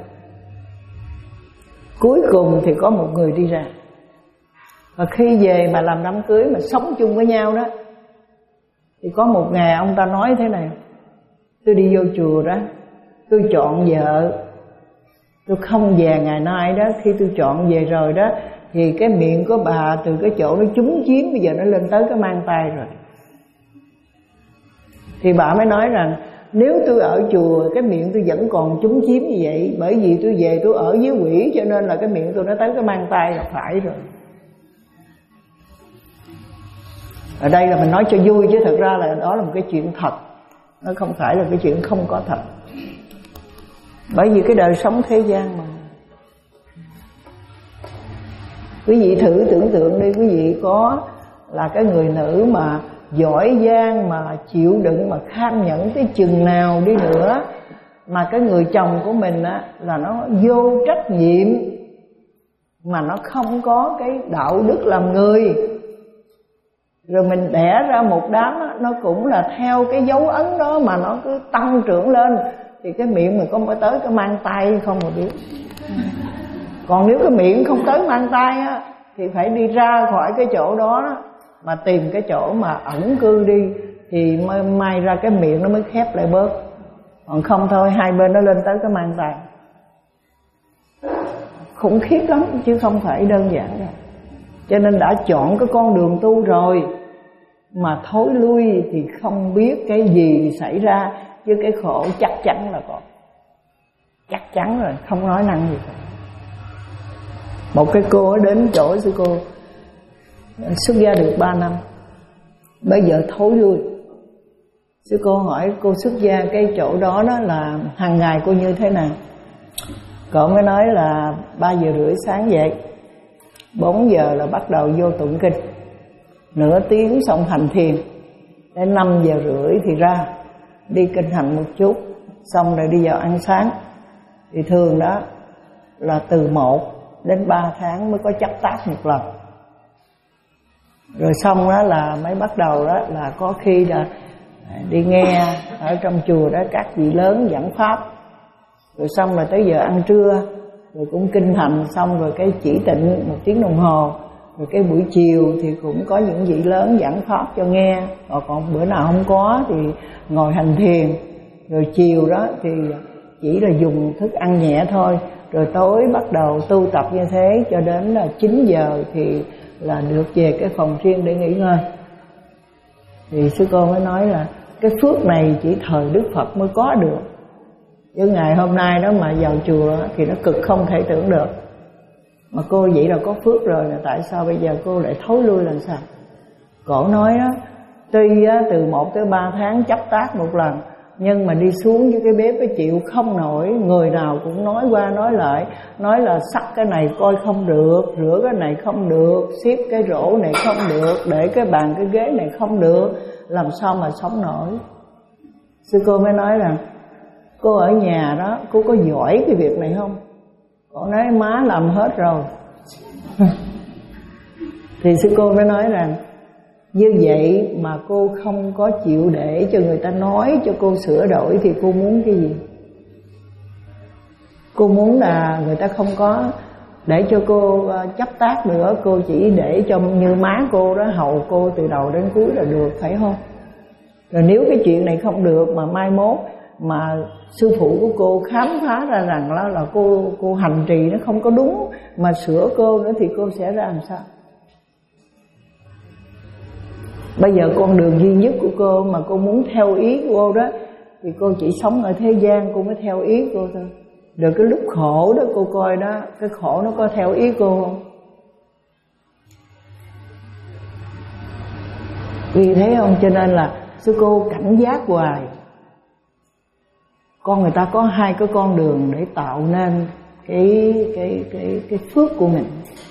Cuối cùng thì có một người đi ra, và khi về mà làm đám cưới mà sống chung với nhau đó, thì có một ngày ông ta nói thế này: tôi đi vô chùa đó, tôi chọn vợ, tôi không về ngày nay đó. Khi tôi chọn về rồi đó, thì cái miệng của bà từ cái chỗ nó trúng chiếm, bây giờ nó lên tới cái mang tay rồi. Thì bà mới nói rằng nếu tôi ở chùa cái miệng tôi vẫn còn trúng chiếm như vậy, bởi vì tôi về tôi ở với quỷ, cho nên là cái miệng tôi nó tới cái mang tay là phải rồi. Ở đây là mình nói cho vui, chứ thật ra là đó là một cái chuyện thật, nó không phải là cái chuyện không có thật. Bởi vì cái đời sống thế gian mà. Quý vị thử tưởng tượng đi, quý vị có là cái người nữ mà giỏi giang, mà chịu đựng, mà kham nhẫn tới chừng nào đi nữa, mà cái người chồng của mình á là nó vô trách nhiệm, mà nó không có cái đạo đức làm người, rồi mình đẻ ra một đám á, nó cũng là theo cái dấu ấn đó mà nó cứ tăng trưởng lên, thì cái miệng mình có mới tới cái mang tay không mà biết. Còn nếu cái miệng không tới mang tay á, thì phải đi ra khỏi cái chỗ đó mà tìm cái chỗ mà ẩn cư đi, thì mai, mai ra cái miệng nó mới khép lại bớt. Còn không thôi hai bên nó lên tới cái mang tay. Khủng khiếp lắm chứ không phải đơn giản đâu. Cho nên đã chọn cái con đường tu rồi mà thối lui thì không biết cái gì xảy ra, chứ cái khổ chắc chắn là có, chắc chắn rồi, không nói năng gì cả. Một cái cô đến chỗ sư cô xuất gia được ba năm, bây giờ thối lui. Sư cô hỏi cô xuất gia cái chỗ đó đó là hàng ngày cô như thế nào? Cậu mới nói là ba giờ rưỡi sáng dậy, bốn giờ là bắt đầu vô tụng kinh, nửa tiếng xong hành thiền, đến năm giờ rưỡi thì ra đi kinh hành một chút, xong rồi đi vào ăn sáng. Thì thường đó là từ một đến ba tháng mới có chấp tác một lần. Rồi xong đó là mới bắt đầu đó là có khi là đi nghe ở trong chùa đó các vị lớn giảng pháp, rồi xong rồi tới giờ ăn trưa, rồi cũng kinh hành xong rồi cái chỉ tịnh một tiếng đồng hồ, rồi cái buổi chiều thì cũng có những vị lớn giảng pháp cho nghe, hoặc còn bữa nào không có thì ngồi hành thiền. Rồi chiều đó thì chỉ là dùng thức ăn nhẹ thôi, rồi tối bắt đầu tu tập như thế cho đến là chín giờ thì là được về cái phòng riêng để nghỉ ngơi. Thì sư cô mới nói là cái phước này chỉ thời Đức Phật mới có được, chứ ngày hôm nay đó mà vào chùa thì nó cực không thể tưởng được. Mà cô vậy là có phước rồi, là tại sao bây giờ cô lại thối lui làm sao? Cổ nói đó, tuy á, từ một tới ba tháng chấp tác một lần, nhưng mà đi xuống với cái bếp cái chịu không nổi. Người nào cũng nói qua nói lại, nói là sắc cái này coi không được, rửa cái này không được, xiết cái rổ này không được, để cái bàn cái ghế này không được, làm sao mà sống nổi. Sư cô mới nói rằng cô ở nhà đó, cô có giỏi cái việc này không? Cô nói má làm hết rồi. Thì sư cô mới nói rằng như vậy mà cô không có chịu để cho người ta nói cho cô sửa đổi thì cô muốn cái gì? Cô muốn là người ta không có để cho cô chấp tác nữa, cô chỉ để cho như má cô đó hầu cô từ đầu đến cuối là được, phải không? Rồi nếu cái chuyện này không được mà mai mốt mà sư phụ của cô khám phá ra rằng là, là cô cô hành trì nó không có đúng mà sửa cô nữa thì cô sẽ ra làm sao? Bây giờ con đường duy nhất của cô mà cô muốn theo ý của cô đó thì cô chỉ sống ở thế gian, cô mới theo ý cô thôi. Rồi cái lúc khổ đó cô coi đó, cái khổ nó có theo ý cô không? Vì thế không, cho nên là sư cô cảnh giác hoài. Con người ta có hai cái con đường để tạo nên cái cái cái cái phước của mình.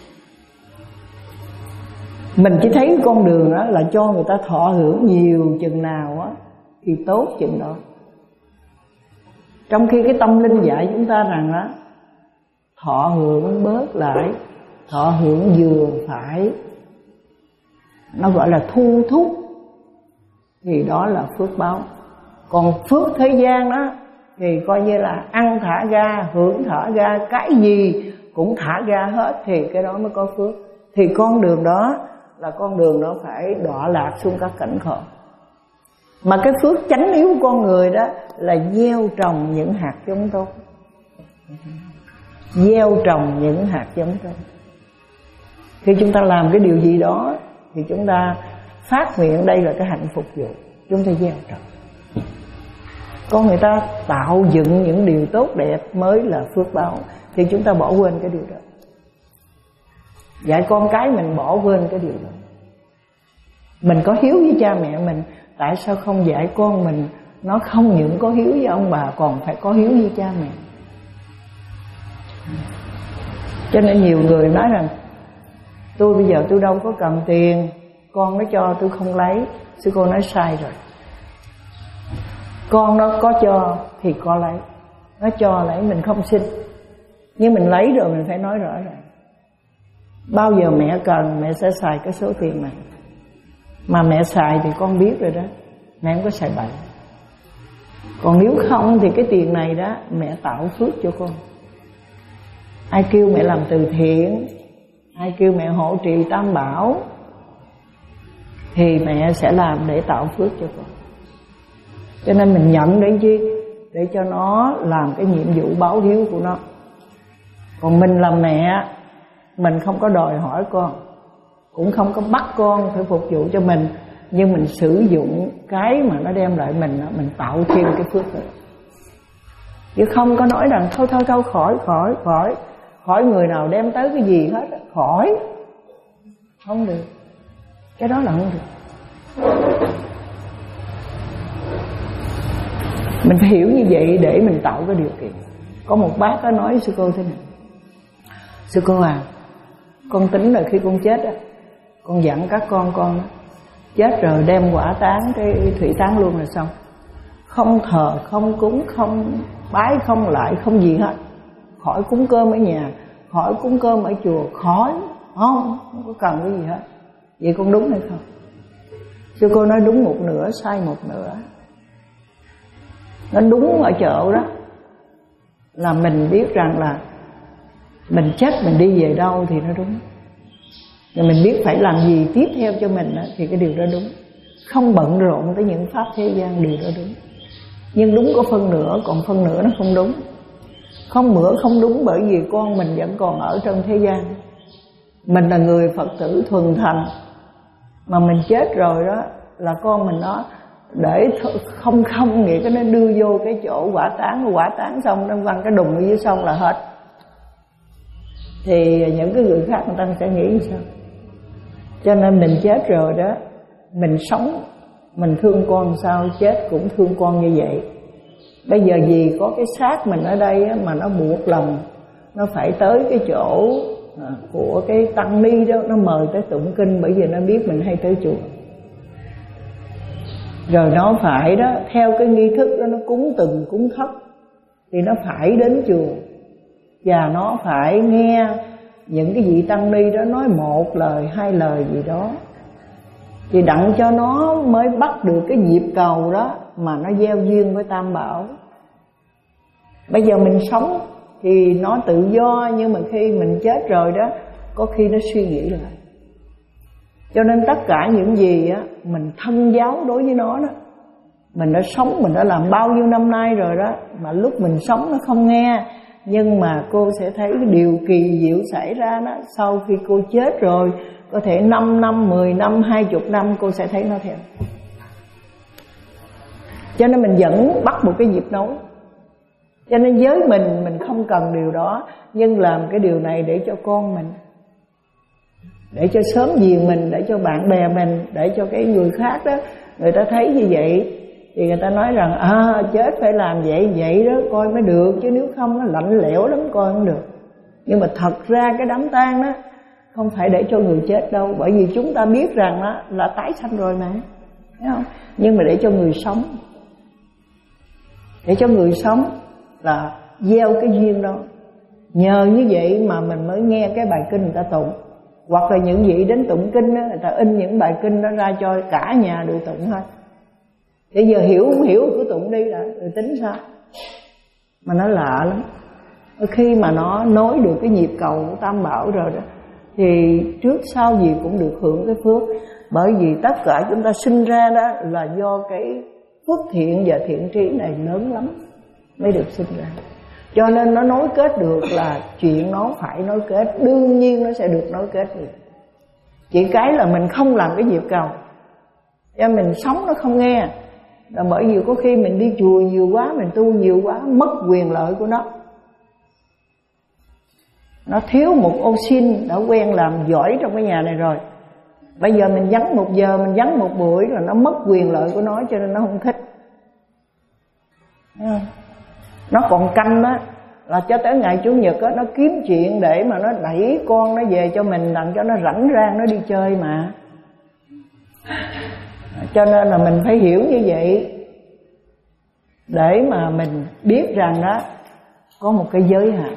Mình chỉ thấy con đường đó là cho người ta thọ hưởng nhiều chừng nào á thì tốt chừng đó. Trong khi cái tâm linh dạy chúng ta rằng á, thọ hưởng bớt lại, thọ hưởng vừa phải, nó gọi là thu thúc, thì đó là phước báo. Còn phước thế gian đó thì coi như là ăn thả ga, hưởng thả ga, cái gì cũng thả ga hết, thì cái đó mới có phước. Thì con đường đó là con đường nó phải đọa lạc xuống các cảnh khổ. Mà cái phước chánh yếu của con người đó là gieo trồng những hạt giống tốt. Gieo trồng những hạt giống tốt. Khi chúng ta làm cái điều gì đó thì chúng ta phát nguyện đây là cái hạnh phục vụ, chúng ta gieo trồng. Con người ta tạo dựng những điều tốt đẹp mới là phước báo, thì chúng ta bỏ quên cái điều đó. Dạy con cái mình bỏ quên cái điều đó. Mình có hiếu với cha mẹ mình, tại sao không dạy con mình nó không những có hiếu với ông bà, còn phải có hiếu với cha mẹ. Cho nên nhiều người nói rằng tôi bây giờ tôi đâu có cần tiền, con nó cho tôi không lấy. Sư cô nói sai rồi. Con nó có cho thì có lấy, nó cho lấy mình không xin, nhưng mình lấy rồi mình phải nói rõ ràng. Bao giờ mẹ cần mẹ sẽ xài cái số tiền này, mà mẹ xài thì con biết rồi đó, mẹ không có xài bậy. Còn nếu không thì cái tiền này đó mẹ tạo phước cho con. Ai kêu mẹ làm từ thiện, ai kêu mẹ hộ trì tam bảo, thì mẹ sẽ làm để tạo phước cho con. Cho nên mình nhận để chi? Để cho nó làm cái nhiệm vụ báo hiếu của nó. Còn mình là mẹ, mình không có đòi hỏi con, cũng không có bắt con phải phục vụ cho mình, nhưng mình sử dụng cái mà nó đem lại mình, mình tạo thêm cái phước đó. Chứ không có nói rằng thôi thôi thôi khỏi khỏi khỏi khỏi người nào đem tới cái gì hết, khỏi. Không được. Cái đó là không được. Mình phải hiểu như vậy để mình tạo cái điều kiện. Có một bác có nói sư cô thế này: sư cô à, con tính là khi con chết á, con dặn các con con chết rồi đem quả táng, cái thủy táng luôn là xong. Không thờ, không cúng, không bái, không lại, không gì hết. Khỏi cúng cơm ở nhà, khỏi cúng cơm ở chùa, khỏi, không, không có cần cái gì hết. Vậy con đúng hay không? Sư cô nói đúng một nửa, sai một nửa. Nó đúng ở chỗ đó là mình biết rằng là mình chết mình đi về đâu thì nó đúng. Rồi mình biết phải làm gì tiếp theo cho mình đó, thì cái điều đó đúng. Không bận rộn tới những pháp thế gian, điều đó đúng. Nhưng đúng có phân nửa, còn phân nửa nó không đúng. Không nửa không đúng bởi vì con mình vẫn còn ở trong thế gian. Mình là người Phật tử thuần thành, mà mình chết rồi đó là con mình nó để không không nghĩa cái nó đưa vô cái chỗ quả táng, quả táng xong nó văng cái đùng ở dưới sông là hết. Thì những cái người khác người ta sẽ nghĩ sao? Cho nên mình chết rồi đó, mình sống mình thương con sao, chết cũng thương con như vậy. Bây giờ vì có cái xác mình ở đây á, mà nó buộc lòng nó phải tới cái chỗ của cái tăng ni đó, nó mời tới tụng kinh, bởi vì nó biết mình hay tới chùa. Rồi nó phải đó, theo cái nghi thức đó, nó cúng từng cúng thất, thì nó phải đến chùa. Và nó phải nghe những cái vị tăng ni đó nói một lời, hai lời gì đó, thì đặng cho nó mới bắt được cái nhịp cầu đó mà nó gieo duyên với Tam Bảo. Bây giờ mình sống thì nó tự do, nhưng mà khi mình chết rồi đó, có khi nó suy nghĩ lại. Cho nên tất cả những gì á mình thân giáo đối với nó đó, mình đã sống, mình đã làm bao nhiêu năm nay rồi đó, mà lúc mình sống nó không nghe. Nhưng mà cô sẽ thấy cái điều kỳ diệu xảy ra đó, sau khi cô chết rồi, có thể năm năm, mười năm, hai mươi năm cô sẽ thấy nó theo. Cho nên mình vẫn bắt một cái nhịp nối. Cho nên với mình, mình không cần điều đó, nhưng làm cái điều này để cho con mình, để cho sớm giềng mình, để cho bạn bè mình, để cho cái người khác đó người ta thấy như vậy thì người ta nói rằng à chết phải làm vậy vậy đó coi mới được, chứ nếu không nó lạnh lẽo lắm coi không được. Nhưng mà thật ra cái đám tang đó không phải để cho người chết đâu, bởi vì chúng ta biết rằng đó là tái sanh rồi mà, thấy không? Nhưng mà để cho người sống, để cho người sống là gieo cái duyên đó. Nhờ như vậy mà mình mới nghe cái bài kinh người ta tụng, hoặc là những vị đến tụng kinh đó, người ta in những bài kinh đó ra cho cả nhà đều tụng hết. Bây giờ hiểu không hiểu cứ tụng đi đã, rồi tính sao. Mà nó lạ lắm, khi mà nó nối được cái nhịp cầu của Tam Bảo rồi đó thì trước sau gì cũng được hưởng cái phước. Bởi vì tất cả chúng ta sinh ra đó là do cái phước thiện và thiện trí này lớn lắm mới được sinh ra. Cho nên nó nối kết được là chuyện nó phải nối kết, đương nhiên nó sẽ được nối kết được. Chỉ cái là mình không làm cái nhịp cầu, cho mình sống nó không nghe. Là bởi vì có khi mình đi chùa nhiều quá, mình tu nhiều quá, mất quyền lợi của nó. Nó thiếu một ô xin, đã quen làm giỏi trong cái nhà này rồi. Bây giờ mình vắng một giờ, mình vắng một buổi là nó mất quyền lợi của nó, cho nên nó không thích. Nó còn canh đó là cho tới ngày Chủ nhật đó, nó kiếm chuyện để mà nó đẩy con nó về cho mình, làm cho nó rảnh rang nó đi chơi mà. Cho nên là mình phải hiểu như vậy để mà mình biết rằng đó có một cái giới hạn.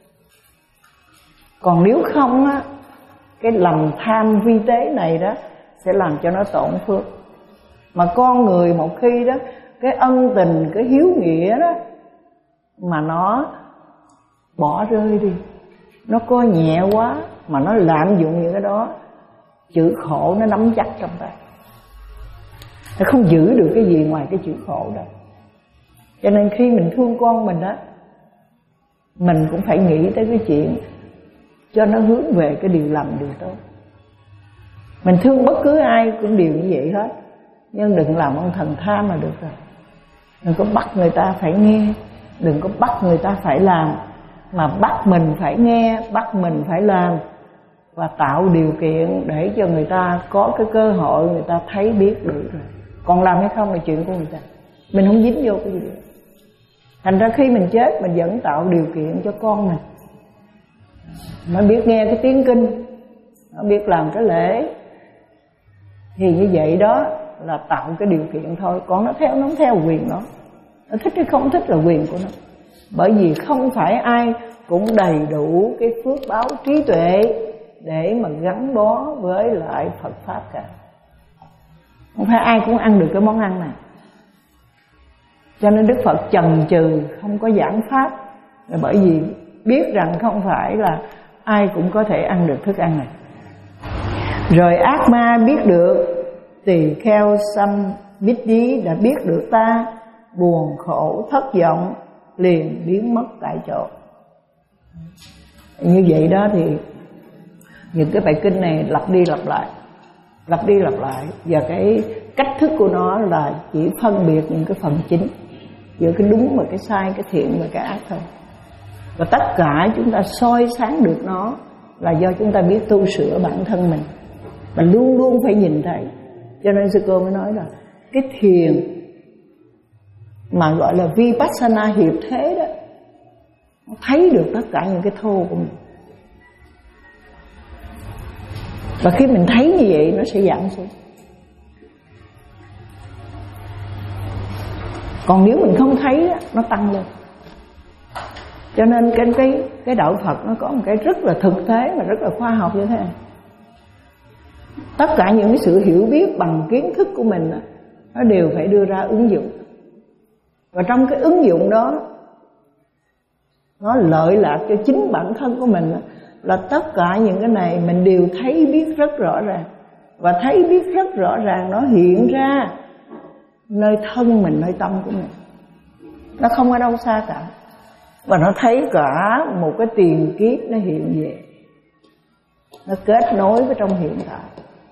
Còn nếu không á, cái lòng tham vi tế này đó sẽ làm cho nó tổn phước. Mà con người một khi đó cái ân tình, cái hiếu nghĩa đó mà nó bỏ rơi đi, nó coi nhẹ quá mà nó lạm dụng những cái đó, chữ khổ nó nắm chắc trong tay, nó không giữ được cái gì ngoài cái chữ khổ đó. Cho nên khi mình thương con mình đó, mình cũng phải nghĩ tới cái chuyện cho nó hướng về cái điều lành, điều tốt. Mình thương bất cứ ai cũng đều như vậy hết, nhưng đừng làm ông thần tham là được rồi. Đừng có bắt người ta phải nghe, đừng có bắt người ta phải làm, mà bắt mình phải nghe, bắt mình phải làm, và tạo điều kiện để cho người ta có cái cơ hội người ta thấy biết được rồi. Còn làm hay không là chuyện của người ta, mình không dính vô cái gì nữa. Thành ra khi mình chết mình vẫn tạo điều kiện cho con mình, nó biết nghe cái tiếng kinh, nó biết làm cái lễ, thì như vậy đó là tạo cái điều kiện thôi. Còn nó theo nó không theo quyền nó, nó thích hay không thích là quyền của nó. Bởi vì không phải ai cũng đầy đủ cái phước báo trí tuệ để mà gắn bó với lại Phật Pháp cả. Không phải ai cũng ăn được cái món ăn này. Cho nên Đức Phật chần chừ không có giảng Pháp là bởi vì biết rằng không phải là ai cũng có thể ăn được thức ăn này. Rồi ác ma biết được, tỳ kheo sanh biết dí đã biết được ta, buồn khổ thất vọng liền biến mất tại chỗ. Như vậy đó thì những cái bài kinh này lặp đi lặp lại, lặp đi lặp lại, và cái cách thức của nó là chỉ phân biệt những cái phần chính giữa cái đúng và cái sai, cái thiện và cái ác thôi. Và tất cả chúng ta soi sáng được nó là do chúng ta biết tu sửa bản thân mình, và luôn luôn phải nhìn thấy. Cho nên sư cô mới nói là cái thiền mà gọi là Vipassana hiệp thế đó, nó thấy được tất cả những cái thô của mình. Và khi mình thấy như vậy nó sẽ giảm xuống. Còn nếu mình không thấy đó, nó tăng lên. Cho nên cái, cái, cái đạo Phật nó có một cái rất là thực tế và rất là khoa học như thế này. Tất cả những cái sự hiểu biết bằng kiến thức của mình đó, nó đều phải đưa ra ứng dụng. Và trong cái ứng dụng đó, nó lợi lạc cho chính bản thân của mình đó, là tất cả những cái này mình đều thấy biết rất rõ ràng. Và thấy biết rất rõ ràng nó hiện ra nơi thân mình, nơi tâm của mình. Nó không ở đâu xa cả. Và nó thấy cả một cái tiền kiếp nó hiện về, nó kết nối với trong hiện tại.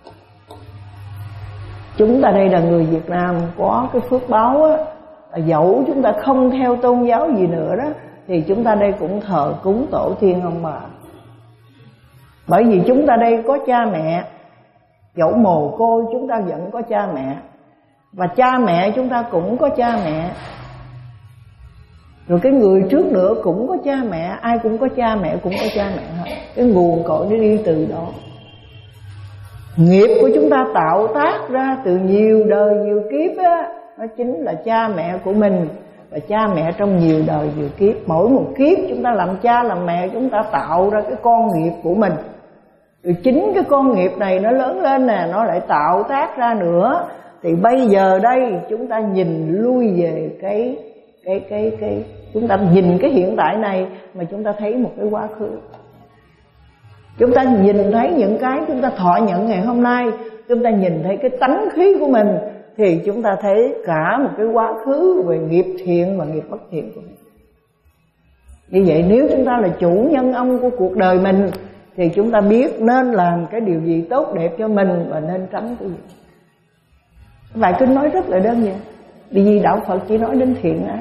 Chúng ta đây là người Việt Nam có cái phước báo á, là dẫu chúng ta không theo tôn giáo gì nữa đó, thì chúng ta đây cũng thờ cúng tổ tiên ông bà. Bởi vì chúng ta đây có cha mẹ, dẫu mồ côi chúng ta vẫn có cha mẹ. Và cha mẹ chúng ta cũng có cha mẹ, rồi cái người trước nữa cũng có cha mẹ. Ai cũng có cha mẹ, cũng có cha mẹ hết. Cái nguồn cội nó đi từ đó. Nghiệp của chúng ta tạo tác ra từ nhiều đời nhiều kiếp á, nó chính là cha mẹ của mình. Và cha mẹ trong nhiều đời nhiều kiếp, mỗi một kiếp chúng ta làm cha làm mẹ, chúng ta tạo ra cái con nghiệp của mình. Rồi chính cái con nghiệp này nó lớn lên nè, nó lại tạo tác ra nữa. Thì bây giờ đây chúng ta nhìn lui về cái cái cái cái chúng ta nhìn cái hiện tại này mà chúng ta thấy một cái quá khứ. Chúng ta nhìn thấy những cái chúng ta thọ nhận ngày hôm nay, chúng ta nhìn thấy cái tánh khí của mình, thì chúng ta thấy cả một cái quá khứ về nghiệp thiện và nghiệp bất thiện của mình. Như vậy nếu chúng ta là chủ nhân ông của cuộc đời mình, thì chúng ta biết nên làm cái điều gì tốt đẹp cho mình và nên tránh cái gì. Bài kinh nói rất là đơn giản, vì đạo Phật chỉ nói đến thiện ác.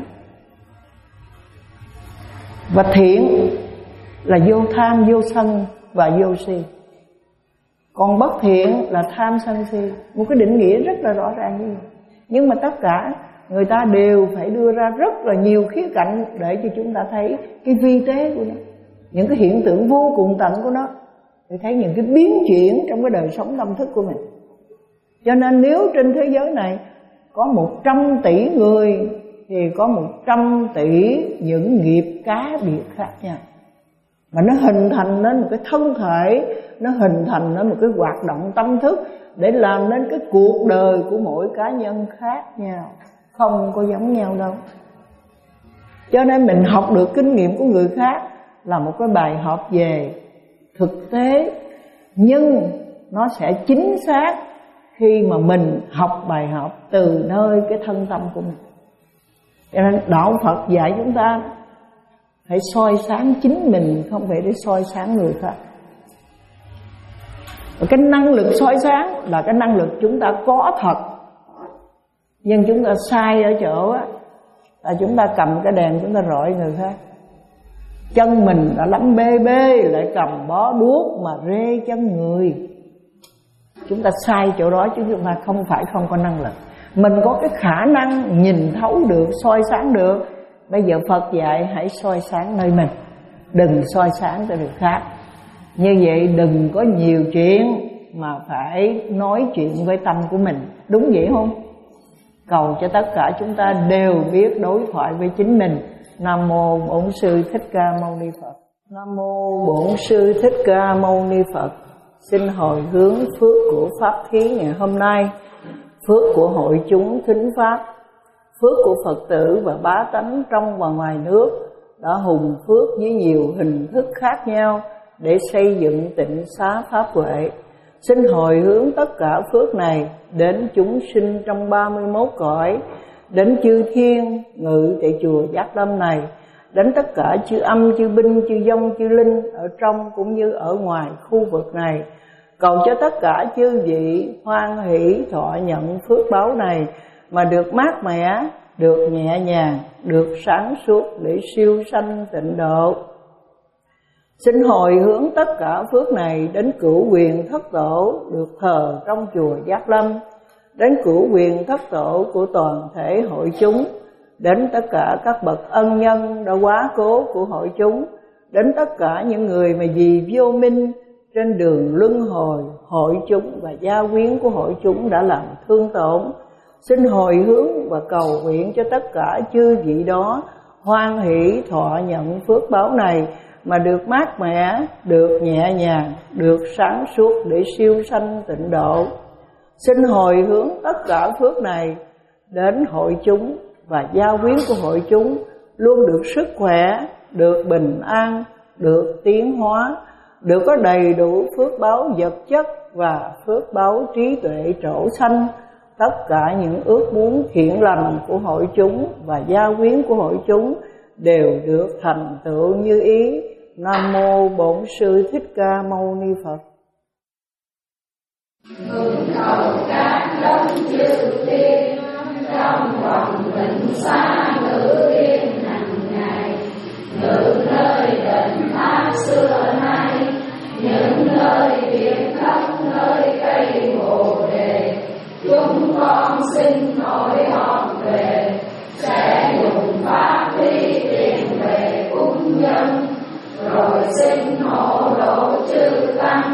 Và thiện là vô tham, vô sân và vô si. Còn bất thiện là tham sân si. Một cái định nghĩa rất là rõ ràng như vậy. Nhưng mà tất cả người ta đều phải đưa ra rất là nhiều khía cạnh để cho chúng ta thấy cái vi tế của nó, những cái hiện tượng vô cùng tận của nó, để thấy những cái biến chuyển trong cái đời sống tâm thức của mình. Cho nên nếu trên thế giới này có một trăm tỷ người, thì có một trăm tỷ những nghiệp cá biệt khác nhau, mà nó hình thành nên một cái thân thể, nó hình thành nên một cái hoạt động tâm thức để làm nên cái cuộc đời của mỗi cá nhân khác nhau, không có giống nhau đâu. Cho nên mình học được kinh nghiệm của người khác là một cái bài học về thực tế, nhưng nó sẽ chính xác khi mà mình học bài học từ nơi cái thân tâm của mình. Cho nên đạo Phật dạy chúng ta phải soi sáng chính mình, không phải để soi sáng người khác. Và cái năng lực soi sáng là cái năng lực chúng ta có thật, nhưng chúng ta sai ở chỗ á, là chúng ta cầm cái đèn chúng ta rọi người khác. Chân mình đã lắm bê bê, lại cầm bó đuốc mà rê chân người. Chúng ta sai chỗ đó, chứ chúng ta không phải không có năng lực. Mình có cái khả năng nhìn thấu được, soi sáng được. Bây giờ Phật dạy hãy soi sáng nơi mình, đừng soi sáng cho người khác. Như vậy đừng có nhiều chuyện mà phải nói chuyện với tâm của mình. Đúng vậy không? Cầu cho tất cả chúng ta đều biết đối thoại với chính mình. Nam mô Bổn Sư Thích Ca Mâu Ni Phật. Nam mô Bổn Sư Thích Ca Mâu Ni Phật. Xin hồi hướng phước của pháp thí ngày hôm nay, phước của hội chúng thính pháp, phước của Phật tử và bá tánh trong và ngoài nước đã hùng phước với nhiều hình thức khác nhau để xây dựng tịnh xá pháp huệ. Xin hồi hướng tất cả phước này đến chúng sinh trong ba mươi mốt cõi, đến chư thiên ngự tại chùa Giác Lâm này, đến tất cả chư âm, chư binh, chư vong, chư linh ở trong cũng như ở ngoài khu vực này. Cầu cho tất cả chư vị hoan hỷ thọ nhận phước báo này mà được mát mẻ, được nhẹ nhàng, được sáng suốt để siêu sanh tịnh độ. Xin hồi hướng tất cả phước này đến cửu quyền thất tổ được thờ trong chùa Giác Lâm, đến cửu quyền thất tổ của toàn thể hội chúng, đến tất cả các bậc ân nhân đã quá cố của hội chúng, đến tất cả những người mà vì vô minh trên đường luân hồi hội chúng và gia quyến của hội chúng đã làm thương tổn. Xin hồi hướng và cầu nguyện cho tất cả chư vị đó hoan hỷ thọ nhận phước báo này mà được mát mẻ, được nhẹ nhàng, được sáng suốt để siêu sanh tịnh độ. Xin hồi hướng tất cả phước này đến hội chúng và gia quyến của hội chúng luôn được sức khỏe, được bình an, được tiến hóa, được có đầy đủ phước báo vật chất và phước báo trí tuệ trổ sanh. Tất cả những ước muốn thiện lành của hội chúng và gia quyến của hội chúng đều được thành tựu như ý. Nam mô Bổn Sư Thích Ca Mâu Ni Phật. Ngưỡng cầu các đấng chư thiên trong vòng tịnh xá ngự yên hàng ngày, ngự nơi đền tháp xưa nay, những nơi biển khắp nơi cây bồ đề, chúng con xin hỏi hòn về, sẽ dùng pháp lý tiền về cúng dân, rồi xin hộ độ chư tăng,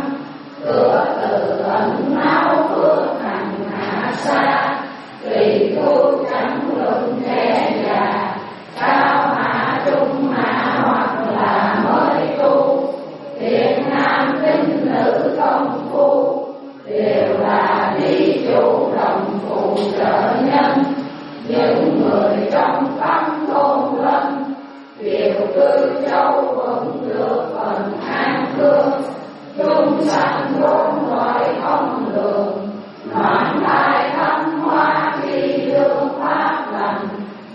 cửa từ ẩn náu phước hành hạ xa, tùy thu chẳng luận trẻ già, cao hạ trung hạ hoặc là mới tu, thiện nam tín nữ công phu, đều là đi chủ đồng phụ trợ nhân. Những người trong tâm thôn lâm, đều cư châu vẫn được phần an cương, chúng sanh bốn loại không lường, noãn đại thăng hoa khi đương pháp lành,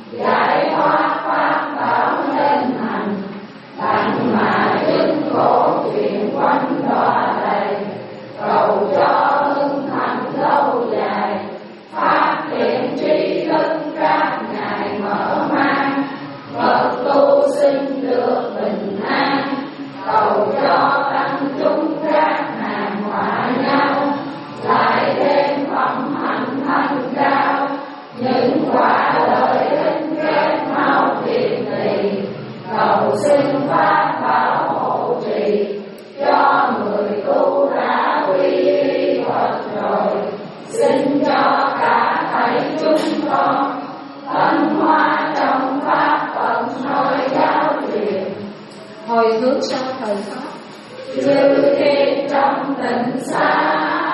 giải thoát pháp bảo nên hành, tặng mà chứng khổ chuyện quanh đọa đầy, cầu cho hưng thành lâu dài, phát triển trí thức các ngài mở mang, Phật tu sinh được bình an, cầu cho tăng chúng các hàng hòa nhau, lại thêm phẩm hạnh thanh cao, những quả lợi ích kết mau tiền tỷ, cầu xin pháp bảo hộ trì, cho người tu đã quy y Phật rồi, xin cho cả thảy chúng con ân hóa trong pháp Phật nói giáo truyền. Hồi hướng sau thời pháp, Chư thiên trong tịnh xá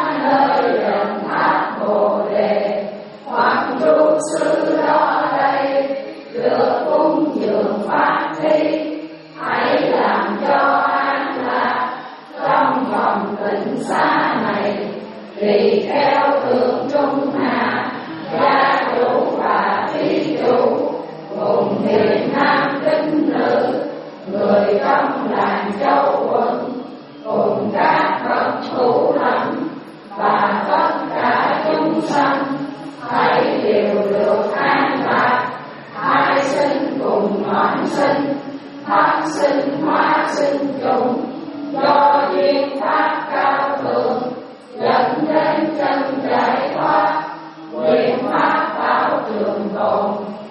nơi đền tháp Bồ Đề, hoặc trú xứ đó đây được cúng dường pháp thi, hãy làm cho an lạc trong vòng tịnh xá này, tùy theo thượng trung hạ, gia chủ và thí chủ, cùng thiện nam tín nữ, người trong làng châu quận, cùng các bậc thủ lãnh và tất cả chúng sanh, hãy đều được an lạc, hai sinh cùng noãn sinh, pháp sinh hóa sinh chung, do duyên pháp cao thượng dẫn đến chân giải thoát, nguyện pháp bảo trường tồn,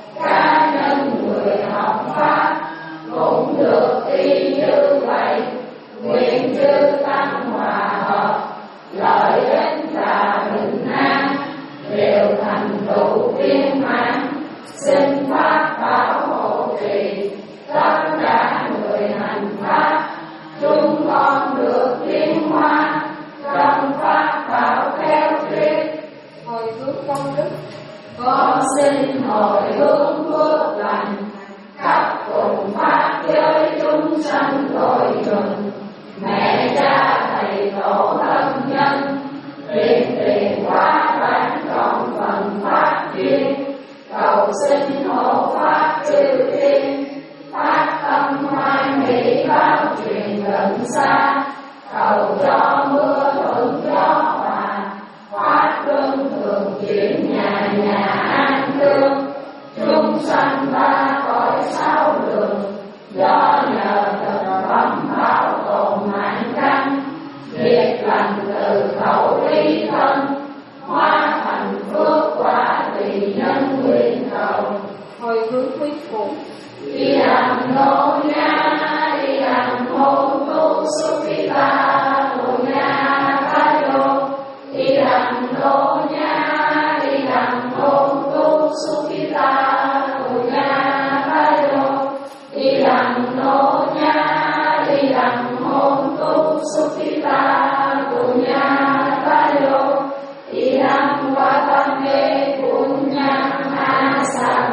cá nhân người học pháp cũng được y như vậy, nguyện chư tăng hòa hợp, lợi ích và bình an đều thành tựu viên mãn, xin pháp bảo hộ trì tất cả người hành pháp, chúng con được tiến hóa trong pháp bảo theo thuyết. hồi hướng công đức, Con xin hồi hướng phước lành, khắp cùng pháp giới chúng sanh cội trùng, mẹ cha thầy tổ thân nhân, tiền tiền quá bản trọn phần pháp duyên, cầu xin hộ pháp chư thiên, phát tâm hoan hỷ báo truyền gần xa, cầu cho mưa thuận gió hòa, pháp luân thường chuyển nhà nhà an cương, chúng sanh ba cõi sáu đường, do nhờ thực phẩm bảo tồn mạng căn, diệt lành từ khẩu ý thân, hóa thành phước quả tùy nhân nguyện cầu. hồi hướng quý phụ, Đi làm nô nha, đi làm hôn tu sukita nô nha ca đô. Đi làm nô nha, đi làm hôn tu sukita nô nha ca đô. Đi làm nô nha, đi làm hôn tu sukita nô nha ca đô. Đi làm qua tâm ghê punya sa